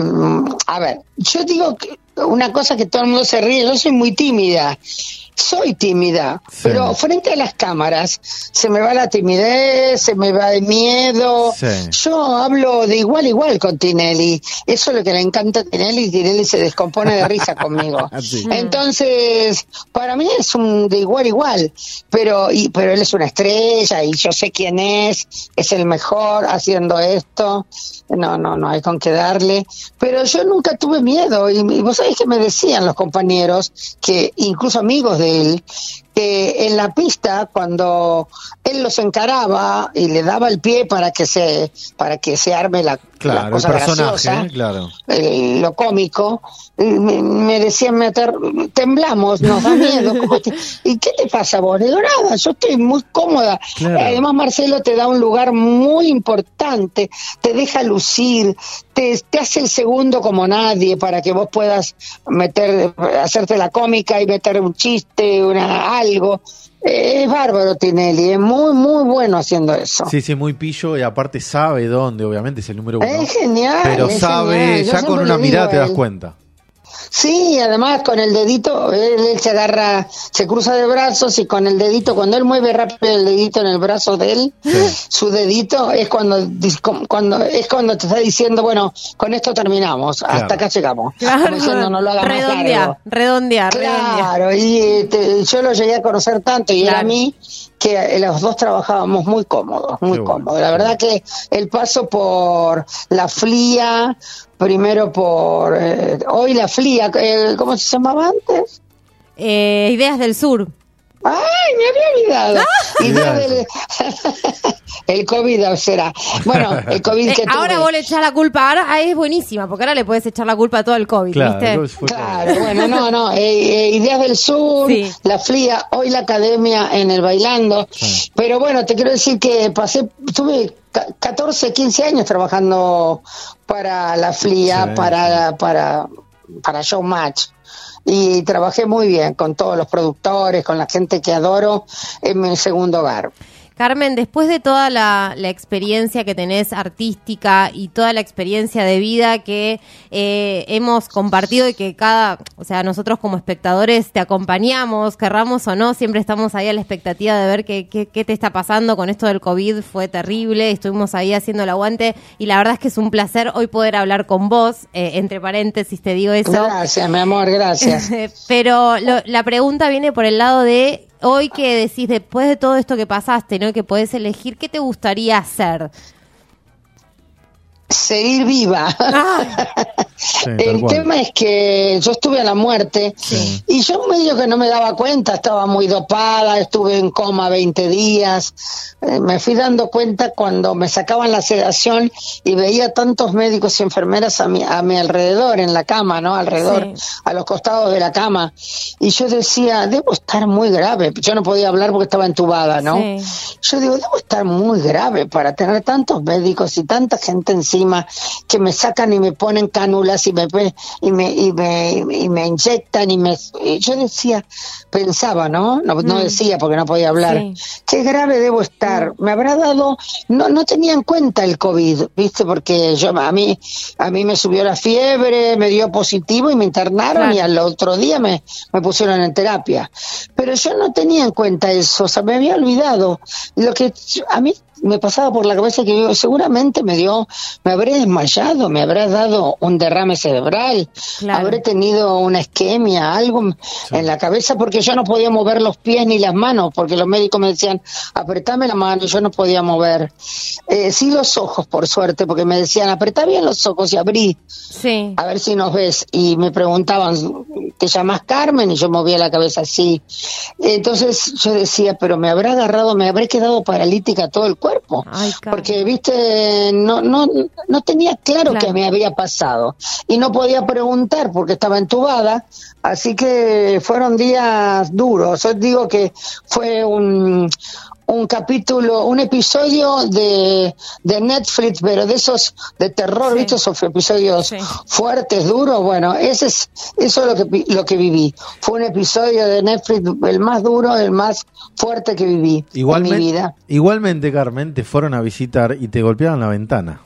a ver, yo digo que una cosa que todo el mundo se ríe, yo soy muy tímida. Soy tímida, sí. pero frente a las cámaras se me va la timidez, se me va el miedo. Sí. Yo hablo de igual a igual con Tinelli. Eso es lo que le encanta a Tinelli, y Tinelli se descompone de risa conmigo. Sí. Entonces, para mí es un de igual a igual, pero, y, pero él es una estrella y yo sé quién es, es el mejor haciendo esto. No, no, no hay con qué darle. Pero yo nunca tuve miedo y, y vos sabés que me decían los compañeros, que incluso amigos de él, que en la pista cuando él los encaraba y le daba el pie para que se para que se arme la, claro, la cosa el personaje, graciosa, ¿eh? Claro. eh, lo cómico, me, me decían meter, temblamos, nos da miedo. ¿Cómo te, ¿Y qué te pasa vos? Le digo, nada, yo estoy muy cómoda. Claro. Además, Marcelo te da un lugar muy importante, te deja lucir, te, te hace el segundo como nadie para que vos puedas meter, hacerte la cómica y meter un chiste, una algo. Es bárbaro Tinelli, es muy, muy bueno haciendo eso. Sí, sí, muy pillo y aparte sabe dónde, obviamente es el número uno. Es genial. Pero es sabe, genial. ya con una mirada te das cuenta. Sí, además con el dedito, él, él se agarra, se cruza de brazos y con el dedito, cuando él mueve rápido el dedito en el brazo de él, sí. su dedito es cuando, cuando es cuando te está diciendo, bueno, con esto terminamos, claro. hasta acá llegamos. Claro, como diciendo, no lo hagas más largo. Redondear, Claro, y te, yo lo llegué a conocer tanto y claro. era a mí que los dos trabajábamos muy cómodos, muy Qué cómodos. Bueno. La verdad que el paso por la F L I A, primero por eh, hoy la F L I A, eh, ¿cómo se llamaba antes? Eh, Ideas del Sur. ¡Ay, me había olvidado! ¡Ah! Ideas del... el COVID será. Bueno, el COVID que eh, Ahora tuve. vos le echás la culpa, ahora ah, es buenísima, porque ahora le podés echar la culpa a todo el COVID, claro, ¿viste? Claro, bueno, no, no, eh, eh, Ideas del Sur, sí. la F L I A, hoy la Academia en el Bailando, sí. pero bueno, te quiero decir que pasé, tuve catorce, quince años trabajando para la F L I A, sí, para, sí. para, para Showmatch. Y trabajé muy bien con todos los productores, con la gente que adoro, en mi segundo hogar. Carmen, después de toda la, la experiencia que tenés artística y toda la experiencia de vida que eh, hemos compartido y que cada, o sea, nosotros como espectadores te acompañamos, querramos o no, siempre estamos ahí a la expectativa de ver qué, qué, qué te está pasando con esto del COVID, fue terrible, estuvimos ahí haciendo el aguante y la verdad es que es un placer hoy poder hablar con vos, eh, entre paréntesis te digo eso. Gracias, mi amor, gracias. Pero lo, la pregunta viene por el lado de hoy que decís, después de todo esto que pasaste, ¿no? Que podés elegir, ¿qué te gustaría hacer? Seguir viva. Sí, El tema es que yo estuve a la muerte sí. y yo medio que no me daba cuenta, estaba muy dopada, estuve en coma veinte días, eh, me fui dando cuenta cuando me sacaban la sedación y veía tantos médicos y enfermeras a mi, a mi alrededor, en la cama, ¿no? Alrededor, sí. a los costados de la cama, y yo decía, debo estar muy grave, yo no podía hablar porque estaba entubada, ¿no? Sí. Yo digo, debo estar muy grave para tener tantos médicos y tanta gente encima que me sacan y me ponen cánulas y me y me y me, y me inyectan y me y yo decía, pensaba, ¿no? No, no decía porque no podía hablar. Sí. Qué grave debo estar. Me habrá dado, no no tenía en cuenta el COVID, ¿viste? Porque yo a mí a mí me subió la fiebre, me dio positivo y me internaron claro. y al otro día me me pusieron en terapia. Pero yo no tenía en cuenta eso, o sea, me había olvidado lo que a mí me pasaba por la cabeza que yo seguramente me dio, me habré desmayado, me habrá dado un derrame cerebral, claro. habré tenido una isquemia, algo sí. en la cabeza, porque yo no podía mover los pies ni las manos, porque los médicos me decían, apretame la mano, y yo no podía mover. Eh, sí los ojos, por suerte, porque me decían, apretá bien los ojos y abrí, sí. a ver si nos ves, y me preguntaban, ¿te llamas Carmen? Y yo movía la cabeza así. Entonces yo decía, pero me habrá agarrado, me habré quedado paralítica todo el cuerpo. Ay, porque viste no no no tenía claro, claro. qué me había pasado y no podía preguntar porque estaba entubada, así que fueron días duros. Yo digo que fue un un capítulo, un episodio de, de Netflix, pero de esos de terror, sí. ¿viste? Esos episodios sí. fuertes, duros. Bueno, ese es eso es lo que lo que viví. Fue un episodio de Netflix, el más duro, el más fuerte que viví igualmente, en mi vida. Igualmente, Carmen, te fueron a visitar y te golpearon la ventana.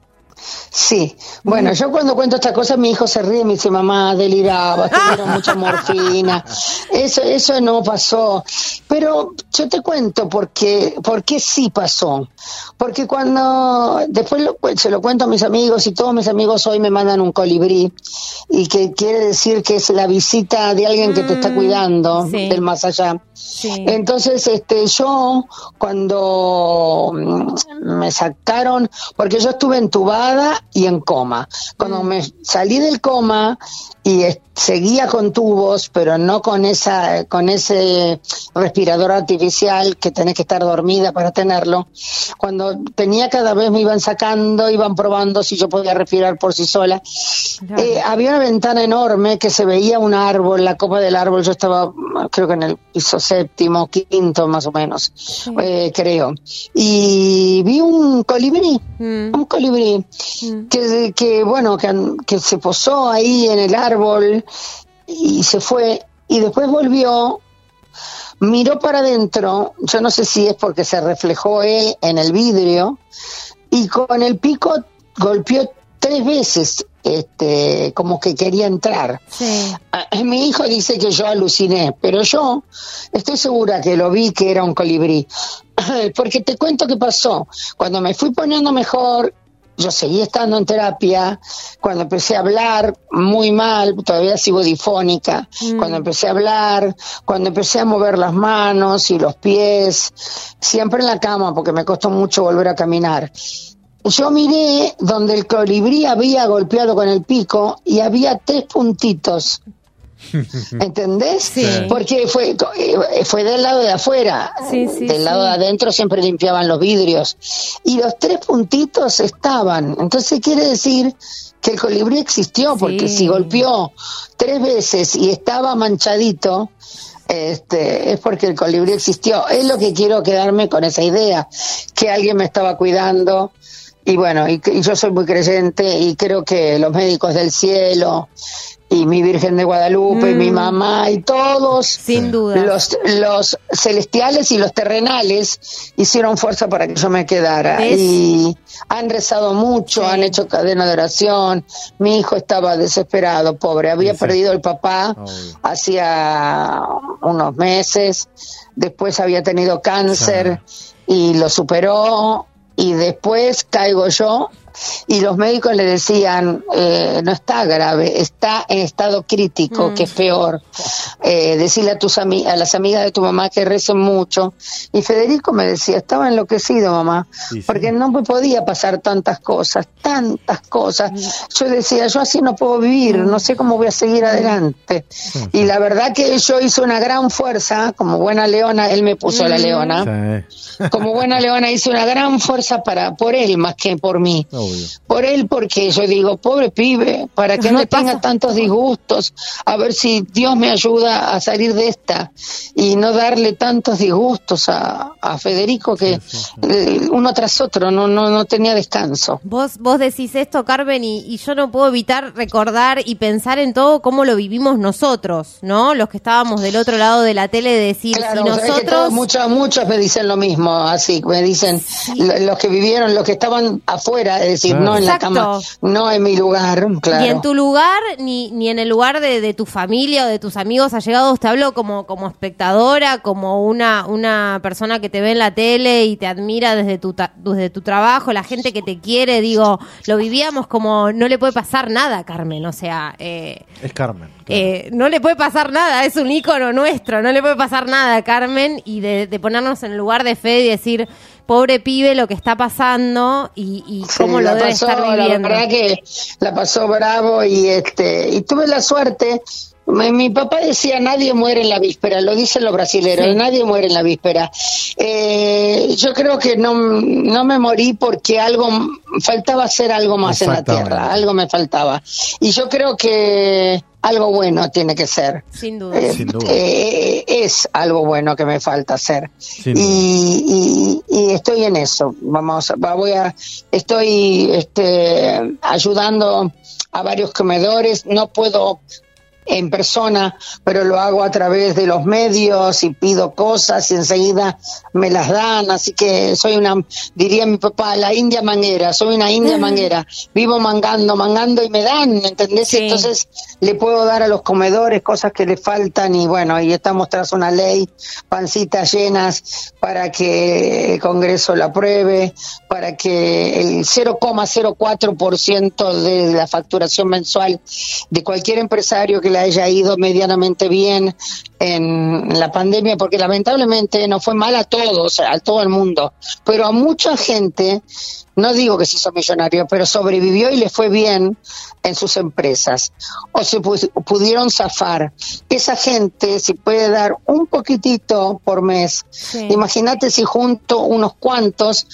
Sí, bueno, yo cuando cuento estas cosas mi hijo se ríe y me dice, mamá, deliraba, tuvieron mucha morfina, eso eso no pasó, pero yo te cuento porque porque sí pasó, porque cuando, después lo, se lo cuento a mis amigos y todos mis amigos hoy me mandan un colibrí, y que quiere decir que es la visita de alguien que te está cuidando, sí. del más allá. Sí. Entonces, este, yo cuando me sacaron, porque yo estuve entubada y en coma, cuando mm. me salí del coma y eh, seguía con tubos, pero no con esa, con ese respirador artificial que tenés que estar dormida para tenerlo. Cuando tenía, cada vez me iban sacando, iban probando si yo podía respirar por sí sola. Claro. Eh, había una ventana enorme que se veía un árbol, la copa del árbol, yo estaba, creo que en el piso séptimo, quinto más o menos, sí. eh, creo. Y vi un colibrí, mm. un colibrí, mm. que, que bueno, que, que se posó ahí en el árbol y se fue, y después volvió, miró para adentro, yo no sé si es porque se reflejó él en el vidrio, y con el pico golpeó tres veces, este, como que quería entrar. Sí. Mi hijo dice que yo aluciné, pero yo estoy segura que lo vi, que era un colibrí, porque te cuento qué pasó. Cuando me fui poniendo mejor, yo seguí estando en terapia. Cuando empecé a hablar muy mal, todavía sigo difónica, mm. cuando empecé a hablar, cuando empecé a mover las manos y los pies, siempre en la cama porque me costó mucho volver a caminar, yo miré donde el colibrí había golpeado con el pico y había tres puntitos. ¿Entendés? Sí. Porque fue fue del lado de afuera, sí, sí, del lado sí. de adentro siempre limpiaban los vidrios y los tres puntitos estaban. Entonces quiere decir que el colibrí existió, porque sí. si golpeó tres veces y estaba manchadito, este, es porque el colibrí existió. Es lo que quiero quedarme con esa idea, que alguien me estaba cuidando y bueno, y, y yo soy muy creyente y creo que los médicos del cielo y mi Virgen de Guadalupe, mm. y mi mamá y todos, sin duda, los, los celestiales y los terrenales hicieron fuerza para que yo me quedara. ¿Ves? Y han rezado mucho, sí. han hecho cadena de oración. Mi hijo estaba desesperado, pobre, había sí. perdido el papá oh. hacía unos meses, después había tenido cáncer sí. y lo superó, y después caigo yo. Y los médicos le decían, eh, no está grave, está en estado crítico, mm. que es peor. Eh, decirle a tus ami- a las amigas de tu mamá que recen mucho. Y Federico me decía, estaba enloquecido, mamá, sí, sí. porque no me podía pasar tantas cosas, tantas cosas. Yo decía, yo así no puedo vivir, no sé cómo voy a seguir adelante. Y la verdad que yo hice una gran fuerza, como buena leona, él me puso mm. la leona. Sí. Como buena leona hice una gran fuerza para por él más que por mí. Oh. Por él, porque yo digo, pobre pibe, para que no tenga tantos disgustos, a ver si Dios me ayuda a salir de esta y no darle tantos disgustos a, a Federico, que sí, sí, sí. Eh, uno tras otro, no no no tenía descanso. Vos vos decís esto, Carmen, y, y yo no puedo evitar recordar y pensar en todo cómo lo vivimos nosotros, ¿no? Los que estábamos del otro lado de la tele, de decir, claro, si nosotros... todos, muchos, muchos me dicen lo mismo, así, me dicen, sí. los que vivieron, los que estaban afuera, es decir, claro. no en Exacto. la cama, no en mi lugar, claro. Ni en tu lugar, ni, ni en el lugar de, de tu familia o de tus amigos allegados. Te hablo como, como espectadora, como una, una persona que te ve en la tele y te admira desde tu, ta- desde tu trabajo, la gente que te quiere. Digo, lo vivíamos como no le puede pasar nada a Carmen, o sea... Eh, es Carmen. Claro. Eh, no le puede pasar nada, es un ícono nuestro, no le puede pasar nada a Carmen, y de, de ponernos en el lugar de Fede y decir... Pobre pibe lo que está pasando y, y cómo sí, lo debe pasó, estar viviendo. La verdad que la pasó bravo y este y tuve la suerte. Mi, mi papá decía, nadie muere en la víspera, lo dicen los brasileños, sí. nadie muere en la víspera. Eh, yo creo que no, no me morí porque algo faltaba hacer algo más en la tierra, algo me faltaba. Y yo creo que algo bueno tiene que ser. Sin duda. Eh, Sin duda. Eh, es algo bueno que me falta hacer. Y, y, y estoy en eso. Vamos, voy a, estoy este, ayudando a varios comedores. No puedo en persona, pero lo hago a través de los medios y pido cosas y enseguida me las dan, así que soy una, diría mi papá, la india manguera, soy una india manguera, vivo mangando, mangando y me dan, ¿entendés? Sí. Entonces le puedo dar a los comedores cosas que le faltan y bueno, y estamos tras una ley, pancitas llenas para que el Congreso la apruebe, para que el cero coma cero cuatro por ciento de la facturación mensual de cualquier empresario que le haya ido medianamente bien en la pandemia, porque lamentablemente no fue mal a todos, a todo el mundo, pero a mucha gente, no digo que se hizo millonario, pero sobrevivió y le fue bien en sus empresas, o se pu- pudieron zafar. Esa gente, si puede dar un poquitito por mes, sí. Imagínate si junto unos cuantos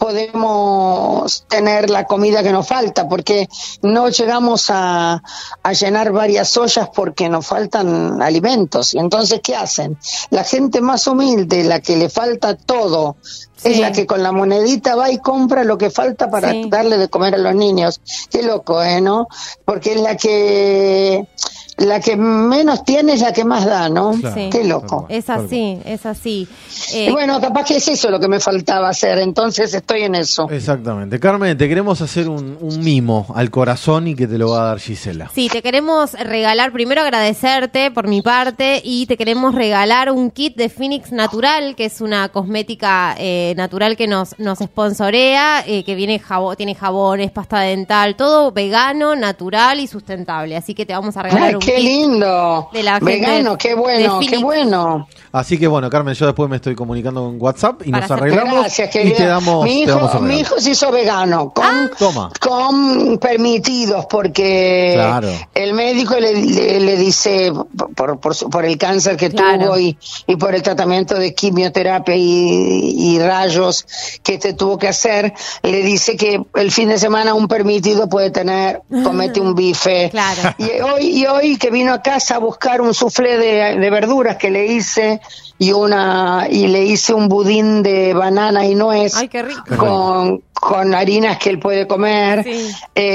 podemos tener la comida que nos falta, porque no llegamos a, a llenar varias ollas porque nos faltan alimentos. Y entonces, ¿qué hacen? La gente más humilde, la que le falta todo, sí. Es la que con la monedita va y compra lo que falta para sí. darle de comer a los niños. Qué loco, ¿eh? ¿No? Porque es la que la que menos tiene es la que más da, ¿no? Claro. Sí. Qué loco. Es así, es así. Eh, y bueno, capaz que es eso lo que me faltaba hacer, entonces estoy en eso. Exactamente. Carmen, te queremos hacer un, un mimo al corazón y que te lo va a dar Gisela. Sí, te queremos regalar, primero agradecerte por mi parte, y te queremos regalar un kit de Phoenix Natural, que es una cosmética eh, natural que nos, nos sponsorea, eh, que viene jabón, tiene jabones, pasta dental, todo vegano, natural y sustentable. Así que te vamos a regalar Ay, un qué kit lindo. De la vegano, qué bueno, qué bueno. Así que bueno, Carmen, yo después me estoy comunicando con WhatsApp y Para nos arreglamos. Gracias, y te damos, mi, hijo, te damos mi hijo se hizo vegano con, Ah. Toma. con permitidos porque Claro. el médico le, le, le dice por, por, su- por el cáncer que Claro. tuvo y, y por el tratamiento de quimioterapia y, y rayos que te tuvo que hacer, le dice que el fin de semana un permitido puede tener, comete un bife. Claro. Y hoy, y hoy que vino a casa a buscar un soufflé de, de verduras que le hice y una y le hice un budín de banana y nuez. Ay, qué rico. con con harinas que él puede comer, sí.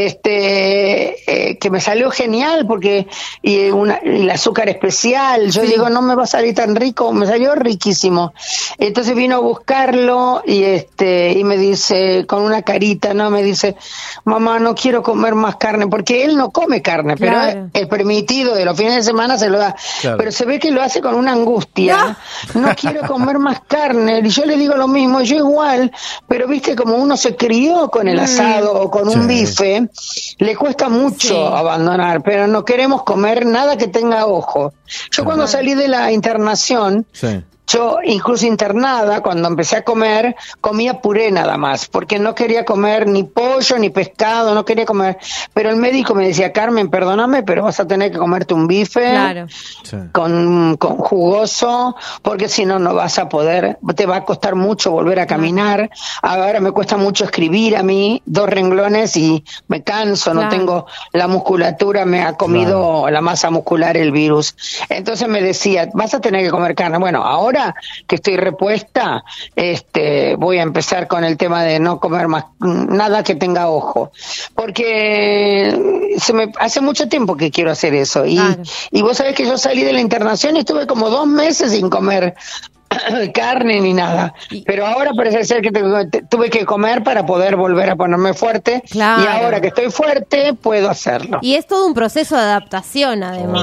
este eh, que me salió genial porque y, una, y el azúcar especial, yo sí. digo, no me va a salir tan rico, me salió riquísimo. Entonces vino a buscarlo y este y me dice, con una carita, no, me dice, mamá, no quiero comer más carne, porque él no come carne, Claro. pero el permitido de los fines de semana se lo da, Claro. pero se ve que lo hace con una angustia, no, no quiero comer más carne, y yo le digo lo mismo, yo igual, pero viste como uno se crió con el asado o con un Sí. bife, le cuesta mucho Sí. abandonar, pero no queremos comer nada que tenga ojo. Yo cuando salí de la internación, Sí. yo, incluso internada, cuando empecé a comer, comía puré nada más, porque no quería comer ni pollo ni pescado, no quería comer. Pero el médico me decía, Carmen, perdóname, pero vas a tener que comerte un bife Claro. Sí. con, con jugoso, porque si no, no vas a poder, te va a costar mucho volver a caminar. Ahora me cuesta mucho escribir a mí, dos renglones y me canso, no Claro. tengo la musculatura, me ha comido Claro. la masa muscular el virus. Entonces me decía, vas a tener que comer carne. Bueno, ahora que estoy repuesta, este, voy a empezar con el tema de no comer más nada que tenga ojo, porque se me hace mucho tiempo que quiero hacer eso y, Claro. y vos sabés que yo salí de la internación y estuve como dos meses sin comer carne ni nada, pero ahora parece ser que te- te- tuve que comer para poder volver a ponerme fuerte. Claro. Y ahora que estoy fuerte puedo hacerlo. Y es todo un proceso de adaptación, además.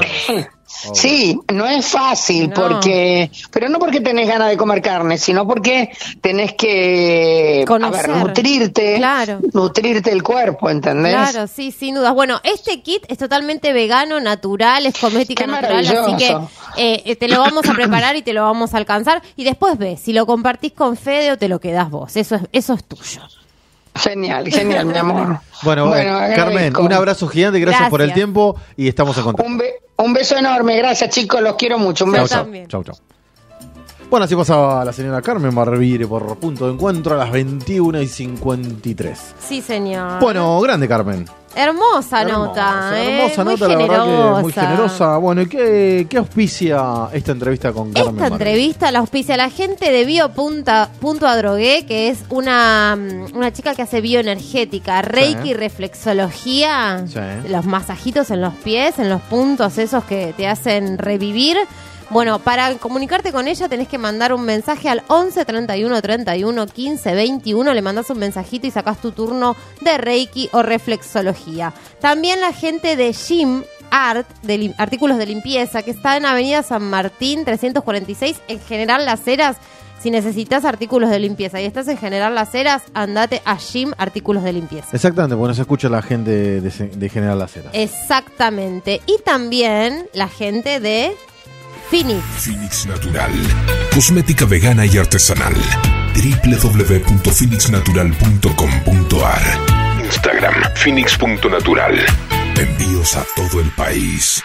Sí, no es fácil, No. porque, pero no porque tenés ganas de comer carne, sino porque tenés que, Conocer. a ver, nutrirte, Claro. nutrirte el cuerpo, ¿entendés? Claro, sí, sin dudas. Bueno, este kit es totalmente vegano, natural, es cosmética Qué natural, así que maravilloso. eh, eh, te lo vamos a preparar y te lo vamos a alcanzar. Y después ves, si lo compartís con Fede o te lo quedás vos. Eso es, eso es tuyo. Genial, genial, mi amor. Bueno, Bueno, eh, Carmen, agradezco. un abrazo gigante, gracias, Gracias. por el tiempo y estamos en contacto. Un, be- un beso enorme, gracias chicos, los quiero mucho. Un Yo beso. también. Chau, chau. Bueno, así pasaba la señora Carmen Barbire por Punto de Encuentro a las veintiuna y cincuenta y tres. Sí, señor. Bueno, grande Carmen. Hermosa nota, ¿eh? Hermosa Muy nota, la verdad que muy generosa. generosa. Bueno, ¿y qué, qué auspicia esta entrevista con Carmen Esta Barbire? entrevista la auspicia la gente de Bio.adrogué, que es una, mm, una chica que hace bioenergética, reiki, Sí. reflexología, Sí. los masajitos en los pies, en los puntos esos que te hacen revivir. Bueno, para comunicarte con ella tenés que mandar un mensaje al once treinta y uno treinta y uno quince veintiuno, le mandás un mensajito y sacás tu turno de reiki o reflexología. También la gente de Gym Art, de lim- artículos de limpieza, que está en Avenida San Martín trescientos cuarenta y seis, en General Las Heras. Si necesitas artículos de limpieza y estás en General Las Heras, andate a Gym Artículos de Limpieza. Exactamente, porque no se escucha la gente de, de General Las Heras. Exactamente. Y también la gente de Phoenix. Phoenix Natural. Cosmética vegana y artesanal. doble u doble u doble u punto phoenix natural punto com punto a r. Instagram phoenix punto natural. Envíos a todo el país.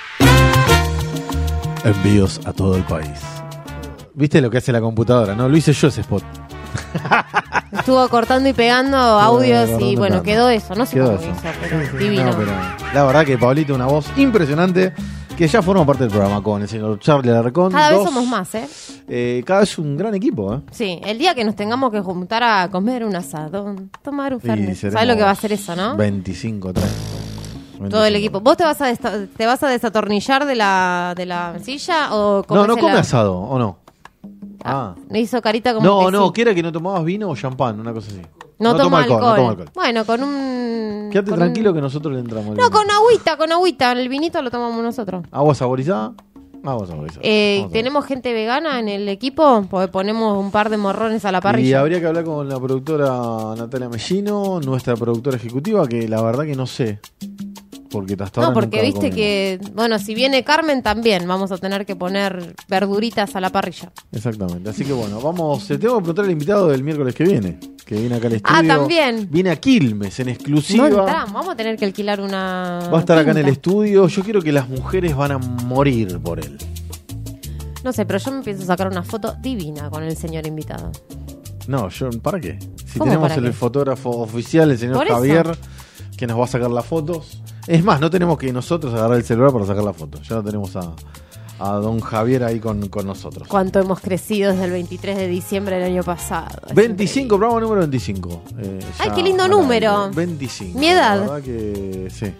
Envíos a todo el país. ¿Viste lo que hace la computadora? No, lo hice yo ese spot. Estuvo cortando y pegando audios cortando y y bueno, pegando. quedó eso. No sé Quedó cómo eso. hizo, pero divino. No, pero la verdad que Pablito, una voz impresionante, que ya forma parte del programa con el señor Charlie Alarcón. Cada vez Dos, somos más, ¿eh? eh, cada vez un gran equipo, ¿eh? Sí, el día que nos tengamos que juntar a comer un asadón, tomar un Y fernet. seremos ¿Sabes lo que va a ser eso, no? veinticinco, treinta. Todo el equipo. ¿Vos te vas a desta- te vas a desatornillar de la, de la silla o No, comés no el come a- asado, ¿o no? Ah. Me hizo carita como No, que no, sí. que era que no tomabas vino o champán, una cosa así. No, toma alcohol. no toma alcohol. Bueno, con un... Quédate con tranquilo un- que nosotros le entramos. No, con agüita, con agüita. El vinito lo tomamos nosotros. Agua saborizada. Agua saborizada. Eh, Vamos a ver. ¿Tenemos gente vegana en el equipo? Porque ponemos un par de morrones a la Y parrilla. habría que hablar con la productora Natalia Mellino, nuestra productora ejecutiva, que la verdad que no sé. Porque hasta No, ahora porque nunca viste comimos. que, bueno, si viene Carmen también vamos a tener que poner verduritas a la parrilla. Exactamente. Así que bueno, vamos. Te tengo que preguntar al invitado del miércoles que viene. Que viene acá al estudio. Ah, también. Viene a Quilmes en exclusiva. No entramos, vamos a tener que alquilar una... Va a estar acá en el pinta. estudio. Yo quiero que las mujeres van a morir por él. No sé, pero yo me pienso sacar una foto divina con el señor invitado. No, yo, ¿para qué? Si ¿Cómo tenemos para el qué? fotógrafo oficial, el señor Por eso. Javier, que nos va a sacar las fotos. Es más, no tenemos que nosotros agarrar el celular para sacar la foto. Ya lo tenemos a, a don Javier ahí con, con nosotros. Cuánto hemos crecido desde el veintitrés de diciembre del año pasado. Es veinticinco, programa número veinticinco. Eh, Ay, qué lindo número. aire. veinticinco. Mi edad. La verdad que sí.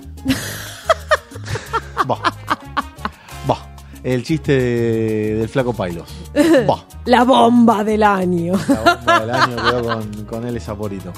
Bah. Bah. El chiste de- del flaco Pailos. Bah. La bomba del año. La bomba del año quedó con, con él Saporito.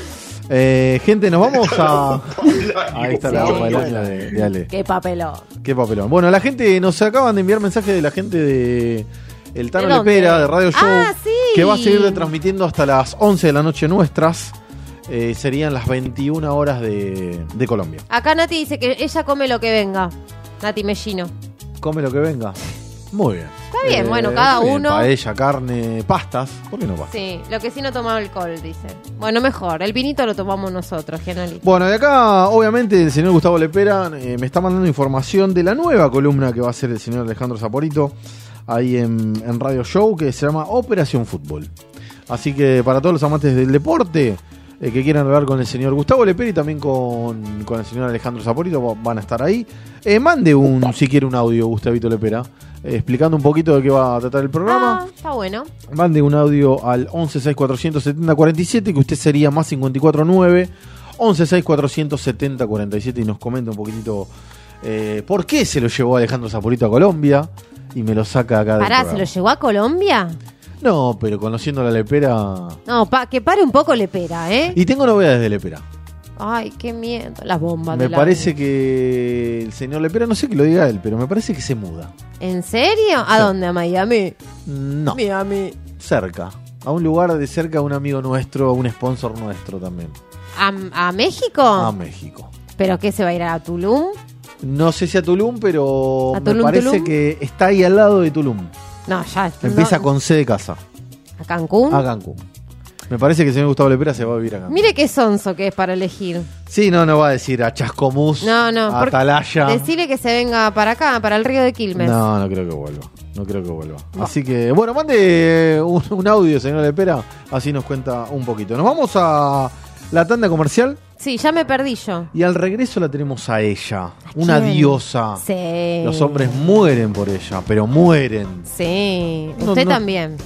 Eh, gente, nos vamos a... Ahí está la Sí. bomba del año de, de Ale. Qué papelón. Qué papelón. Bueno, la gente, nos acaban de enviar mensajes de la gente de El Tano ¿De dónde? Lepera, de Radio Show, Ah, sí. que va a seguir transmitiendo hasta las once de la noche nuestras. Eh, serían las veintiuna horas de, de Colombia. Acá Nati dice que ella come lo que venga. Nati Mellino. Come lo que venga. Muy bien. Está bien, bueno, cada está bien. uno. Paella, carne, pastas. ¿Por qué no pastas? Sí, lo que sí no toma alcohol, dice. Bueno, mejor. El vinito lo tomamos nosotros, Gianoli. Bueno, de acá, obviamente, el señor Gustavo Lepera eh, me está mandando información de la nueva columna que va a hacer el señor Alejandro Saporito ahí en, en Radio Show, que se llama Operación Fútbol. Así que para todos los amantes del deporte eh, que quieran hablar con el señor Gustavo Lepera y también con, con el señor Alejandro Saporito, van a estar ahí. Eh, mande un, si quiere, un audio, Gustavito Lepera, eh, explicando un poquito de qué va a tratar el programa. Ah, está bueno. Mande un audio al once seis cuatrocientos setenta cuarenta y siete, que usted sería más cincuenta y cuatro nueve once seis cuatrocientos setenta cuarenta y siete, y nos comenta un poquitito eh, por qué se lo llevó Alejandro Saporito a Colombia y me lo saca acá del Pará, ¿se programa. lo llevó a Colombia? No, pero conociendo a la Lepera. No, pa, que pare un poco Lepera, ¿eh? Y tengo novedades de Lepera. Ay, qué miedo. Las bombas Me del parece año. que el señor Lepera, no sé que lo diga él, pero me parece que se muda. ¿En serio? ¿A Sí. dónde? ¿A Miami? No, Miami. cerca. A un lugar de cerca, a un amigo nuestro, a un sponsor nuestro también. ¿A, a México? A México. ¿Pero qué, se va a ir a Tulum? No sé si a Tulum, pero ¿A me Tulum, parece Tulum? que está ahí al lado de Tulum. No, ya. Empieza no. con C de casa. ¿A Cancún? A Cancún. Me parece que el señor Gustavo Lepera se va a vivir a Cancún. Mire qué sonso que es para elegir. Sí, no, no va a decir a Chascomús, No, no. a porque- Atalaya. Decirle que se venga para acá, para el río de Quilmes. No, no creo que vuelva. No creo que vuelva. Así que, bueno, mande un, un audio, señor Lepera, así nos cuenta un poquito. Nos vamos a la tanda comercial Sí, ya me perdí yo. y al regreso la tenemos a ella, una quién? diosa. Sí. Los hombres mueren por ella, pero mueren. Sí. No, Usted no. también.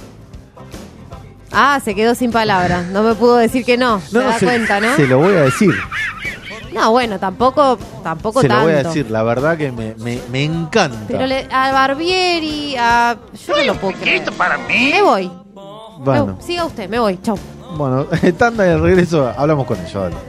Ah, se quedó sin palabras. No me pudo decir que no. Se da se, cuenta, ¿no? se lo voy a decir. No, bueno, tampoco, tampoco Se tanto. lo voy a decir. La verdad que me, me, me encanta. Pero le, a Barbieri, a... Yo no lo puedo creer. para mí? Me voy. Bueno, Me- siga usted, me voy. Chau. bueno, tanda y al regreso hablamos con ella. Dale.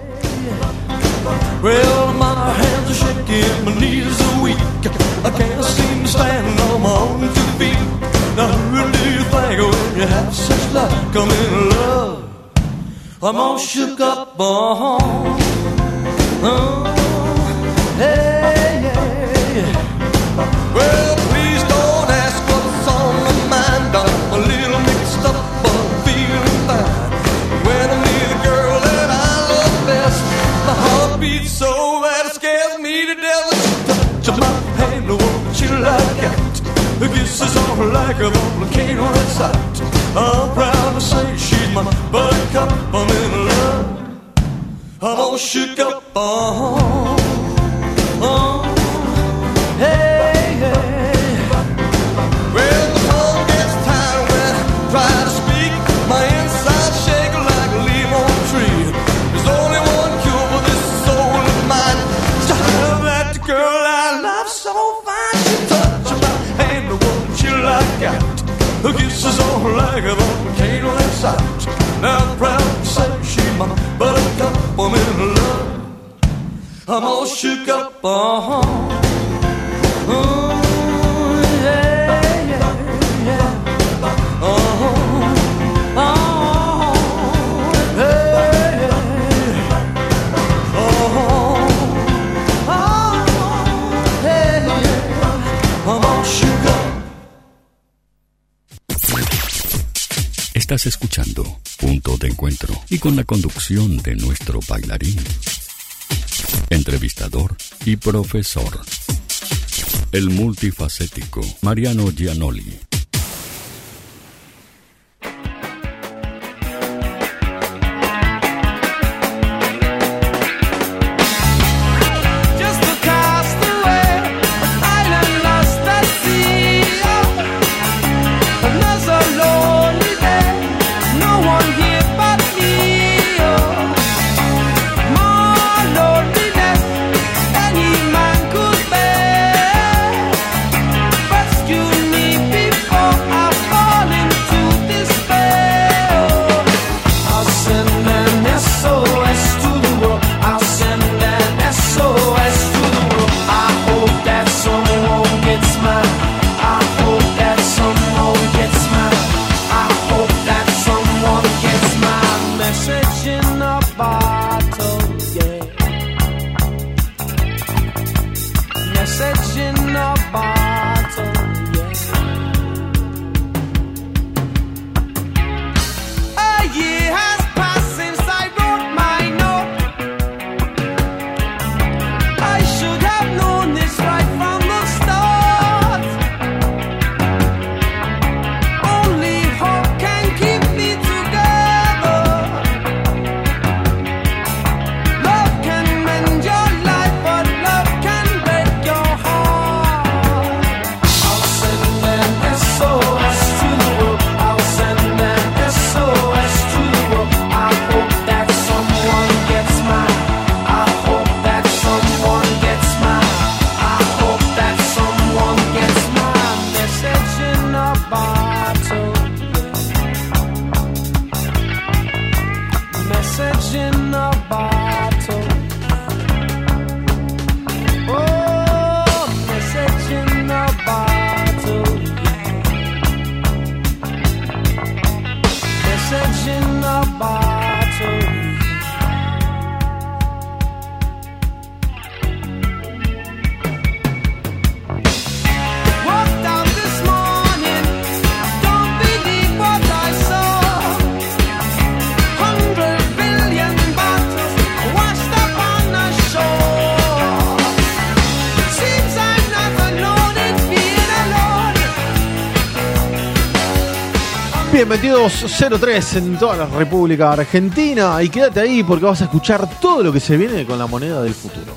Well, my hands are shaking, my knees are weak. I can't seem to stand on my own two feet. Now who do you think when you have such luck? I'm in love. I'm all shook up, uh-huh. Oh, hey, yeah. Well, please don't ask what's on my mind. I'm a little mixed up, but I'm feeling fine. When I'm near the girl that I love best, my heart beats so that it scares me to death. Touch my hand, the one you like out. The kisses on her like a volcano inside. I'm proud to say she's my buttercup. I'm in love. I'm all shook up. Oh, oh, hey, hey. Well, the tongue gets tired when I try to speak. My inside shake like a leaf on a tree. There's only one cure for this soul of mine. It's to have that girl I love so fine. She touches my hand, the one she like out. The kisses on her like a volcano inside. Now I'm proud to say she's my buttercup. I'm in love. I'm all shook up. Uh-huh. Oh, yeah, yeah, yeah. Uh-huh. Oh, hey, yeah. Uh-huh. Oh, hey, yeah. I'm all shook up. Estás escuchando Punto de Encuentro y con la conducción de nuestro bailarín, entrevistador y profesor, el multifacético Mariano Gianoli. Just across the way, an island lost at sea. Bien, veintidós cero tres en toda la República Argentina. Y quédate ahí porque vas a escuchar todo lo que se viene con la moneda del futuro.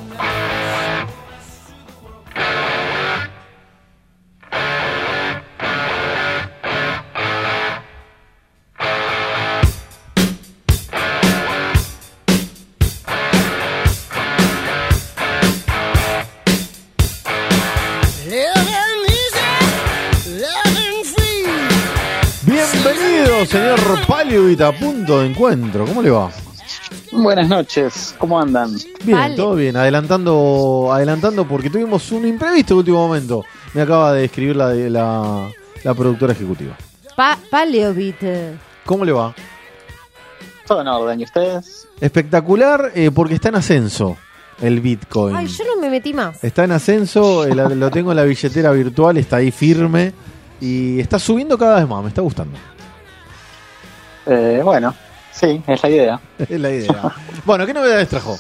Bienvenido, señor Paleovita, punto de encuentro. ¿Cómo le va? Buenas noches, ¿cómo andan? Bien, Vale. todo bien. Adelantando, adelantando porque tuvimos un imprevisto en último momento. Me acaba de escribir la, la, la productora ejecutiva. Pa Paleovit. ¿Cómo le va? Todo en orden, ¿y ustedes? Espectacular, eh, porque está en ascenso el Bitcoin. Ay, yo no me metí más. Está en ascenso, eh, la- lo tengo en la billetera virtual, está ahí firme y está subiendo cada vez más, me está gustando. Eh, bueno, sí, es la idea. Es la idea. Bueno, ¿qué novedades trajo?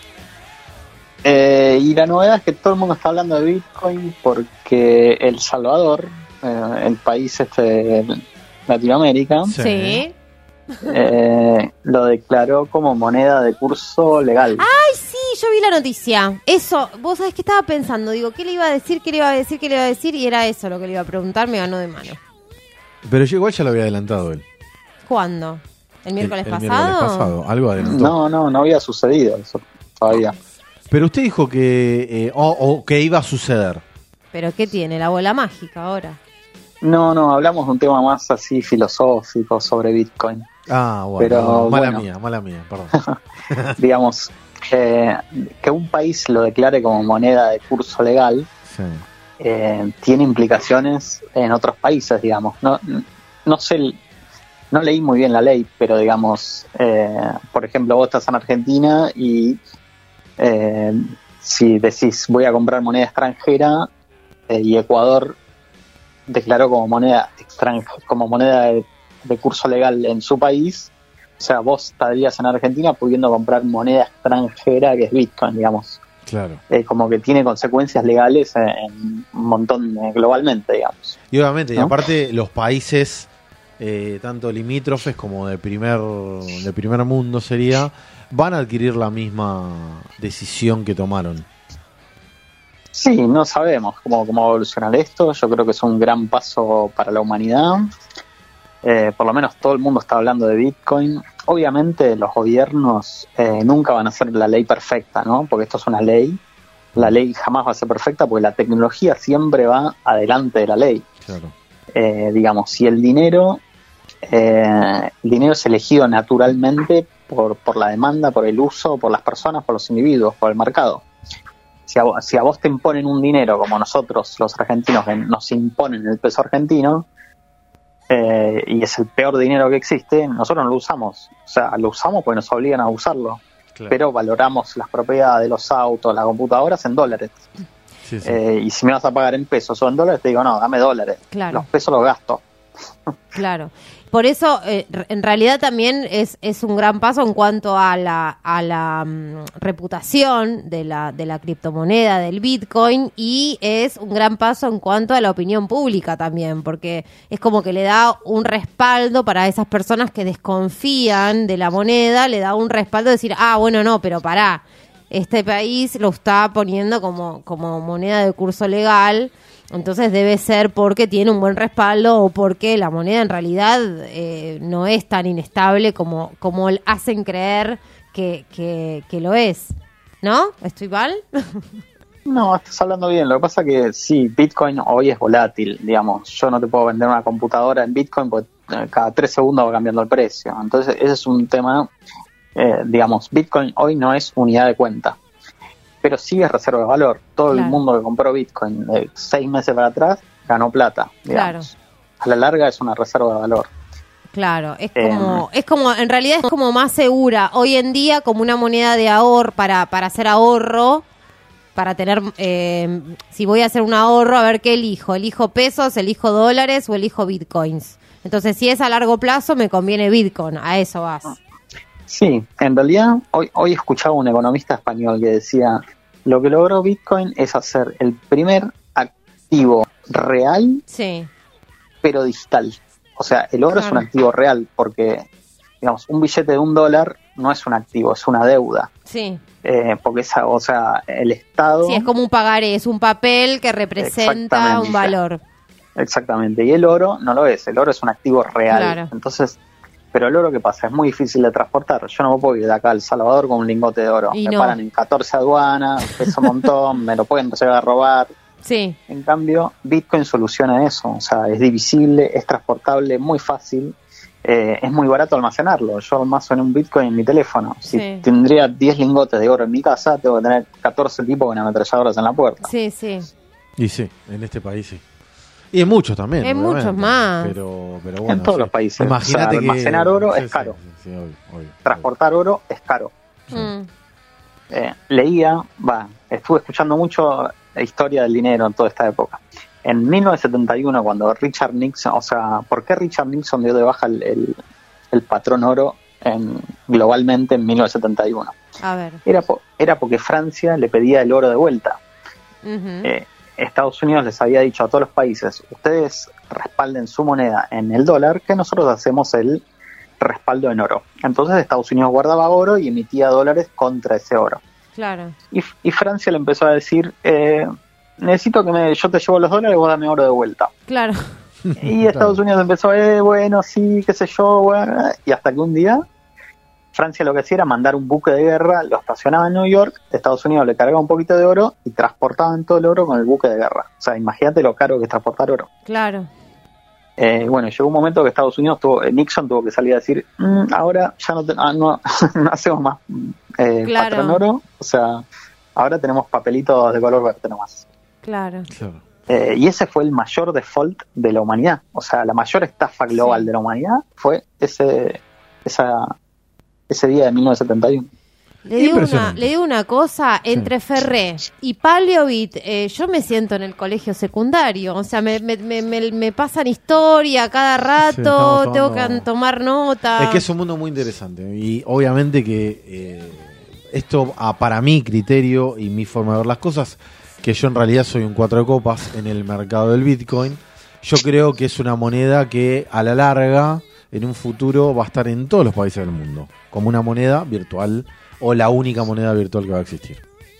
Eh, y la novedad es que todo el mundo está hablando de Bitcoin porque El Salvador, eh, el país este de Latinoamérica, Sí. eh, lo declaró como moneda de curso legal. Ay, sí, yo vi la noticia. Eso, vos sabés que estaba pensando. Digo, ¿qué le iba a decir? ¿Qué le iba a decir? ¿Qué le iba a decir? Y era eso lo que le iba a preguntar. Me ganó de mano. Pero yo igual ya lo había adelantado él. ¿Cuándo? ¿El miércoles El- el pasado? miércoles pasado, algo adelantó. No, no, no había sucedido eso todavía. Pero usted dijo que, eh, o, o que iba a suceder. ¿Pero qué tiene? La bola mágica ahora. No, no, hablamos de un tema más así filosófico sobre Bitcoin. Ah, bueno, Pero, mala bueno. mía, mala mía, perdón. Digamos, que, que un país lo declare como moneda de curso legal Sí. eh, tiene implicaciones en otros países, digamos. No, no sé, el- no leí muy bien la ley, pero digamos, eh, por ejemplo, vos estás en Argentina y eh, si decís voy a comprar moneda extranjera eh, y Ecuador declaró como moneda extranjera, como moneda de, de curso legal en su país, o sea, vos estarías en Argentina pudiendo comprar moneda extranjera que es Bitcoin, digamos. Claro. Eh, como que tiene consecuencias legales en, en un montón eh, globalmente, digamos. Y obviamente, y ¿No? aparte los países, eh, tanto limítrofes como de primer, de primer mundo sería, van a adquirir la misma decisión que tomaron. Sí, no sabemos cómo, cómo va a evolucionar esto. Yo creo que es un gran paso para la humanidad. Eh, por lo menos todo el mundo está hablando de Bitcoin. Obviamente los gobiernos eh, nunca van a hacer la ley perfecta, ¿no? Porque esto es una ley. La ley jamás va a ser perfecta porque la tecnología siempre va adelante de la ley. Claro. Eh, digamos, si el dinero, eh, el dinero es elegido naturalmente por, por la demanda, por el uso, por las personas, por los individuos, por el mercado. Si a, vos, si a vos te imponen un dinero como nosotros, los argentinos, que nos imponen el peso argentino, eh, y es el peor dinero que existe, nosotros no lo usamos. O sea, lo usamos porque nos obligan a usarlo. Claro. Pero valoramos las propiedades de los autos, las computadoras en dólares. Sí, sí. Eh, y si me vas a pagar en pesos o en dólares, te digo, no, dame dólares. Claro. Los pesos los gasto. Claro. Por eso, eh, r- en realidad también es, es un gran paso en cuanto a la, a la mm, reputación de la, de la criptomoneda, del Bitcoin, y es un gran paso en cuanto a la opinión pública también, porque es como que le da un respaldo para esas personas que desconfían de la moneda, le da un respaldo de decir, ah, bueno, no, pero pará, este país lo está poniendo como, como moneda de curso legal. Entonces debe ser porque tiene un buen respaldo o porque la moneda en realidad eh, no es tan inestable como, como hacen creer que, que, que lo es. ¿No? ¿Estoy mal? No, estás hablando bien. Lo que pasa que sí, Bitcoin hoy es volátil, digamos. Yo no te puedo vender una computadora en Bitcoin porque eh, cada tres segundos va cambiando el precio. Entonces ese es un tema, eh, digamos, Bitcoin hoy no es unidad de cuenta, pero sí es reserva de valor. Todo Claro. el mundo que compró Bitcoin de seis meses para atrás ganó plata, digamos. A la larga es una reserva de valor. Claro, es Eh, como, es como, en realidad es como más segura hoy en día como una moneda de ahorro para, para hacer ahorro, para tener, eh, si voy a hacer un ahorro, a ver qué elijo, elijo pesos, elijo dólares o elijo bitcoins. Entonces si es a largo plazo me conviene Bitcoin, a eso vas. Sí, en realidad hoy, hoy escuchaba un economista español que decía, lo que logró Bitcoin es hacer el primer activo real Sí, pero digital. O sea, el oro Claro. es un activo real porque, digamos, un billete de un dólar no es un activo, es una deuda. Sí. Eh, porque esa, o sea, el Estado... Sí, es como un pagaré, es un papel que representa Exactamente. un valor. Exactamente, y el oro no lo es, el oro es un activo real. Claro. Entonces, pero el oro, ¿qué pasa? Es muy difícil de transportar. Yo no me puedo ir de acá a El Salvador con un lingote de oro. Y me no. paran en catorce aduanas, pesa un montón, me lo pueden llegar a robar. Sí. En cambio, Bitcoin soluciona eso, o sea, es divisible, es transportable, muy fácil, eh, es muy barato almacenarlo. Yo almaceno en un Bitcoin en mi teléfono. Si Sí. tendría diez lingotes de oro en mi casa, tengo que tener catorce tipos con ametralladoras en la puerta. Sí, sí. Y sí, en este país sí. Y en muchos también. En obviamente. muchos más. Pero, pero bueno, En todos sí. los países. Imagínate O sea, que almacenar oro sí, es sí, caro. sí, sí, obvio, obvio. Transportar oro es caro. Mm. Eh, leía, va, estuve escuchando mucho la historia del dinero en toda esta época. En mil novecientos setenta y uno, cuando Richard Nixon, o sea, ¿por qué Richard Nixon dio de baja el, el, el patrón oro en, globalmente en mil novecientos setenta y uno? A ver. Era, po- era porque Francia le pedía el oro de vuelta. Ujú. Eh, Estados Unidos les había dicho a todos los países, ustedes respalden su moneda en el dólar, que nosotros hacemos el respaldo en oro. Entonces Estados Unidos guardaba oro y emitía dólares contra ese oro. Claro. Y, y Francia le empezó a decir, eh, necesito que me, yo te llevo los dólares y vos dame oro de vuelta. Claro. Y Estados Unidos empezó, eh, bueno, sí, qué sé yo, bueno, y hasta que un día Francia lo que hacía era mandar un buque de guerra, lo estacionaba en New York, Estados Unidos le cargaba un poquito de oro y transportaban todo el oro con el buque de guerra. O sea, imagínate lo caro que es transportar oro. Claro. Eh, bueno, llegó un momento que Estados Unidos tuvo, eh, Nixon tuvo que salir a decir, "Mm, ahora ya no, te- ah, no, no hacemos más eh, Claro. patrón oro, o sea, ahora tenemos papelitos de color verde nomás". Claro. Eh, y ese fue el mayor default de la humanidad. O sea, la mayor estafa global Sí. de la humanidad fue ese esa ese día de mil novecientos setenta y uno. Le digo, una, Impresionante. le digo una cosa, entre Ferré y Paleobit, eh, yo me siento en el colegio secundario, o sea, me, me, me, me- me pasan historia cada rato, estamos tengo que tomando- tomar nota. Es que es un mundo muy interesante. Y obviamente que eh, esto, a, para mi criterio y mi forma de ver las cosas, que yo en realidad soy un cuatro de copas en el mercado del Bitcoin, yo creo que es una moneda que a la larga, en un futuro, va a estar en todos los países del mundo, como una moneda virtual o la única moneda virtual que va a existir.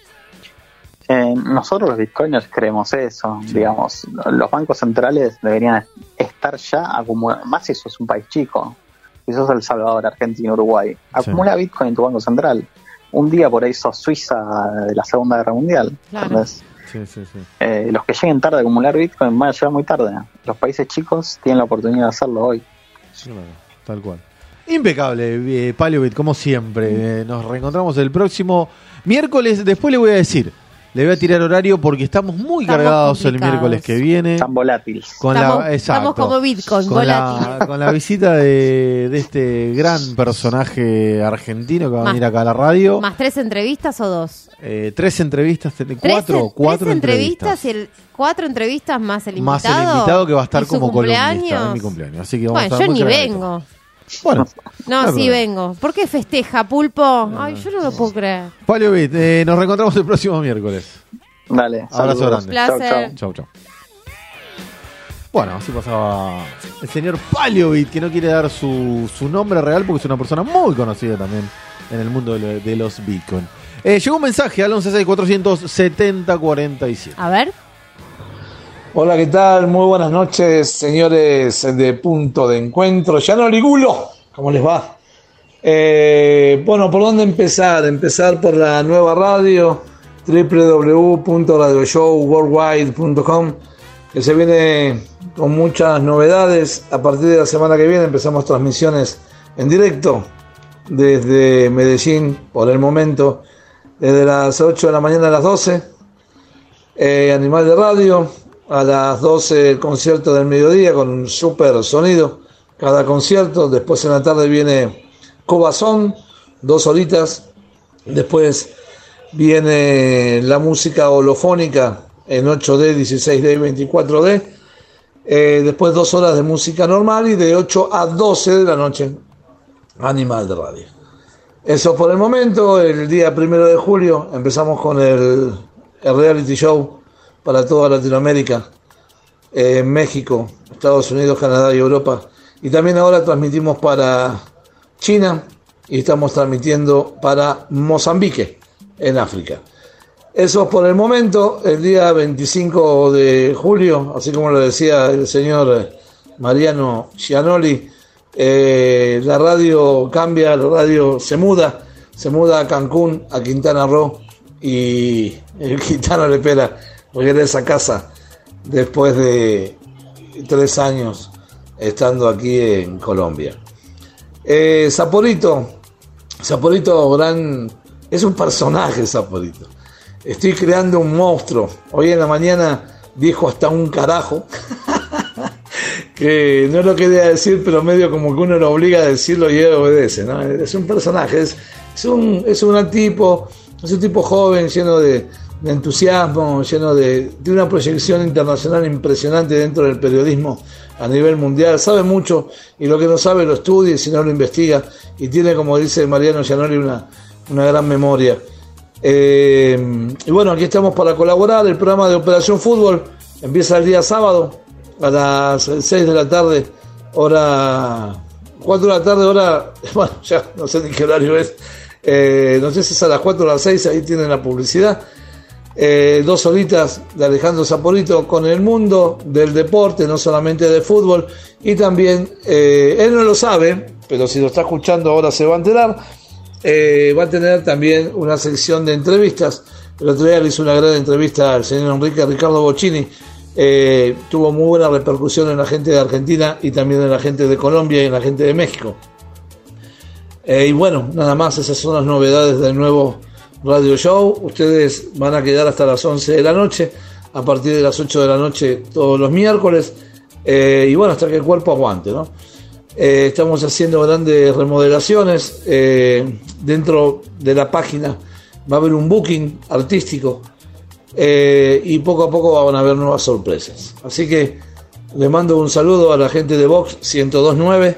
Eh, nosotros los bitcoiners creemos eso, digamos, los bancos centrales deberían estar ya acumulando, más si sos un país chico, si sos El Salvador, Argentina, Uruguay, acumula bitcoin en tu banco central. Un día por ahí sos Suiza de la Segunda Guerra Mundial. Claro. Entonces, Sí, sí, sí. eh, los que lleguen tarde a acumular bitcoin van a llegar muy tarde. Los países chicos tienen la oportunidad de hacerlo hoy. Claro, tal cual. Impecable, eh, Paleobit, como siempre. Eh, nos reencontramos el próximo miércoles. Después le voy a decir, le voy a tirar horario porque estamos muy Estamos cargados el complicados. miércoles que viene. Están volátiles. Con estamos, la, exacto, estamos como Bitcoin, con la, volátiles. con la visita de, de este gran personaje argentino que va a Más- venir acá a la radio. ¿Más tres entrevistas o dos? Eh, tres entrevistas, te- Tres cuatro, en- cuatro tres entrevistas. entrevistas y el, cuatro entrevistas más el invitado. Más el invitado que va a estar ¿Y su como columnista cumpleaños? en mi cumpleaños. Así que vamos Bueno, a yo estar muy ni cargaditos. vengo. Bueno, No, hay sí problema. vengo. ¿Por qué festeja, Pulpo? Ay, yo no lo puedo creer. Paleobit, eh, nos reencontramos el próximo miércoles. Dale, Abrazo saludos. grande. Placer. Chau, chau. Bueno, así pasaba el señor Paleobit, que no quiere dar su, su nombre real porque es una persona muy conocida también en el mundo de, lo- de los Bitcoin. Eh, llegó un mensaje al once seis cuatrocientos setenta cuarenta y siete. A ver. Hola, ¿qué tal? Muy buenas noches, señores de Punto de Encuentro. Llano Ligulo, ¿cómo les va? Eh, bueno, ¿por dónde empezar? Empezar por la nueva radio, doble u doble u doble u punto radio show worldwide punto com, que se viene con muchas novedades. A partir de la semana que viene empezamos transmisiones en directo desde Medellín, por el momento, desde las ocho de la mañana a las doce. Eh, Animal de Radio, a las doce el concierto del mediodía con un super sonido cada concierto. Después en la tarde viene Cobazón, dos horitas. Después viene la música holofónica en ocho D, dieciséis D y veinticuatro D. Eh, después dos horas de música normal y de ocho a doce de la noche Animal de Radio. Eso por el momento. El día primero de julio empezamos con el, el reality show para toda Latinoamérica, eh, México, Estados Unidos, Canadá y Europa, Y también ahora transmitimos para China y estamos transmitiendo para Mozambique, en África. Eso por el momento. El día veinticinco de julio, así como lo decía el señor Mariano Gianoli, eh, la radio cambia, la radio se muda, se muda a Cancún, a Quintana Roo, y el Quintano Lepera regresa a casa después de tres años estando aquí en Colombia. Eh, Saporito, Saporito gran, es un personaje Saporito. Estoy creando un monstruo. Hoy en la mañana dijo hasta un carajo, que no lo quería decir, pero medio como que uno lo obliga a decirlo y él obedece, ¿no? Es un personaje, es, es un, es un tipo, es un tipo joven, lleno de, de entusiasmo, lleno de, de una proyección internacional impresionante dentro del periodismo a nivel mundial. Sabe mucho y lo que no sabe lo estudia y si no lo investiga, y tiene, como dice Mariano Gianoli, una, una gran memoria. Eh, y bueno, aquí estamos para colaborar. El programa de Operación Fútbol empieza el día sábado a las seis de la tarde, hora cuatro de la tarde, hora, bueno, ya no sé ni qué horario es, eh, no sé si es a las cuatro o a las seis, ahí tienen la publicidad. Eh, dos horitas de Alejandro Saporito con el mundo del deporte, no solamente de fútbol, y también, eh, él no lo sabe, pero si lo está escuchando ahora se va a enterar, eh, va a tener también una sección de entrevistas. El otro día le hizo una gran entrevista al señor Enrique Ricardo Bocchini, eh, tuvo muy buena repercusión en la gente de Argentina y también en la gente de Colombia y en la gente de México. Eh, y bueno, nada más, esas son las novedades del nuevo Radio Show. Ustedes van a quedar hasta las once de la noche, a partir de las ocho de la noche todos los miércoles, eh, y bueno, hasta que el cuerpo aguante, ¿no? Eh, estamos haciendo grandes remodelaciones. Eh, dentro de la página va a haber un booking artístico, eh, y poco a poco van a haber nuevas sorpresas. Así que le mando un saludo a la gente de Vox ciento dos punto nueve,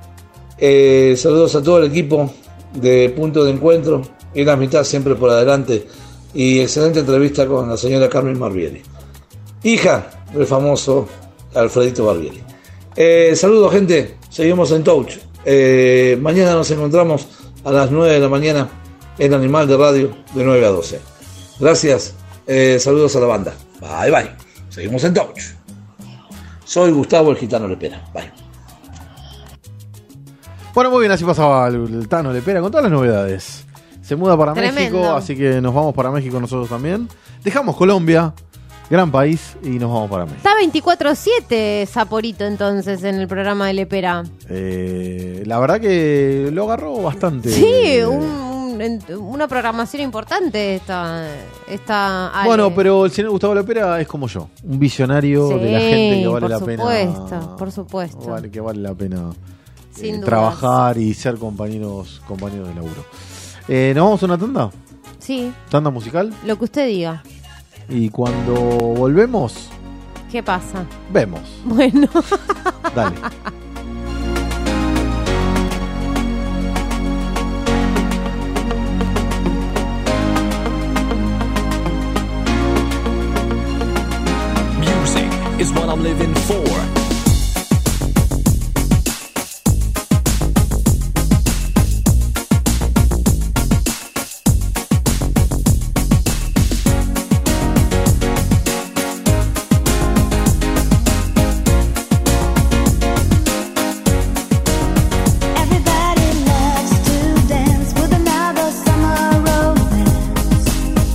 eh, saludos a todo el equipo de Punto de Encuentro y la mitad siempre por adelante, y excelente entrevista con la señora Carmen Barbieri, hija del famoso Alfredito Barbieri. Eh, saludos, gente, seguimos en Touch. Eh, mañana nos encontramos a las nueve de la mañana en Animal de Radio, de nueve a doce. Gracias, eh, saludos a la banda. Bye bye, seguimos en Touch. Soy Gustavo el Gitano Lepera. Bye. Bueno, muy bien, así pasaba el, el Tano Lepera con todas las novedades. Se muda para Tremendo. México, así que nos vamos para México nosotros también. Dejamos Colombia, gran país, y nos vamos para México. Está veinticuatro siete Saporito entonces en el programa de Lepera. Eh, la verdad que lo agarró bastante. Sí, un, un- en- una programación importante esta, esta Ale. Bueno, pero el señor Gustavo Lepera es como yo, un visionario Sí, de la gente que vale por la supuesto, pena. por supuesto. Vale, que vale la pena Sin eh, dudas. trabajar y ser compañeros, compañeros de laburo. Eh, ¿Nos vamos a una tanda? Sí, ¿Tanda musical? lo que usted diga. Y cuando volvemos, ¿Qué pasa? vemos. Bueno. Dale. Music is what I'm living for. Everybody loves to dance with another summer romance.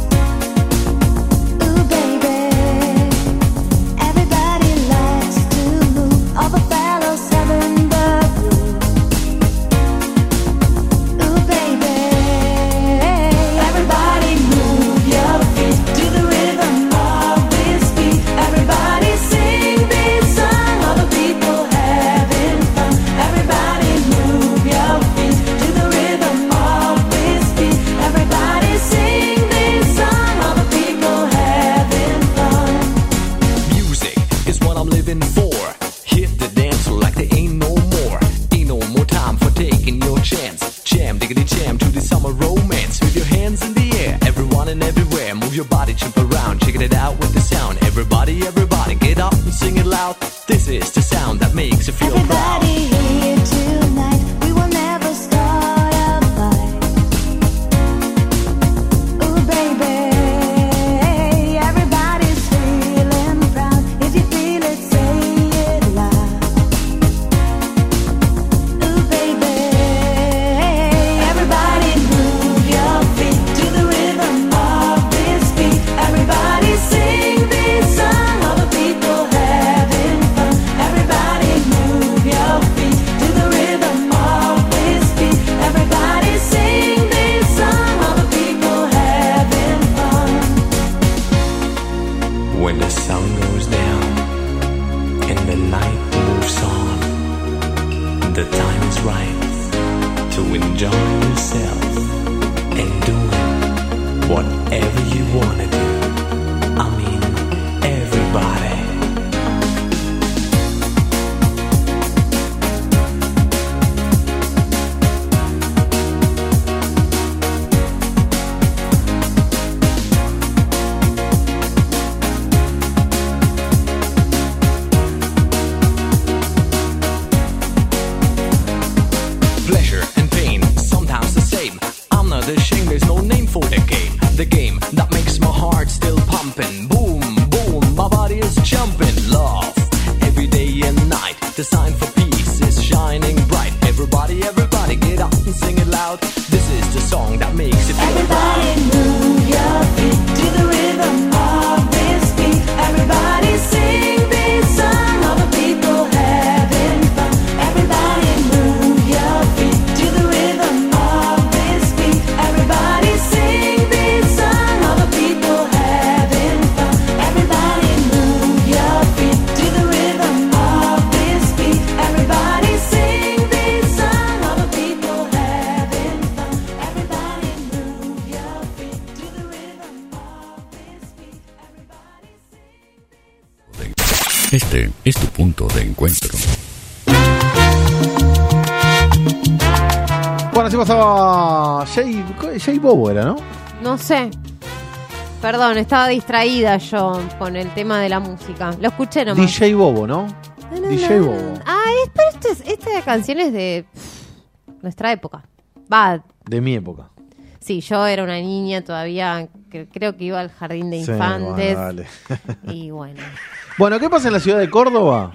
Ooh, baby. Everybody likes to move. All the fellows having the groove. Ooh, baby. Everybody move your feet to the rhythm of this beat. Everybody sing this song. All the people having fun. Everybody move your feet to the rhythm of this beat. Everybody sing this song. All the people having fun. Music is what I'm living for. Hit the dance floor like there ain't no more. Ain't no more time for taking your chance. Jam, diggity jam to the summer romance. With your hands in the air, everyone and everywhere. Move your body, jump around, checking it out with the sound. Everybody, everybody, get up and sing it loud. This is the sound that makes you feel proud. Everybody When the sun goes down and the night moves on, the time is right to enjoy yourself and doing whatever you wanna do. I mean, everybody. Pleasure and pain, sometimes the same. I'm not ashamed, there's no name for the game. The game that makes my heart still pumping. Boom, boom, my body is jumping. Love, every day and night. The sign for peace is shining bright. Everybody, everybody, get up and sing it loud. This is the song that makes it feel Everybody move your feet to the rhythm of this beat. Everybody sing this song, all the people having fun. Everybody move your feet to the rhythm of this beat. Everybody sing this song, all the people having fun. Everybody move your feet to the rhythm of this beat. Everybody sing this song, all the people having fun. Everybody move your feet to the rhythm of this beat. Este es tu punto de encuentro. Bueno, así pasaba Jay, Jay Bobo era, ¿no? No sé. Perdón, estaba distraída yo con el tema de la música. Lo escuché nomás. D J Bobo, ¿no? D J Bobo. Ah, es, pero esto es- esta canción es de pff, nuestra época. Va, De mi época. sí, yo era una niña todavía, que- creo que iba al jardín de Sí, infantes. bueno, dale. Y bueno. Bueno, ¿qué pasa en la ciudad de Córdoba?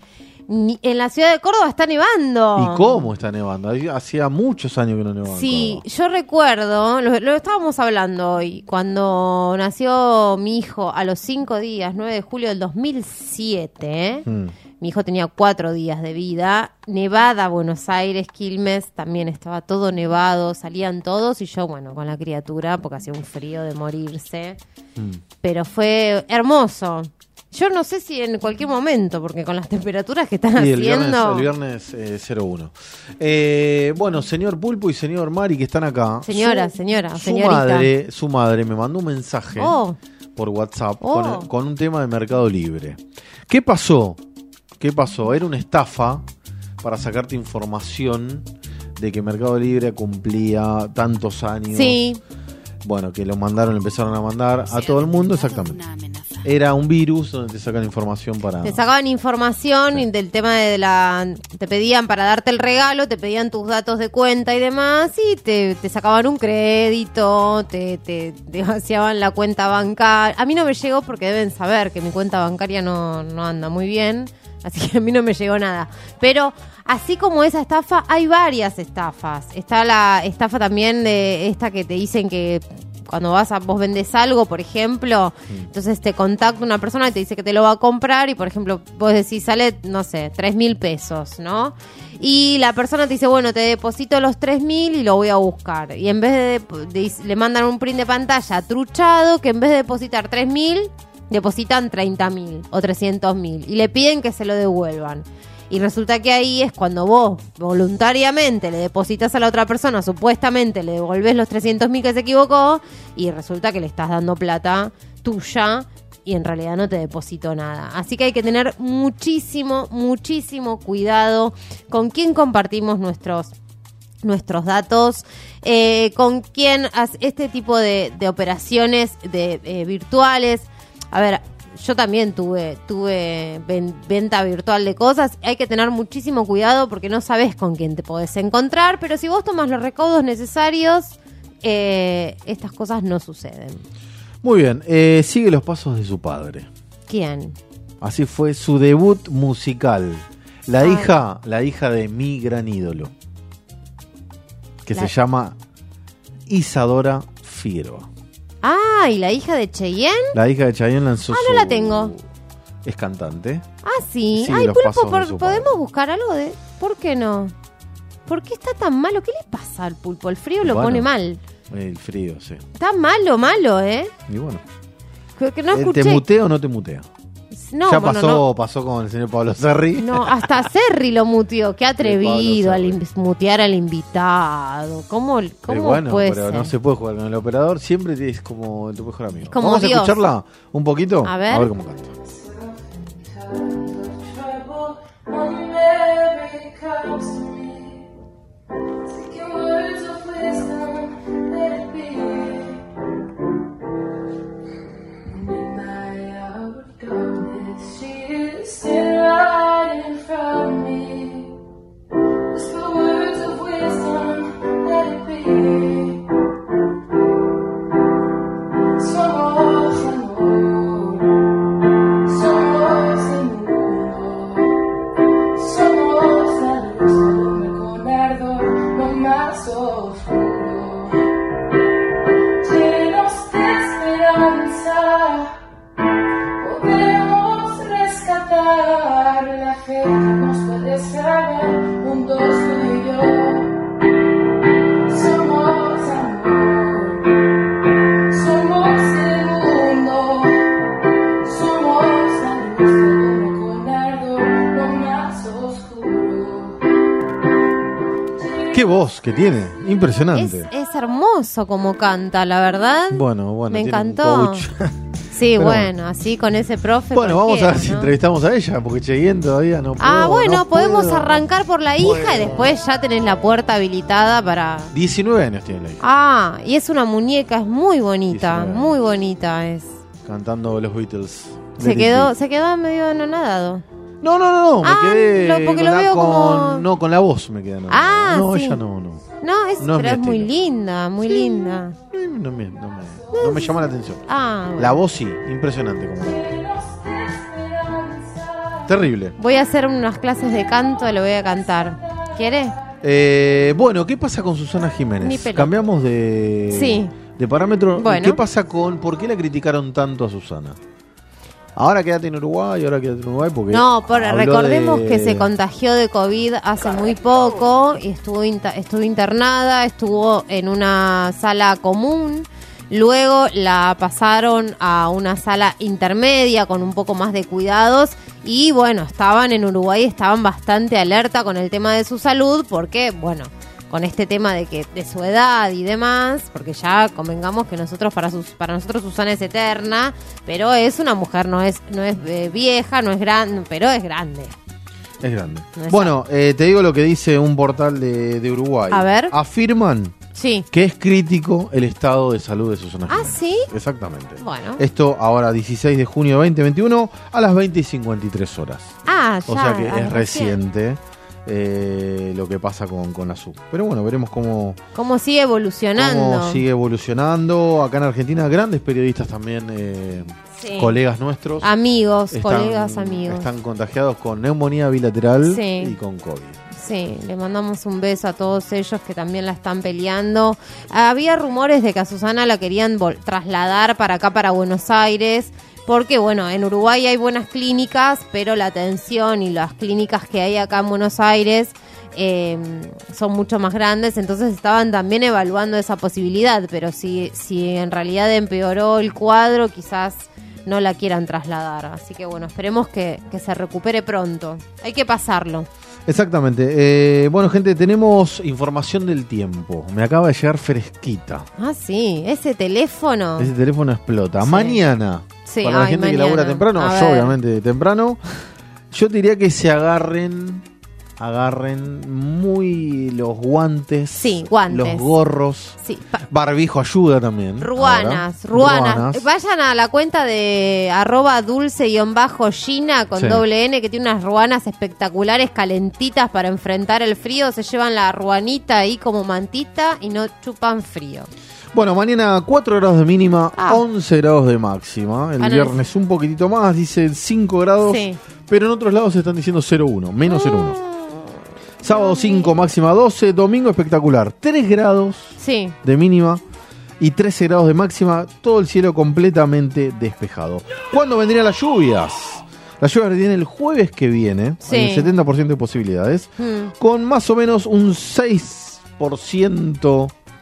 Ni- En la ciudad de Córdoba está nevando. ¿Y cómo está nevando? Ahí hacía muchos años que no nevaba. en Sí, yo recuerdo, lo, lo estábamos hablando hoy, cuando nació mi hijo a los cinco días, nueve de julio del dos mil siete. Mm. Mi hijo tenía cuatro días de vida. Nevada, Buenos Aires, Quilmes, también estaba todo nevado, salían todos y yo, bueno, con la criatura, porque hacía un frío de morirse. Mm. Pero fue hermoso. Yo no sé si en cualquier momento, porque con las temperaturas que están Y el viernes, haciendo... el viernes eh, cero uno. Eh, bueno, señor Pulpo y señor Mari que están acá. Señora, Su- señora, su señorita. madre, su madre me mandó un mensaje Oh. por WhatsApp Oh. con, con un tema de Mercado Libre. ¿Qué pasó? ¿Qué pasó? Era una estafa para sacarte información de que Mercado Libre cumplía tantos años. Sí. Bueno, que lo mandaron, lo empezaron a mandar a todo el mundo, exactamente. Era un virus donde te sacan información para... Te sacaban información y del tema de la... Te pedían para darte el regalo, te pedían tus datos de cuenta y demás, y te, te sacaban un crédito, te, te, te vaciaban la cuenta bancaria. A mí no me llegó porque deben saber que mi cuenta bancaria no, no anda muy bien, así que a mí no me llegó nada. Pero así como esa estafa, hay varias estafas. Está la estafa también de esta que te dicen que... Cuando vas a, vos vendés algo, por ejemplo, entonces te contacta una persona y te dice que te lo va a comprar y, por ejemplo, vos decís, sale, no sé, tres mil pesos, ¿no? Y la persona te dice, bueno, te deposito los tres mil y lo voy a buscar. Y en vez de, de- le mandan un print de pantalla truchado que en vez de depositar tres mil, depositan treinta mil o trescientos mil y le piden que se lo devuelvan. Y resulta que ahí es cuando vos voluntariamente le depositas a la otra persona, supuestamente le devolvés los trescientos mil que se equivocó y resulta que le estás dando plata tuya y en realidad no te depositó nada. Así que hay que tener muchísimo, muchísimo cuidado con quién compartimos nuestros nuestros datos, eh, con quién hace este tipo de, de operaciones de eh, virtuales. A ver, yo también tuve tuve ven- venta virtual de cosas. Hay que tener muchísimo cuidado porque no sabes con quién te podés encontrar, pero si vos tomas los recaudos necesarios, eh, estas cosas no suceden. Muy bien, eh, sigue los pasos de su padre. ¿Quién? Así fue su debut musical. La Ay. hija, la hija de mi gran ídolo, que La- se llama Isadora Figueroa. Ah, ¿y la hija de Cheyenne? La hija de Chayanne lanzó Ah, su... no la tengo. Es cantante. Ah, sí. Sigue Ay, los Pulpo, pasos de por- su ¿podemos buscar algo de...? ¿Por qué no? ¿Por qué está tan malo? ¿Qué le pasa al Pulpo? El frío lo Bueno. pone mal. El frío, sí. Está malo, malo, ¿eh? Y bueno. que, que no Eh, escuché. ¿Te muteo o no te muteo? No, ya bueno, pasó, no. pasó con el señor Pablo Serri. No, hasta Serri lo muteó. Qué atrevido al Serri. in- mutear al invitado. ¿Cómo, cómo Eh, bueno, puede pero ser? no se puede jugar con el operador. Siempre es como tu mejor amigo. como Vamos Dios. a escucharla un poquito. A ver. A ver cómo canta. Somos amor, somos el mundo, somos la luz con ardor, lo más oscuro, llenos de esperanza, podemos rescatar la fe que nos puede salvar, juntos tú y yo. Somos amor, somos el mundo, somos la luz que con ardor lo más oscuro. Qué voz que tiene. Es, Impresionante. es hermoso como canta, la verdad. Bueno, bueno. Me tiene un encantó. coach. Sí, Pero bueno, así con ese profe. Bueno, vamos a ver cualquiera, si ¿no? entrevistamos a ella, porque Cheyenne todavía no puedo. Ah, bueno, no podemos puedo. arrancar por la hija y después ya tenés la puerta habilitada para... diecinueve años tiene la hija. Ah, y es una muñeca, es muy bonita, diecinueve. muy bonita es. Cantando los Beatles. Se quedó, se quedó medio anonadado. No, no, no, no, me Ah, quedé. lo- porque con lo la- veo con- como- No, con la voz me quedé. No, Ah, no sí. ella no, no. No, es, No es pero mi es muy estilo. linda, muy linda. No me, no me, no me llama la atención. Ah, bueno. La voz sí, impresionante. Como terrible. Voy a hacer unas clases de canto, lo voy a cantar. ¿Quieres? Eh, bueno, ¿qué pasa con Susana Jiménez? Ni pelota. Cambiamos de, Sí. de parámetro. Bueno. ¿Qué pasa con por qué la criticaron tanto a Susana? Ahora quédate en Uruguay, ahora quédate en Uruguay porque No, por, habló recordemos de- que se contagió de COVID hace muy poco y estuvo, inta- estuvo internada, estuvo en una sala común. Luego la pasaron a una sala intermedia con un poco más de cuidados y bueno, estaban en Uruguay, estaban bastante alerta con el tema de su salud porque, bueno, con este tema de que de su edad y demás, porque ya convengamos que nosotros para sus, para nosotros Susana es eterna, pero es una mujer, no es no es eh, vieja, no es grande, pero es grande. Es grande. No es Bueno, eh, te digo lo que dice un portal de, de Uruguay. A ver. Afirman Sí. que es crítico el estado de salud de Susana Ah, Jiménez. ¿sí? Exactamente. Bueno. Esto ahora dieciséis de junio de veinte veintiuno a las veinte y cincuenta y tres horas. Ah, ya. O sea que ah, es reciente eh, lo que pasa con, con la S U. Pero bueno, veremos cómo, ¿Cómo sigue evolucionando? cómo sigue evolucionando. Acá en Argentina, grandes periodistas también, eh, Sí. colegas nuestros. Amigos, están- colegas, amigos. Están contagiados con neumonía bilateral Sí. y con COVID. Sí, le mandamos un beso a todos ellos que también la están peleando. Había rumores de que a Susana la querían vol- trasladar para acá, para Buenos Aires, porque bueno, en Uruguay hay buenas clínicas, pero la atención y las clínicas que hay acá en Buenos Aires eh, son mucho más grandes, entonces estaban también evaluando esa posibilidad, pero si, si en realidad empeoró el cuadro, quizás no la quieran trasladar. Así que bueno, esperemos que, que se recupere pronto. Hay que pasarlo. Exactamente. Eh, bueno, gente, tenemos información del tiempo. Me acaba de llegar fresquita. Ah, sí, ese teléfono. Ese teléfono explota. Mañana, Sí, para la ay, gente que mañana. labura temprano, A yo ver. obviamente temprano, yo diría que se agarren, agarren muy los guantes, Sí, guantes. los gorros, Sí, barbijo ayuda también. Ruanas, ahora. ruanas. Vayan a la cuenta de arroba dulce-gina con Sí. doble N, que tiene unas ruanas espectaculares, calentitas para enfrentar el frío. Se llevan la ruanita ahí como mantita y no chupan frío. Bueno, mañana cuatro grados de mínima, Ah. once grados de máxima. El Ah, no, viernes un poquitito más, dice cinco grados. Sí. Pero en otros lados están diciendo cero coma uno, menos cero coma uno. Sábado cinco, máxima doce. Domingo espectacular, tres grados Sí. de mínima y trece grados de máxima. Todo el cielo completamente despejado. ¿Cuándo vendrían las lluvias? Las lluvias vienen el jueves que viene. Sí. Hay un setenta por ciento de posibilidades. Mm. Con más o menos un seis por ciento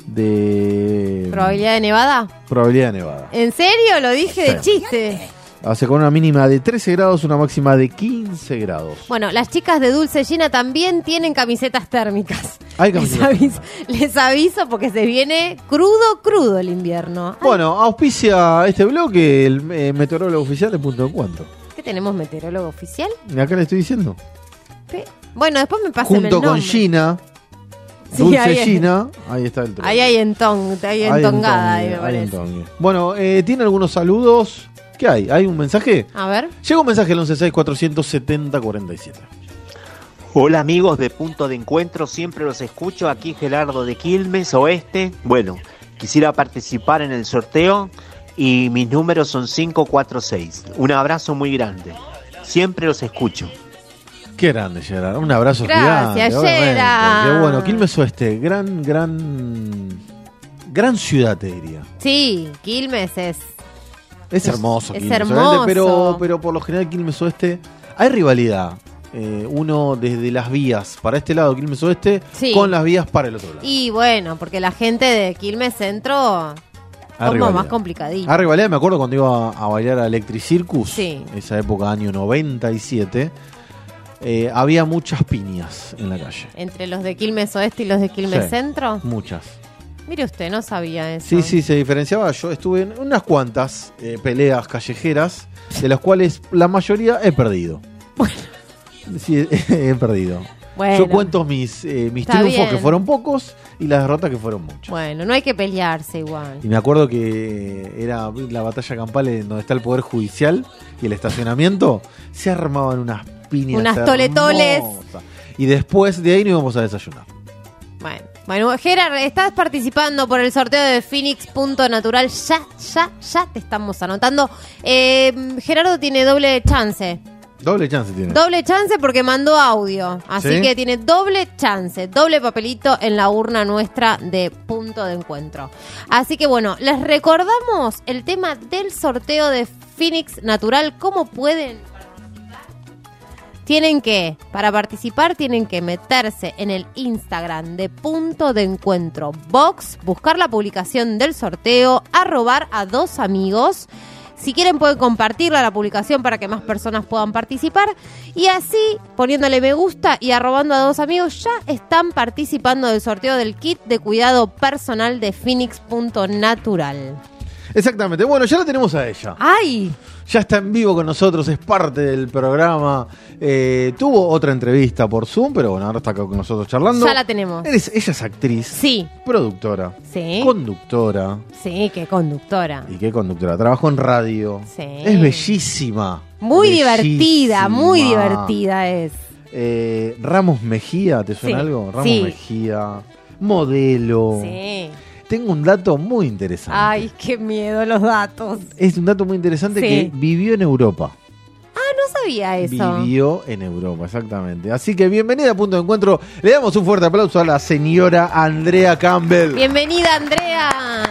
de ¿Probabilidad de nevada? probabilidad de nevada. ¿En serio? Lo dije de chiste. Hace con una mínima de trece grados, una máxima de quince grados. Bueno, las chicas de Dulce Gina también tienen camisetas térmicas. Hay Les camisetas. aviso, les aviso porque se viene crudo, crudo el invierno. Bueno, auspicia este bloque el eh, meteorólogo oficial de Punto de Encuentro. ¿Qué tenemos meteorólogo oficial? Y acá le estoy diciendo. ¿Qué? Bueno, después me pasan el Junto nombre. con Gina, Sí, Dulce ahí es. Gina, ahí está el trono. Ahí hay entong, ahí hay Hay entongada, ahí entongue, me hay parece. entongue. Bueno, eh, ¿tiene algunos saludos? ¿Qué hay? ¿Hay un mensaje? A ver. Llega un mensaje al once seis cuatrocientos setenta cuarenta y siete. Hola amigos de Punto de Encuentro, siempre los escucho, aquí Gerardo de Quilmes Oeste. Bueno, quisiera participar en el sorteo y mis números son cinco cuatro seis. Un abrazo muy grande, siempre los escucho. Qué grande, Gerard. Un abrazo Gracias, gigante. obviamente. Gerard. Qué bueno. Quilmes Oeste, gran, gran, gran ciudad, te diría. Sí, Quilmes es... Es hermoso, es Quilmes, hermoso. obviamente, pero, pero por lo general Quilmes Oeste hay rivalidad. Eh, uno desde las vías para este lado, Quilmes Oeste, Sí. con las vías para el otro lado. Y bueno, porque la gente de Quilmes Centro Hay como rivalidad. más complicadito. Ah, rivalidad, me acuerdo cuando iba a bailar a Electric Circus, Sí. esa época, año noventa y siete, eh, había muchas piñas en la calle. Entre los de Quilmes Oeste y los de Quilmes Sí, Centro. Muchas. Mire usted, no sabía eso. Sí, sí, se diferenciaba. Yo estuve en unas cuantas eh, peleas callejeras, de las cuales la mayoría he perdido. Sí, he perdido. Bueno. Yo cuento mis, eh, mis Está triunfos, bien. que fueron pocos, y las derrotas, que fueron muchas. Bueno, no hay que pelearse igual. Y me acuerdo que era la batalla campal en donde está el Poder Judicial y el estacionamiento. Se armaban unas piñas Unas toletoles. hermosas. Y después de ahí nos íbamos a desayunar. Bueno, bueno, Gerard, estás participando por el sorteo de Phoenix Punto Natural. Ya, ya, ya te estamos anotando. Eh, Gerardo tiene doble chance. Doble chance tiene. Doble chance porque mandó audio. Así ¿Sí? que tiene doble chance, doble papelito en la urna nuestra de Punto de Encuentro. Así que bueno, les recordamos el tema del sorteo de Phoenix Natural. ¿Cómo pueden participar? Tienen que, para participar, tienen que meterse en el Instagram de Punto de Encuentro Box, buscar la publicación del sorteo, arrobar a dos amigos. Si quieren pueden compartirla la publicación para que más personas puedan participar. Y así, poniéndole me gusta y arrobando a dos amigos, ya están participando del sorteo del kit de cuidado personal de Phoenix Punto Natural. Exactamente. Bueno, ya la tenemos a ella. ¡Ay! Ya está en vivo con nosotros, es parte del programa. Eh, tuvo otra entrevista por Zoom, pero bueno, ahora está acá con nosotros charlando. Ya la tenemos. Eres- ella es actriz. Sí. Productora. Sí. Conductora. Sí, qué conductora. ¿Y qué conductora? Trabajó en radio. Sí. Es bellísima. Muy Bellísima. divertida, muy divertida es. Eh, Ramos Mejía, ¿te suena Sí. algo? Ramos Sí. Mejía. Modelo. Sí. Tengo un dato muy interesante. Ay, qué miedo los datos. Es un dato muy interesante Sí. que vivió en Europa. Ah, no sabía eso. Vivió en Europa, exactamente. Así que bienvenida a Punto de Encuentro. Le damos un fuerte aplauso a la señora Andrea Campbell. Bienvenida, Andrea.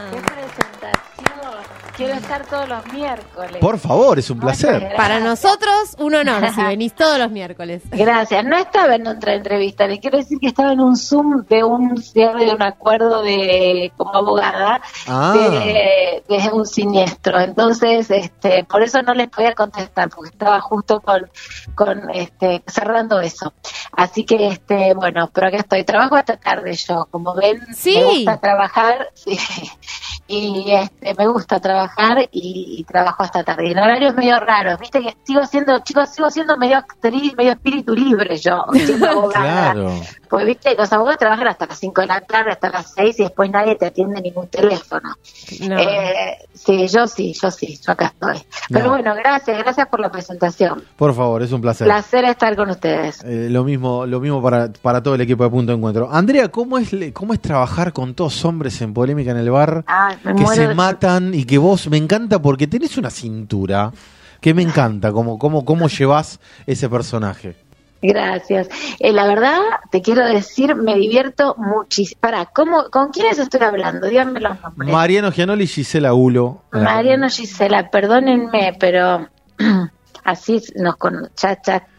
Quiero estar todos los miércoles. Por favor, es un placer. Para nosotros, un honor si venís todos los miércoles. Gracias. No estaba en otra entrevista. Le quiero decir que estaba en un Zoom de un cierre de un acuerdo de como abogada Ah. de, de un siniestro. Entonces, este, por eso no les podía contestar porque estaba justo con, con este, cerrando eso. Así que, este, bueno, pero acá estoy. Trabajo hasta tarde yo. Como ven, Sí. me gusta trabajar. Sí. Y este, me gusta trabajar y, y trabajo hasta tarde. Y en horarios medio raros, viste que sigo siendo, chicos, sigo siendo medio actriz, medio espíritu libre yo, siendo abogada. Claro. Pues viste, los abogados trabajan hasta las cinco de la tarde, hasta las seis y después nadie te atiende ningún teléfono. No. Eh, sí, yo sí, yo sí, yo acá estoy. Pero No. bueno, gracias, gracias por la presentación. Por favor, es un placer. Placer estar con ustedes. Eh, lo mismo, lo mismo para, para todo el equipo de Punto de Encuentro. Andrea, ¿cómo es, le- cómo es trabajar con todos hombres en Polémica en el Bar? Ay, me que muero se de- matan y que vos, me encanta porque tenés una cintura que me encanta, cómo, cómo, cómo llevas ese personaje. Gracias. Eh, la verdad, te quiero decir, me divierto muchísimo. Pará, ¿cómo, ¿con quiénes estoy hablando? Díganme los nombres. Mariano Gianoli y Gisela Ulo. Mariano Gisela, perdónenme, pero así nos con ya, ya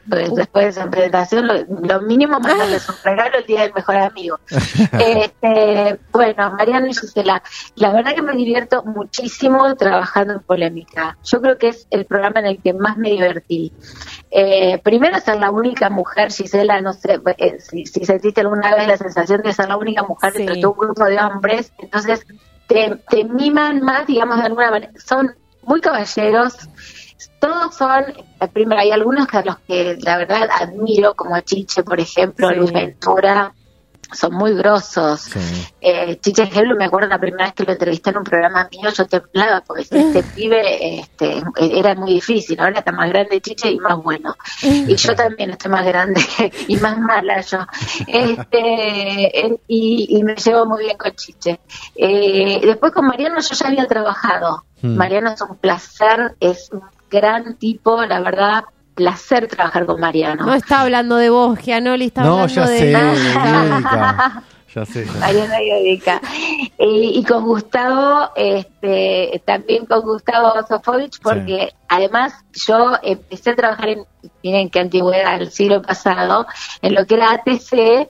pues, después de esa presentación, lo, lo mínimo mandarles un regalo el día del mejor amigo. este, bueno, Mariano y Gisela, la verdad que me divierto muchísimo trabajando en Polémica. Yo creo que es el programa en el que más me divertí. Eh, primero, ser la única mujer, Gisela, no sé eh, si, si sentiste alguna vez la sensación de ser la única mujer Sí. entre todo un grupo de hombres, entonces te, te miman más, digamos, de alguna manera. Son muy caballeros, todos son, eh, primero hay algunos que a los que la verdad admiro, como Chiche, por ejemplo, Sí. Luis Ventura, son muy grosos. Eh, Chiche Ejemplo, me acuerdo la primera vez que lo entrevisté en un programa mío, yo temblaba porque este pibe este, era muy difícil. Ahora está más grande Chiche y más bueno. Y yo también estoy más grande y más mala yo. Este, eh, y, y me llevo muy bien con Chiche. Eh, después con Mariano yo ya había trabajado. Mm. Mariano es un placer, es un gran tipo, la verdad. Placer trabajar con Mariano. No está hablando de vos, Gianoli, está No, hablando ya de... sé, Erika. Ya sé, ya sé. Mariana Iodica. Y, y con Gustavo, este, también con Gustavo Sofovich, porque además yo empecé a trabajar en, miren qué antigüedad, el siglo pasado, en lo que era A T C,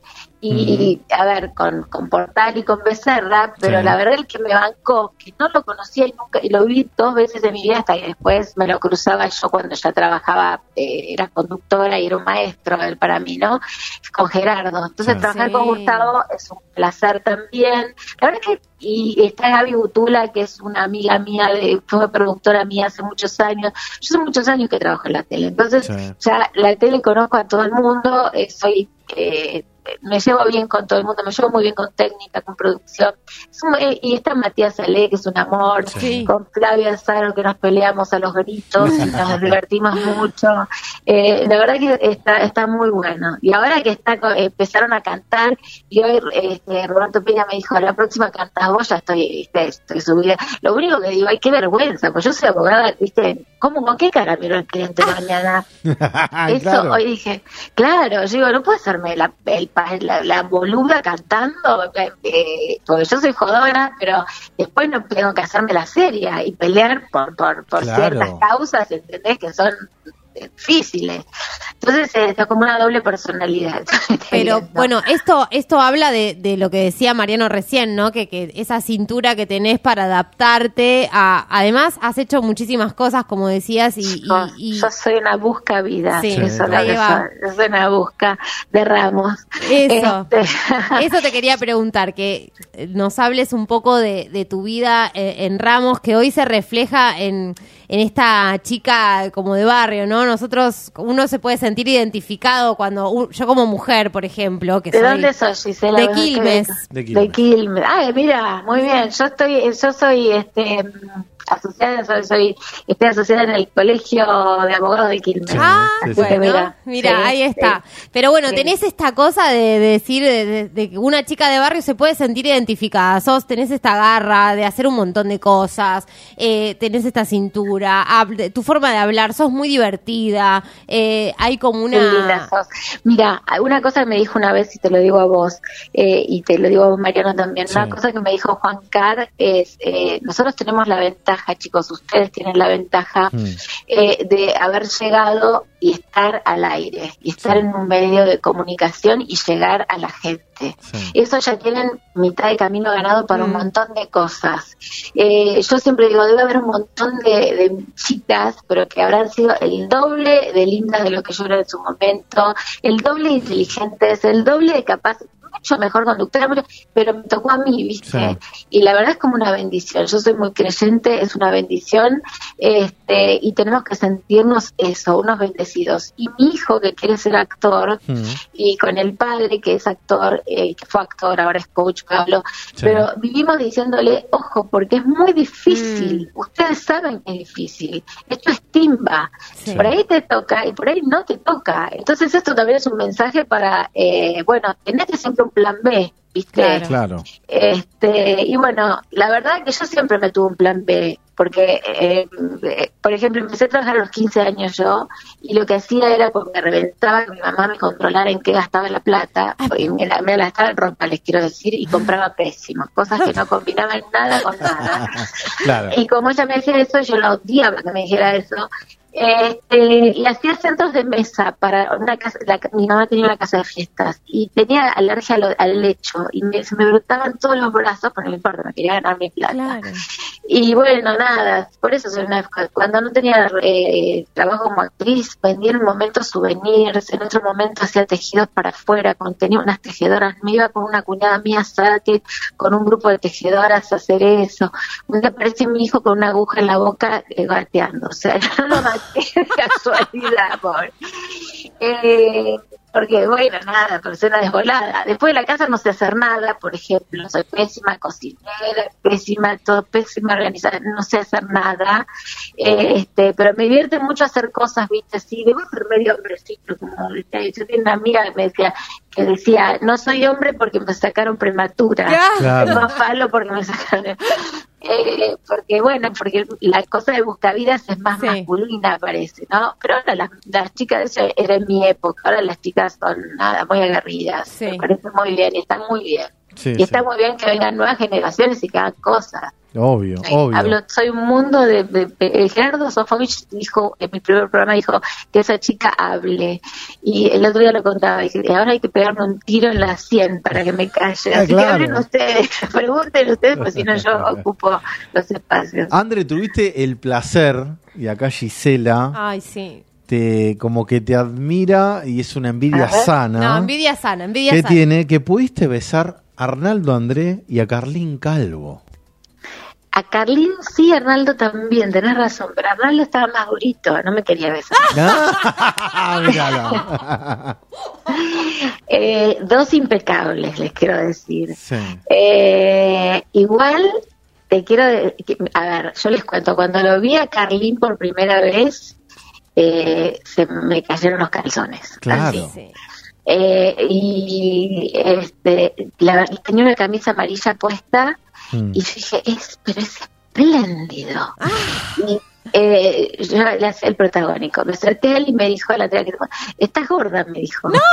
y a ver, con, con Portal y con Becerra, pero Sí. la verdad el que me bancó, que no lo conocía y nunca, y lo vi dos veces en mi vida hasta que después me lo cruzaba yo cuando ya trabajaba, eh, era conductora y era un maestro él para mí, ¿no? Con Gerardo. Entonces Sí. trabajar Sí. con Gustavo es un placer también. La verdad que, y está Gaby Butula, que es una amiga mía, de, fue productora mía hace muchos años. Yo hace muchos años que trabajo en la tele, entonces Sí. ya la tele conozco a todo el mundo, eh, soy... Eh, me llevo bien con todo el mundo, me llevo muy bien con técnica, con producción. Es un- eh, y está Matías Ale, que es un amor, Sí. con Flavia Saro, que nos peleamos a los gritos y nos divertimos mucho. Eh, la verdad que está está muy bueno. Y ahora que está co- empezaron a cantar, y hoy este, Roberto Peña me dijo, la próxima cantás vos, ya estoy, viste, estoy subida. Lo único que digo, ay, qué vergüenza, pues yo soy abogada, viste, ¿cómo, con qué cara miro al cliente mañana? Eso Claro. hoy dije, claro, yo digo, no puedo hacerme la, el, pa- la, la boluda cantando, eh, eh, porque yo soy jodona, pero después no tengo que hacerme la seria y pelear por, por, por Claro. ciertas causas, ¿entendés? Que son difíciles. Entonces eh, es como una doble personalidad. Pero bueno, esto esto habla de, de lo que decía Mariano recién, ¿no? Que, que esa cintura que tenés para adaptarte a... Además, has hecho muchísimas cosas, como decías, y... y- Yo, y- yo soy una busca vida, Sí, eso es lo ahí que va. soy. Yo soy una busca de ramos. Eso. Este, Eso te quería preguntar, que nos hables un poco de, de tu vida eh, en Ramos, que hoy se refleja en, en esta chica como de barrio, ¿no? Nosotros, uno se puede sentir identificado cuando, u- yo como mujer, por ejemplo, que ¿De soy dónde sos, Gisela? de ¿Vos Quilmes. De De Quilmes. Quilmes. Ay, mira, muy bien. Yo estoy, yo soy, este, asociada, soy, soy, estoy asociada en el Colegio de Abogados de Quilmes. Ah, Sí, sí. bueno, Mira, mira, sí, ahí está. sí. Pero bueno, Sí. tenés esta cosa de, de decir de, de- de que una chica de barrio se puede sentir identificada. Sos, tenés esta garra de hacer un montón de cosas, eh, tenés esta cintura, hab- tu forma de hablar, sos muy divertida, eh, hay como Qué linda una... sos. Mira, una cosa que me dijo una vez, y te lo digo a vos, eh, y te lo digo a vos, Mariano, también, Sí. una cosa que me dijo Juan Carr es, eh, nosotros tenemos la ventaja, chicos, ustedes tienen la ventaja Mm. eh, de haber llegado y estar al aire, y estar en un medio de comunicación y llegar a la gente. Sí. Eso ya tienen mitad de camino ganado para un Mm. montón de cosas. Eh, yo siempre digo, debe haber un montón de, de chicas, pero que habrán sido el doble de lindas de lo que yo era en su momento, el doble de inteligentes, el doble de capaces, mucho mejor conductora, mucho- pero me tocó a mí, ¿viste? Sí. Y la verdad es como una bendición. Yo soy muy creyente, es una bendición, este, y tenemos que sentirnos eso, unos bendecidos. Y mi hijo, que quiere ser actor, Mm. y con el padre, que es actor, eh, que fue actor, ahora es coach, Pablo, Sí. pero vivimos diciéndole, ojo, porque es muy difícil. Ustedes saben que es difícil. Esto es timba. Sí. Por ahí te toca y por ahí no te toca. Entonces esto también es un mensaje para, eh, bueno, tenete siempre un plan B, ¿viste? Claro. Claro. Este, y bueno, la verdad que yo siempre me tuve un plan B, porque, eh, eh, por ejemplo, empecé a trabajar a los quince años yo, y lo que hacía era porque me reventaba que mi mamá me controlara en qué gastaba la plata, y me la, me la gastaba en ropa, les quiero decir, y compraba pésimo, cosas que no combinaban nada con nada. Claro. Y como ella me decía eso, yo la odiaba que me dijera eso. Este, y hacía centros de mesa para una casa. La, mi mamá tenía una casa de fiestas y tenía alergia al, al lecho y me, se me brotaban todos los brazos, pero no me importa, me quería ganar mi plata. Claro. Y bueno, nada, por eso soy una, cuando no tenía eh, trabajo como actriz, vendía en un momento souvenirs, en otro momento hacía tejidos para afuera, con, tenía unas tejedoras, me iba con una cuñada mía a Zárate, con un grupo de tejedoras a hacer eso. Un día aparece mi hijo con una aguja en la boca eh, gateando, o sea, yo lo maté de casualidad, pobre. Eh, porque bueno, nada, persona desvolada. Después de la casa no sé hacer nada, por ejemplo, soy pésima cocinera, pésima, todo pésima organizada, no sé hacer nada, eh, este, pero me divierte mucho hacer cosas, viste, así, debo ser medio hombrecito, como, ¿viste? Yo tenía una amiga que me decía, que decía, no soy hombre porque me sacaron prematura, Claro. no falo porque me sacaron... Eh, porque bueno, porque la cosa de buscavidas es más masculina, parece, ¿no? Pero ahora las, las chicas, eso era en mi época, ahora las chicas son nada, muy aguerridas, me parece muy bien, y están muy bien. Sí, y sí. está muy bien que vengan nuevas generaciones y que hagan cosas. Obvio, Eh, obvio. Hablo, soy un mundo de, de, de- Gerardo Sofovich dijo en mi primer programa, dijo que esa chica hable, y el otro día lo contaba, dije, ahora hay que pegarme un tiro en la sien para que me calle, Ah, así claro. que hablen ustedes, pregunten ustedes, porque si no yo ocupo los espacios. Andre, tuviste el placer, y acá Gisela Ay, sí. te como que te admira y es una envidia Ajá. sana. No, envidia sana, envidia que sana. tiene que pudiste besar a Arnaldo André y a Carlín Calvo. A Carlín sí, Arnaldo también, tenés razón, pero Arnaldo estaba más durito, no me quería besar. Ah, míralo. Eh, dos impecables, les quiero decir. Sí. Eh, igual, te quiero... de- que- a ver, yo les cuento, cuando lo vi a Carlín por primera vez, eh, se me cayeron los calzones. Claro. Así. Eh, y este, la- tenía una camisa amarilla puesta Mm. y yo dije, es, pero es espléndido. Y eh, yo le hacía el protagónico. Me acerqué a él y me dijo a la tía que estás gorda, me dijo. ¡No!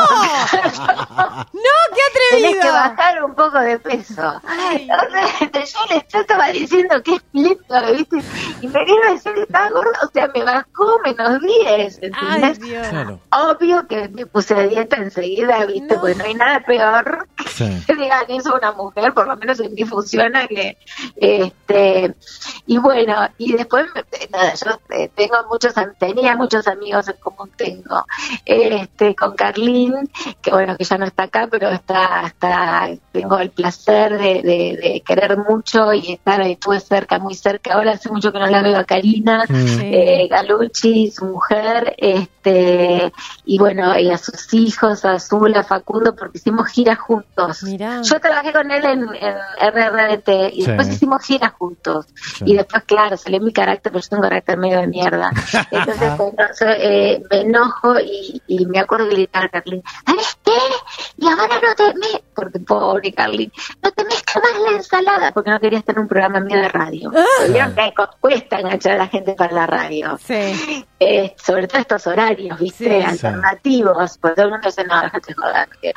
¡No, qué Tenés atrevido! que bajar un poco de peso. Ay. Entonces, yo le estaba diciendo que es espléndido, ¿viste? Y me vino a decir que estaba gorda, o sea, me bajó menos diez, Ay, ¿entendés? Dios. Claro. Obvio que me puse a dieta enseguida, ¿viste? No. Porque no hay nada peor Sí. que digan eso a una mujer, por lo menos en mí funciona que, este, y bueno, y después, nada, yo eh, tengo muchos, am- tenía muchos amigos en común, tengo, este, con Carlín, que bueno, que ya no está acá, pero está, está, tengo el placer de, de, de querer mucho y estar, estuve cerca, muy cerca, ahora hace mucho que no la veo a Karina, Mm. eh, Galucci, su mujer, este, y bueno, y a sus hijos, a Azul, a Facundo, porque hicimos giras juntos. Mirá. Yo trabajé con él en, en R R D T y Sí. después hicimos giras juntos. Sí. Y después, claro, salió mi carácter, pero yo tengo un carácter medio de mierda. Entonces, bueno, so- eh, me enojo y, y me acuerdo de gritar a Carlín, ¿sabes qué? Y ahora no te me... porque pobre Carlín, no te mezclas más la ensalada, porque no querías tener un programa mío de radio. Vieron que cu- cuesta enganchar a la gente para la radio. Sí. Eh, sobre todo estos horarios, ¿viste? Sí. Alternativos, porque todo el mundo dice, no, déjate joder. que-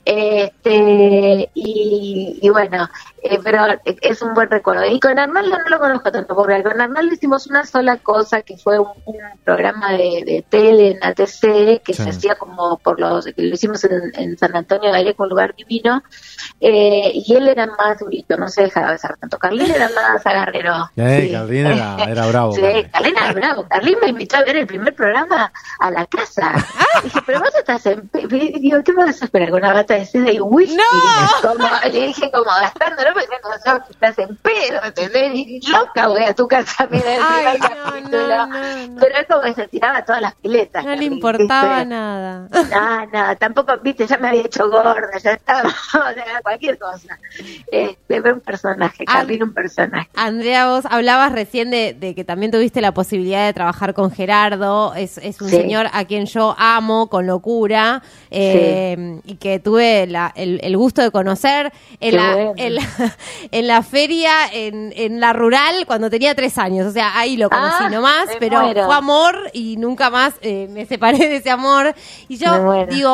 Este, y, y bueno, eh, pero es un buen recuerdo. Y con Arnaldo no lo conozco tanto, porque con Arnaldo hicimos una sola cosa, que fue un, un programa de, de tele en A T C, que Sí. se hacía como por los, que lo hicimos en, en San Antonio de Areco, un lugar divino, eh, y él era más durito, no se dejaba besar tanto. Carlín era más agarrero. Eh, Sí. Carlín era, era bravo. Sí, Carlín. Carlín era bravo. Carlín me invitó a ver el primer programa a la casa. Dije, pero vos estás en... pe-". Y digo, ¿qué me vas a esperar con una bata de seda y whisky? Como, le dije, como gastándolo, porque no sabes que estás en pedo, ¿entendés? Y loca, voy a tu casa, mira el Ay, primer no, capítulo. no, no, no. Pero es como que se tiraba todas las piletas. No le Carlín, importaba ¿viste? nada. No, no, tampoco, viste, ya me había hecho gorda, ya estaba, o sea, cualquier cosa. Este, fue un personaje, Ah. Carlín un personaje. Andrea, vos hablabas recién de, de que también tuviste la posibilidad de trabajar con Gerardo. Es, es un Sí. señor a quien yo amo con locura, eh, y que tuve la- el, el gusto de conocer en, Qué la, bueno. en, la, en la feria, en, en la rural, cuando tenía tres años. O sea, ahí lo conocí Ah, nomás, me pero muero. fue amor y nunca más eh, me separé de ese amor. Y Me yo muero. digo...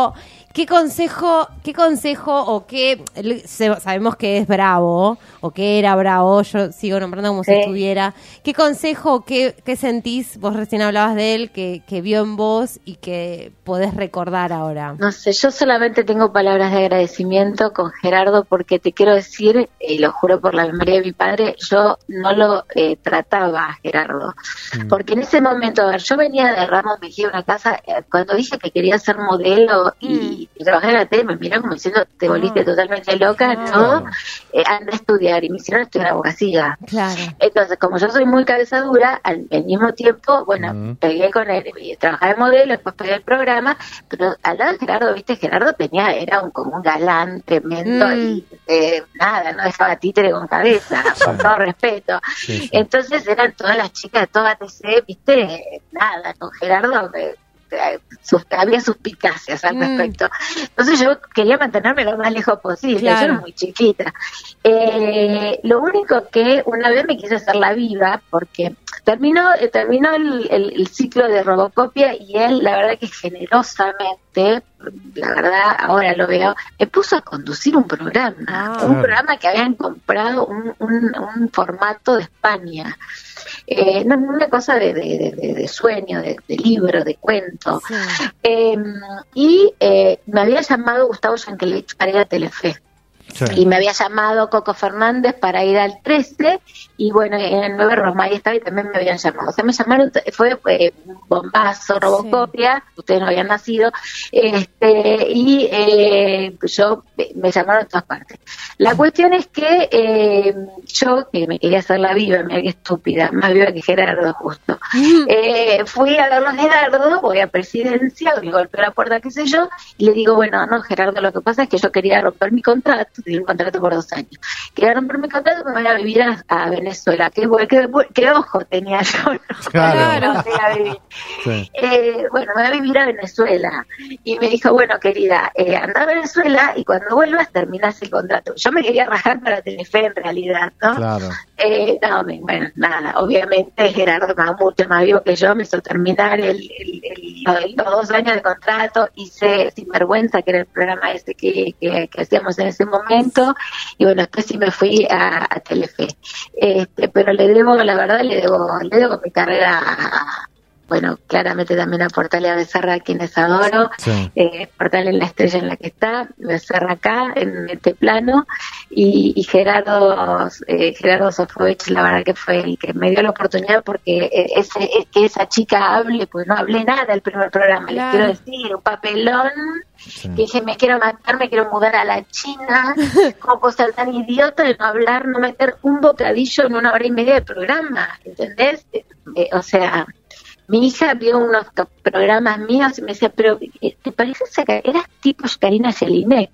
¿Qué consejo, qué consejo o qué, se- sabemos que es bravo, o que era bravo, yo sigo nombrando como si Sí. estuviera, ¿qué consejo o qué, qué sentís, vos recién hablabas de él, que, que vio en vos y que podés recordar ahora? No sé, yo solamente tengo palabras de agradecimiento con Gerardo porque te quiero decir, y lo juro por la memoria de mi padre, yo no lo eh, trataba a Gerardo. Porque en ese momento, a ver, yo venía de Ramos Mejía, una casa, eh, cuando dije que quería ser modelo y, y trabajar en la tele, me miraron como diciendo, te volviste totalmente loca, ¿no? Eh, anda a estudiar, y me hicieron estudiar abogacía. Claro. Entonces, como yo soy muy cabeza dura, al, al mismo tiempo, bueno, pegué con él, y trabajaba de modelo, después pegué el programa, pero al lado de Gerardo, viste, Gerardo tenía, era un, como un galán tremendo Mm. y eh, nada, no dejaba títere con cabeza, con todo respeto. Sí, sí. Entonces eran todas las chicas de toda T C, viste, nada, con Gerardo eh, eh, sus- había suspicacias al Mm. respecto. Entonces yo quería mantenerme lo más lejos posible, Claro. yo era muy chiquita. Eh, lo único que una vez me quise hacer la viva porque terminó eh, terminó el, el- el ciclo de Robocopia y él, la verdad que generosamente, la verdad ahora lo veo, me puso a conducir un programa, Ah. un Claro. programa que habían comprado un, un, un formato de España. Eh, no, una cosa de, de, de- de sueño, de, de libro, de cuento. Eh, y eh, me había llamado Gustavo Yankelevich para ir a Telefe. Y me había llamado Coco Fernández para ir al trece y bueno, en el nueve Rosmay estaba y también me habían llamado. O sea, me llamaron, fue eh, un bombazo, Robocopia, ustedes no habían nacido, este y eh, yo me llamaron de todas partes. La cuestión es que eh, yo, que me quería hacer la viva, mira qué estúpida, más viva que Gerardo justo, eh, fui a verlo a Gerardo, voy a Presidencia, le golpeo la puerta, qué sé yo, y le digo, bueno, no, Gerardo, lo que pasa es que yo quería romper mi contrato, tenía un contrato por dos años, quería romper mi contrato, me voy a vivir a, a Venezuela, qué, bu- qué, bu- qué ojo tenía yo, ¿no? Claro. No tenía vivir. Sí. Eh, bueno, me voy a vivir a Venezuela. Y me dijo, bueno, querida, eh, anda a Venezuela y cuando vuelvas terminas el contrato. Yo me quería rajar para Telefe en realidad, ¿no? Claro. Eh, no, me- bueno, nada, obviamente Gerardo, más mucho más vivo que yo, me hizo terminar el, el- el- los, los dos años de contrato, hice Sinvergüenza, que era el programa ese que, que, que hacíamos en ese momento, y bueno, después sí me fui a, a Telefe. Este, pero le debo, la verdad, le debo, le debo mi carrera a- bueno, claramente también a Portalia Becerra, a quienes adoro, Sí. eh, Portal en la estrella en la que está, Becerra acá, en este plano, y, y Gerardo eh, Gerardo Sofovich, la verdad que fue el que me dio la oportunidad porque eh, ese, es que esa chica hable, pues no hablé nada el primer programa, les Claro. quiero decir, un papelón, que dije, me quiero matar, me quiero mudar a la China, ¿cómo puedo ser tan idiota de no hablar, no meter un bocadillo en una hora y media de programa? ¿Entendés? Eh, eh, o sea... Mi hija vio unos to- programas míos y me decía, pero eh, ¿te parece que eras tipo Karina Jelinek?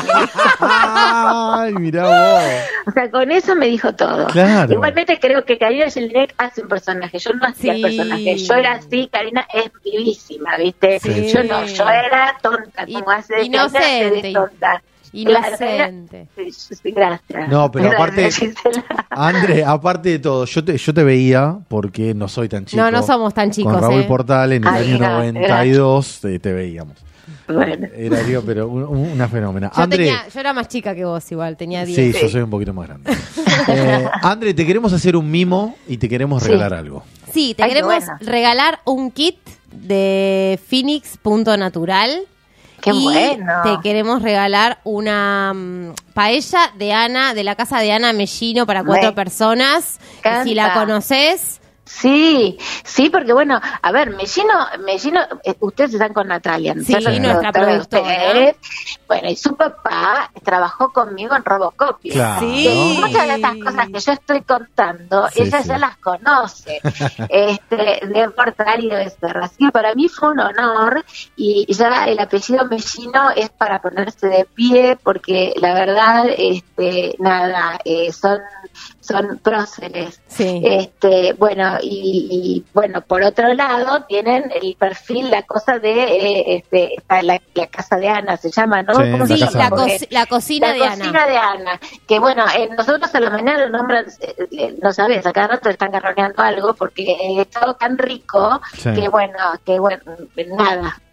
Ay, mirá vos. O sea, con eso me dijo todo. Claro. Igualmente creo que Karina Jelinek hace un personaje. Yo no hacía Sí. el personaje. Yo era así, Karina es vivísima, ¿viste? Sí. Yo no, yo era tonta, como hace de inocente. Karina, hace de tonta. Claro, Inocente. sí, sí, gracias. No, pero aparte, Gracias, Gisela. André, aparte de todo, yo te, yo te veía, porque no soy tan chico. No, no somos tan chicos, Con Raúl eh. Portal en el Ay, año no, noventa y dos te, te veíamos. Bueno. Era digo, pero un- un- una fenómena. Yo, André, tenía, yo era más chica que vos igual, tenía sí, diez. yo soy un poquito más grande. Eh, André, te queremos hacer un mimo y te queremos Sí. regalar algo. Sí, te Ay, qué queremos bueno. regalar un kit de Phoenix punto natural. Qué y bueno. te queremos regalar una mm, paella de Ana, de la casa de Ana Mellino para cuatro Me personas. encanta. Si la conoces, Sí, sí, porque bueno, a ver, Mellino, Mellino, eh, ustedes están con Natalia, ¿no? Sí, Yo soy nuestra productora de productora. ustedes. Bueno, y su papá trabajó conmigo en Robocopia. Claro. Sí. Muchas de estas cosas que yo estoy contando, Sí, ella sí. ya las conoce, este, de Portal y de Becerra. Así que para mí fue un honor y ya el apellido Mellino es para ponerse de pie porque la verdad, este, nada, eh, son son próceres. Sí. Este, bueno, y, y, bueno, por otro lado tienen el perfil, la cosa de eh, este, está la, la casa de Ana se llama, ¿no? Sí, ¿Cómo la se casa llama? la, Porque- co- la cocina la de cocina Ana. de Ana, que bueno, eh, nosotros a la mañana lo nombran, eh, eh, no sabes, a cada rato están garroneando algo porque eh, es todo tan rico Sí. que bueno, que bueno, nada,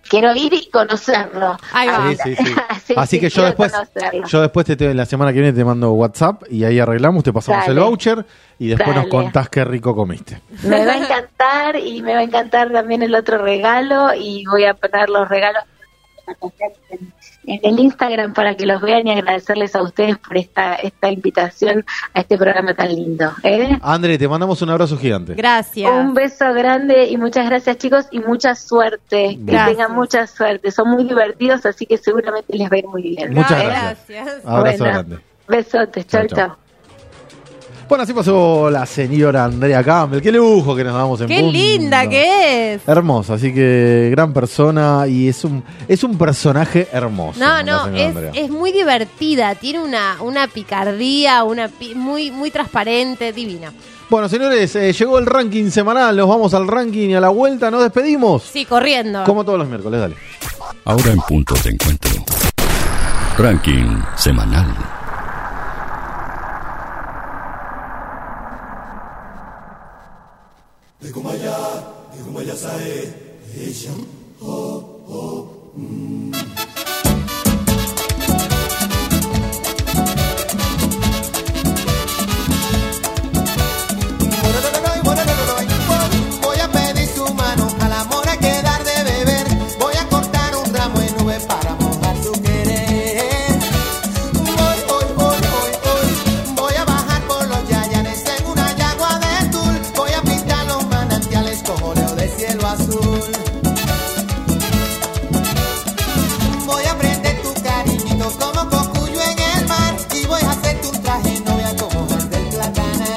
quiero ir y conocerlo. Ahí va. Sí, sí, sí. Sí, Así sí, que yo quiero después, conocerlo. yo después te, te- la semana que viene te mando WhatsApp y ahí arreglamos, te pasamos Dale. el voucher y después nos Dale. contás qué rico comiste. Me va a encantar y me va a encantar también el otro regalo y voy a poner los regalos en, en el Instagram para que los vean y agradecerles a ustedes por esta esta invitación a este programa tan lindo. ¿eh? André, te mandamos un abrazo gigante. Gracias. Un beso grande y muchas gracias chicos y mucha suerte. Gracias. Que tengan mucha suerte. Son muy divertidos, así que seguramente les va a ir muy bien. Muchas ¿eh? gracias. Abrazo Bueno, grande. besotes, chau, Chau, chau. chau. Bueno, así pasó la señora Andrea Campbell. Qué lujo que nos damos en Qué punto. linda que es. Hermosa, así que gran persona y es un es un personaje hermoso. No, la no, señora es, Andrea. es muy divertida, tiene una, una picardía, una pi- muy, muy transparente, divina. Bueno, señores, eh, llegó el ranking semanal. Nos vamos al ranking y a la vuelta nos despedimos. Sí, corriendo. Como todos los miércoles, dale. Ahora en punto te encuentro. Ranking semanal. Voy a pedir su mano, al amor hay que dar de beber. Voy a cortar un ramo de nube para mojar su querer. Voy, voy, voy, voy, voy. Voy a bajar por los yayanes en una yagua de tul. Voy a pintar los manantiales con óleo de cielo azul. Voy a prender tu cariñito como cocuyo en el mar. Y voy a hacerte un traje novia como el del platanal.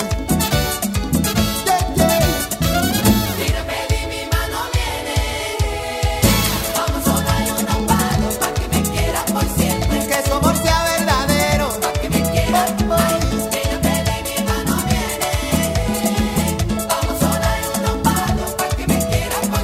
Que su amor sea verdadero, pa' que me quiera más. Que yo te dé mi mano viene. Vamos sola en unos palos, pa' que me quiera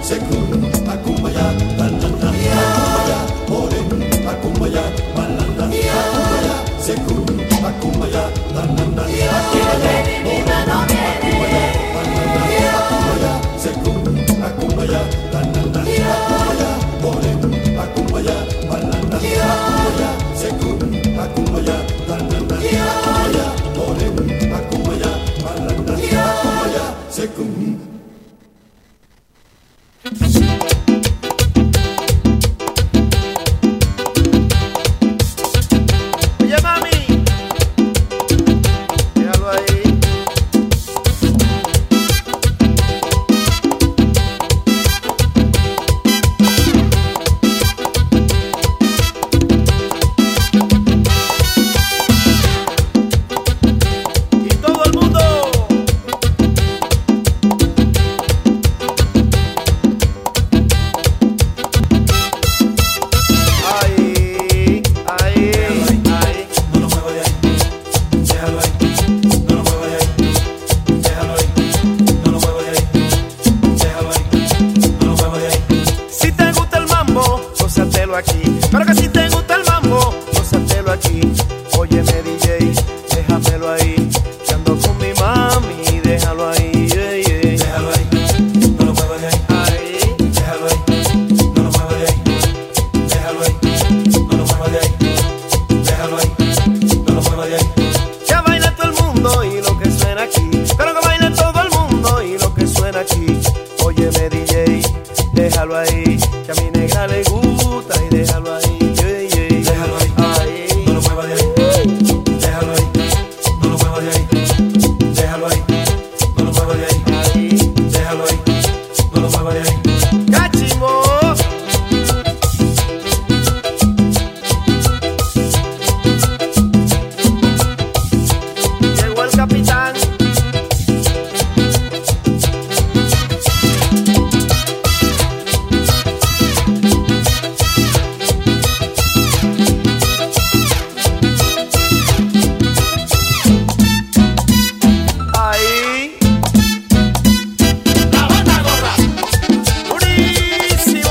Oye, mami, déjalo ahí. Y todo el mundo. Ahí, ahí, ahí. No lo muevas de ahí, déjalo ahí. No lo muevas de ahí, déjalo ahí. No lo muevas de ahí, déjalo ahí. No lo muevas de ahí. Si te gusta el mambo, gózatelo aquí. Pero que si te gusta el mambo, gózatelo aquí. Óyeme, D J, déjamelo ahí. Que ando con mi mami, déjalo ahí. Yeah, yeah. Déjalo ahí, no lo muevas de ahí. Ahí. Déjalo ahí, no lo muevas de ahí. Déjalo ahí, no lo muevas de ahí. Déjalo ahí, no lo muevas de ahí. Que baila todo el mundo y lo que suena aquí. Pero que baila todo el mundo y lo que suena aquí. Óyeme, D J, déjalo ahí. Que a mi negra le gusta y déjalo ahí. Yeah, yeah. Déjalo ahí, Ahí. no lo muevas de ahí. Déjalo ahí, no lo muevas de ahí. Déjalo ahí, no lo muevas de ahí. Ahí. Déjalo ahí, no lo muevas de ahí. Cachimbo. Llegó el capitán. Ahí. La banda gorda. Durísimo.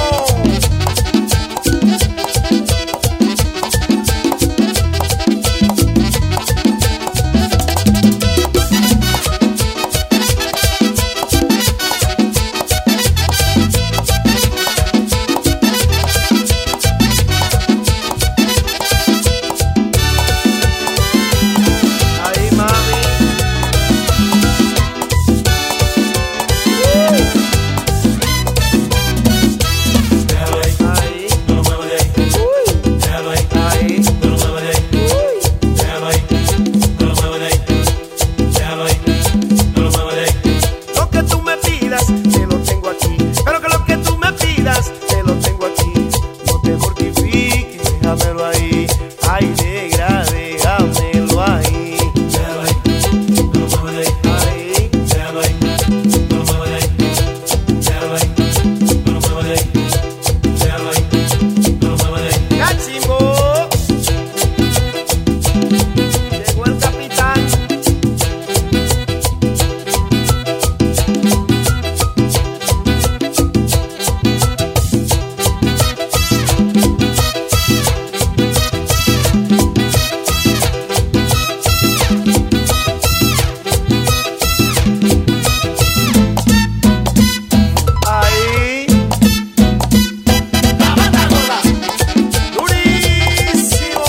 Ahí, mami. Déjalo ahí, Ahí. no lo muevas de ahí. Déjalo ahí, Ahí. no lo muevas de ahí. Déjalo ahí, no lo muevas de ahí. Déjalo ahí, no lo muevas de ahí. Lo que tú me pidas, te lo tengo aquí. Pero que lo que tú me pidas, te lo tengo aquí. No te mortifiques, déjamelo ahí. Ay, negra, déjamelo ahí. Déjalo ahí, no lo muevas de ahí. Ahí. Déjalo ahí, no lo muevas de ahí. Déjalo ahí, no lo muevas de ahí. Déjalo ahí, no lo muevas de ahí. Cachimbo. Llegó el capitán. Ahí. La banda gorda. Durísimo.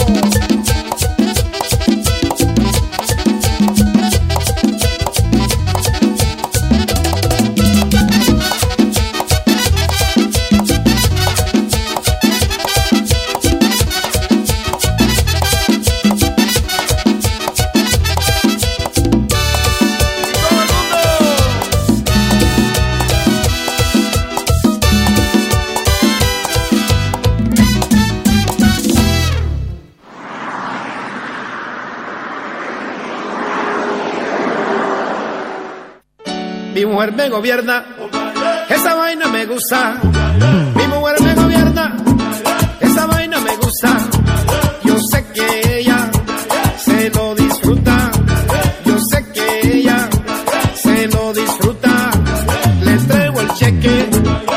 Todo el mundo. Mi mujer me gobierna, esa vaina me gusta. Mi mujer me gobierna, esa vaina me gusta. Yo sé que ella se lo disfruta. Yo sé que ella se lo disfruta. Le traigo el cheque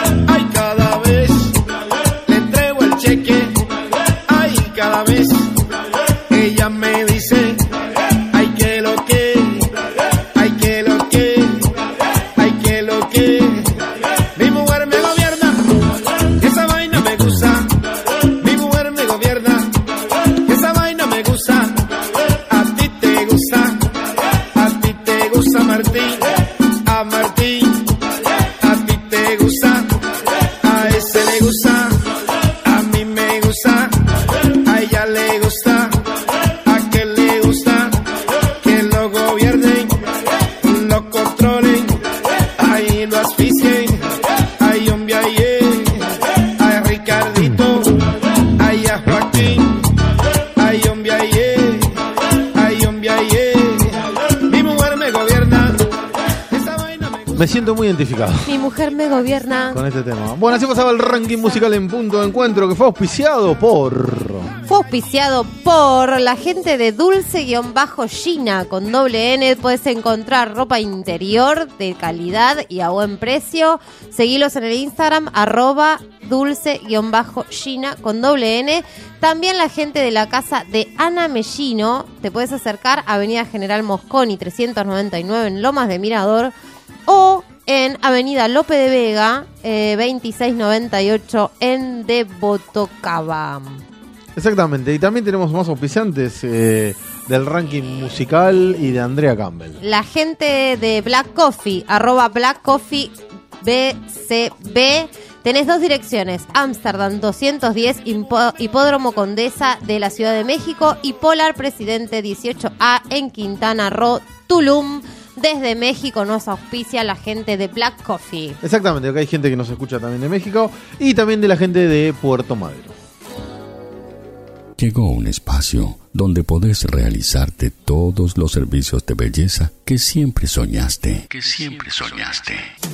Me siento muy identificado Mi mujer me gobierna. con este tema. Bueno, así pasaba el ranking musical en Punto de Encuentro, que fue auspiciado por... Fue auspiciado por la gente de Dulce-Gina con doble N. Puedes encontrar ropa interior de calidad y a buen precio. Seguilos en el Instagram, arroba Dulce-Gina con doble N. También la gente de la casa de Ana Mellino. Te puedes acercar a Avenida General Mosconi trescientos noventa y nueve en Lomas de Mirador o en Avenida Lope de Vega eh, veintiséis noventa y ocho en Devotocaba. Exactamente, y también tenemos más auspiciantes eh, del ranking musical y de Andrea Campbell. La gente de Black Coffee, arroba Black Coffee B C B. Tenés dos direcciones, Ámsterdam doscientos diez, Impo- Hipódromo Condesa de la Ciudad de México y Polar Presidente dieciocho A en Quintana Roo, Tulum. Desde México nos auspicia la gente de Black Coffee. Exactamente, acá hay gente que nos escucha también de México y también de la gente de Puerto Madero. Llegó un espacio donde podés realizarte todos los servicios de belleza que siempre soñaste. Que siempre soñaste.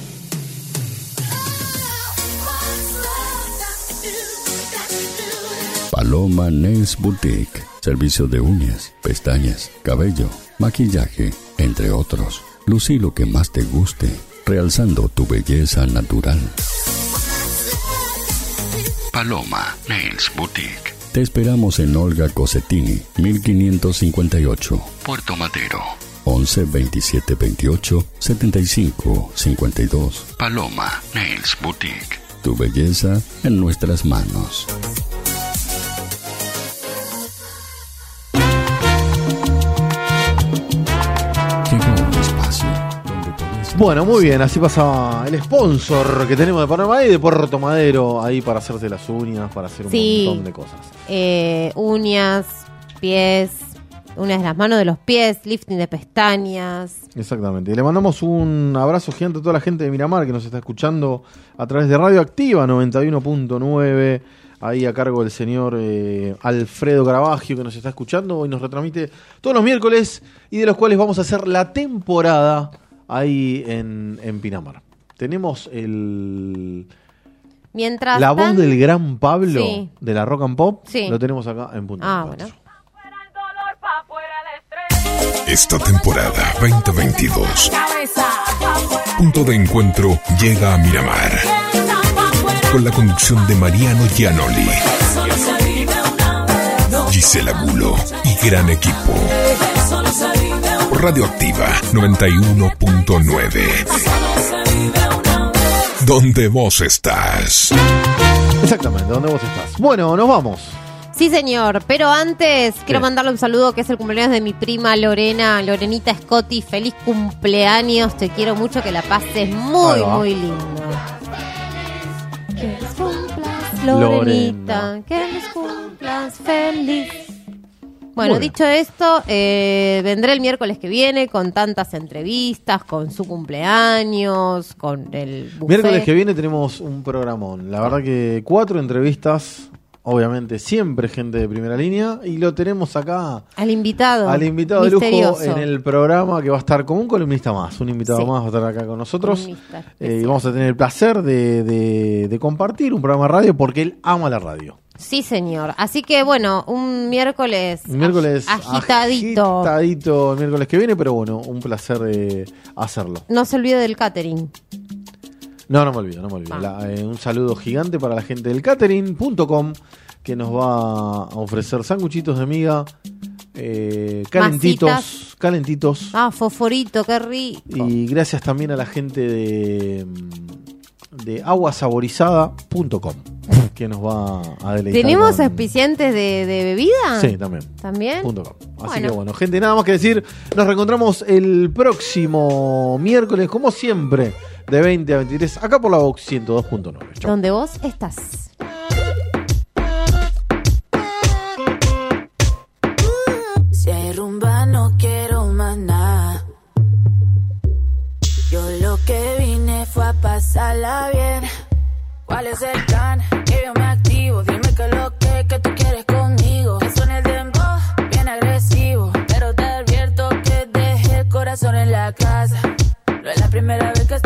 Paloma Nails Boutique. Servicio de uñas, pestañas, cabello, maquillaje, entre otros. Lucí lo que más te guste, realzando tu belleza natural. Paloma Nails Boutique. Te esperamos en Olga Cosettini, mil quinientos cincuenta y ocho, Puerto Madero. once veintisiete veintiocho setenta y cinco cincuenta y dos. Paloma Nails Boutique. Tu belleza en nuestras manos. Bueno, muy bien, así pasaba el sponsor que tenemos de Panamá y de Puerto Madero ahí para hacerse las uñas, para hacer un Sí. montón de cosas. Eh, uñas, pies, uñas de las manos, de los pies, lifting de pestañas. Exactamente. Y le mandamos un abrazo gigante a toda la gente de Miramar que nos está escuchando a través de Radio Activa noventa y uno punto nueve, ahí a cargo del señor eh, Alfredo Caravaggio, que nos está escuchando y nos retransmite todos los miércoles y de los cuales vamos a hacer la temporada ahí en, en Pinamar. Tenemos el Mientras la voz tan- del gran Pablo Sí. de la Rock and Pop. Sí. Lo tenemos acá en Punto de Ah, Encuentro. bueno. Esta temporada veinte veintidós, Cabeza, Punto de Encuentro llega a Miramar con la conducción de Mariano Gianoli, solo se vive una vez, no, Gisela Gulo y gran equipo. solo se vive una Por Radioactiva noventa y uno punto nueve. solo se vive una vez. Donde vos estás. Exactamente, ¿dónde vos estás? Bueno, nos vamos. Sí, señor, pero antes quiero ¿Qué? mandarle un saludo que es el cumpleaños de mi prima Lorena, Lorenita Scotti. Feliz cumpleaños, te quiero mucho, que la pases muy, Ahí va. muy lindo. Que les cumplas, Lorenita, Lorena. que les cumplas feliz. Bueno, Bueno. dicho esto, eh, vendré el miércoles que viene con tantas entrevistas, con su cumpleaños, con el buffet. Miércoles que viene tenemos un programón. La verdad que cuatro entrevistas, obviamente siempre gente de primera línea, y lo tenemos acá Al invitado. al invitado de lujo misterioso. en el programa, que va a estar como un columnista más, un invitado Sí. más va a estar acá con nosotros. Columnista Eh, especial. y vamos a tener el placer de, de- de compartir un programa de radio porque él ama la radio. Sí, señor. Así que, bueno, un miércoles, Un miércoles ag- agitadito. agitadito el miércoles que viene, pero bueno, un placer de hacerlo. No se olvide del catering. No, no me olvido, no me Ah. olvido. La- eh, un saludo gigante para la gente del catering punto com que nos va a ofrecer sanguchitos de miga, eh, calentitos, Masitas. calentitos. Ah, fosforito, qué rico. Y gracias también a la gente de, de aguasaborizada punto com que nos va a deleitar. ¿Tenemos con- auspiciantes de, de bebida? Sí, también. ¿También? Punto com. Así Bueno. que bueno, gente, nada más que decir. Nos reencontramos el próximo miércoles, como siempre, de veinte a veintitrés, acá por la Vox ciento dos punto nueve. Chau. Donde vos estás. Si hay rumba no quiero más nada. Yo lo que vine fue a pasarla bien. ¿Cuál es el plan? Que yo me activo. Dime que lo que, que tú quieres conmigo. Que suene el dembow, bien agresivo. Pero te advierto que dejé el corazón en la casa. No es la primera vez que estoy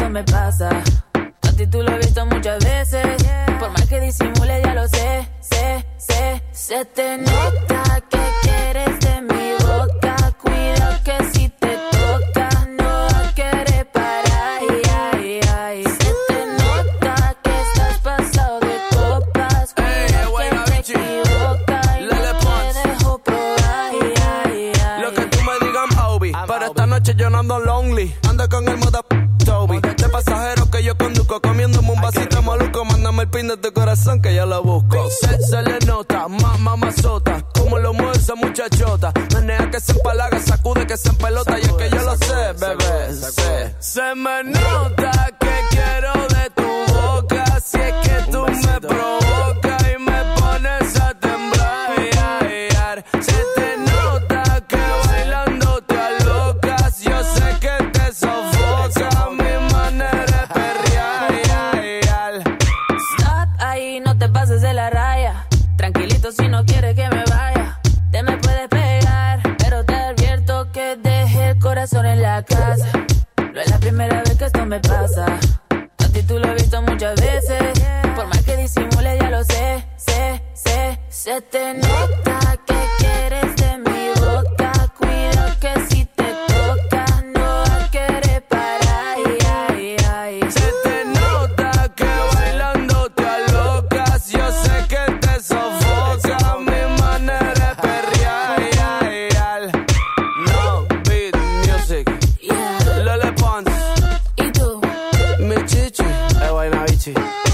esto me pasa. A ti tú lo he visto muchas veces. Por más que disimule, ya lo sé, sé, sé. Se te nota que quieres de mi boca. Cuidado que si te toca, no va a querer parar. Ay, ay, ay. Se te nota que estás pasado de copas. Cuidado que te equivocas y no te dejo probar. Ay, ay, ay. Lo que tú me digas, Obi. Pero esta noche yo no ando lonely. Ando con el moda Toby. De pasajero que yo conduzco, comiéndome un vasito de maluco. Mándame el pin de tu corazón que yo lo busco. Se, se le nota, más mamazota. Como lo mueve esa muchachota. Menea que se empalaga, sacude que se empelota. Y es que yo lo sé, bebé, sé. Se me nota que quiero de tu boca. Si es que tú me provocas y me pones a temblar. Se te nota que bailando te alocas. Yo sé que te sofoca mi manera de perrear. Stop ahí, no te pases de la raya. Tranquilito si no quieres que me vaya. Te me puedes pegar, pero te advierto que dejé el corazón en la casa. No es la primera vez que esto me pasa. A ti tú lo he visto muchas veces. Por más que disimule, ya lo sé, sé, sé. Se te nota que quieres de mi boca. Cuidado que si te toca, no va a querer parar. Ay, ay, ay. Se te nota que bailando te alocas. Yo sé que te sofoca mi manera de perrear. No beat music. Lole Pons. ¿Y tú? Mi chichi. Es buena bichi.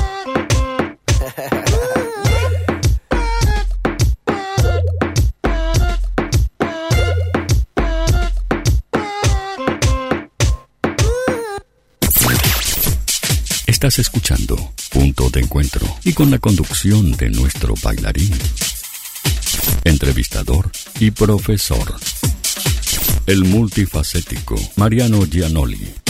Estás escuchando Punto de Encuentro y con la conducción de nuestro bailarín, entrevistador y profesor, el multifacético Mariano Gianoli.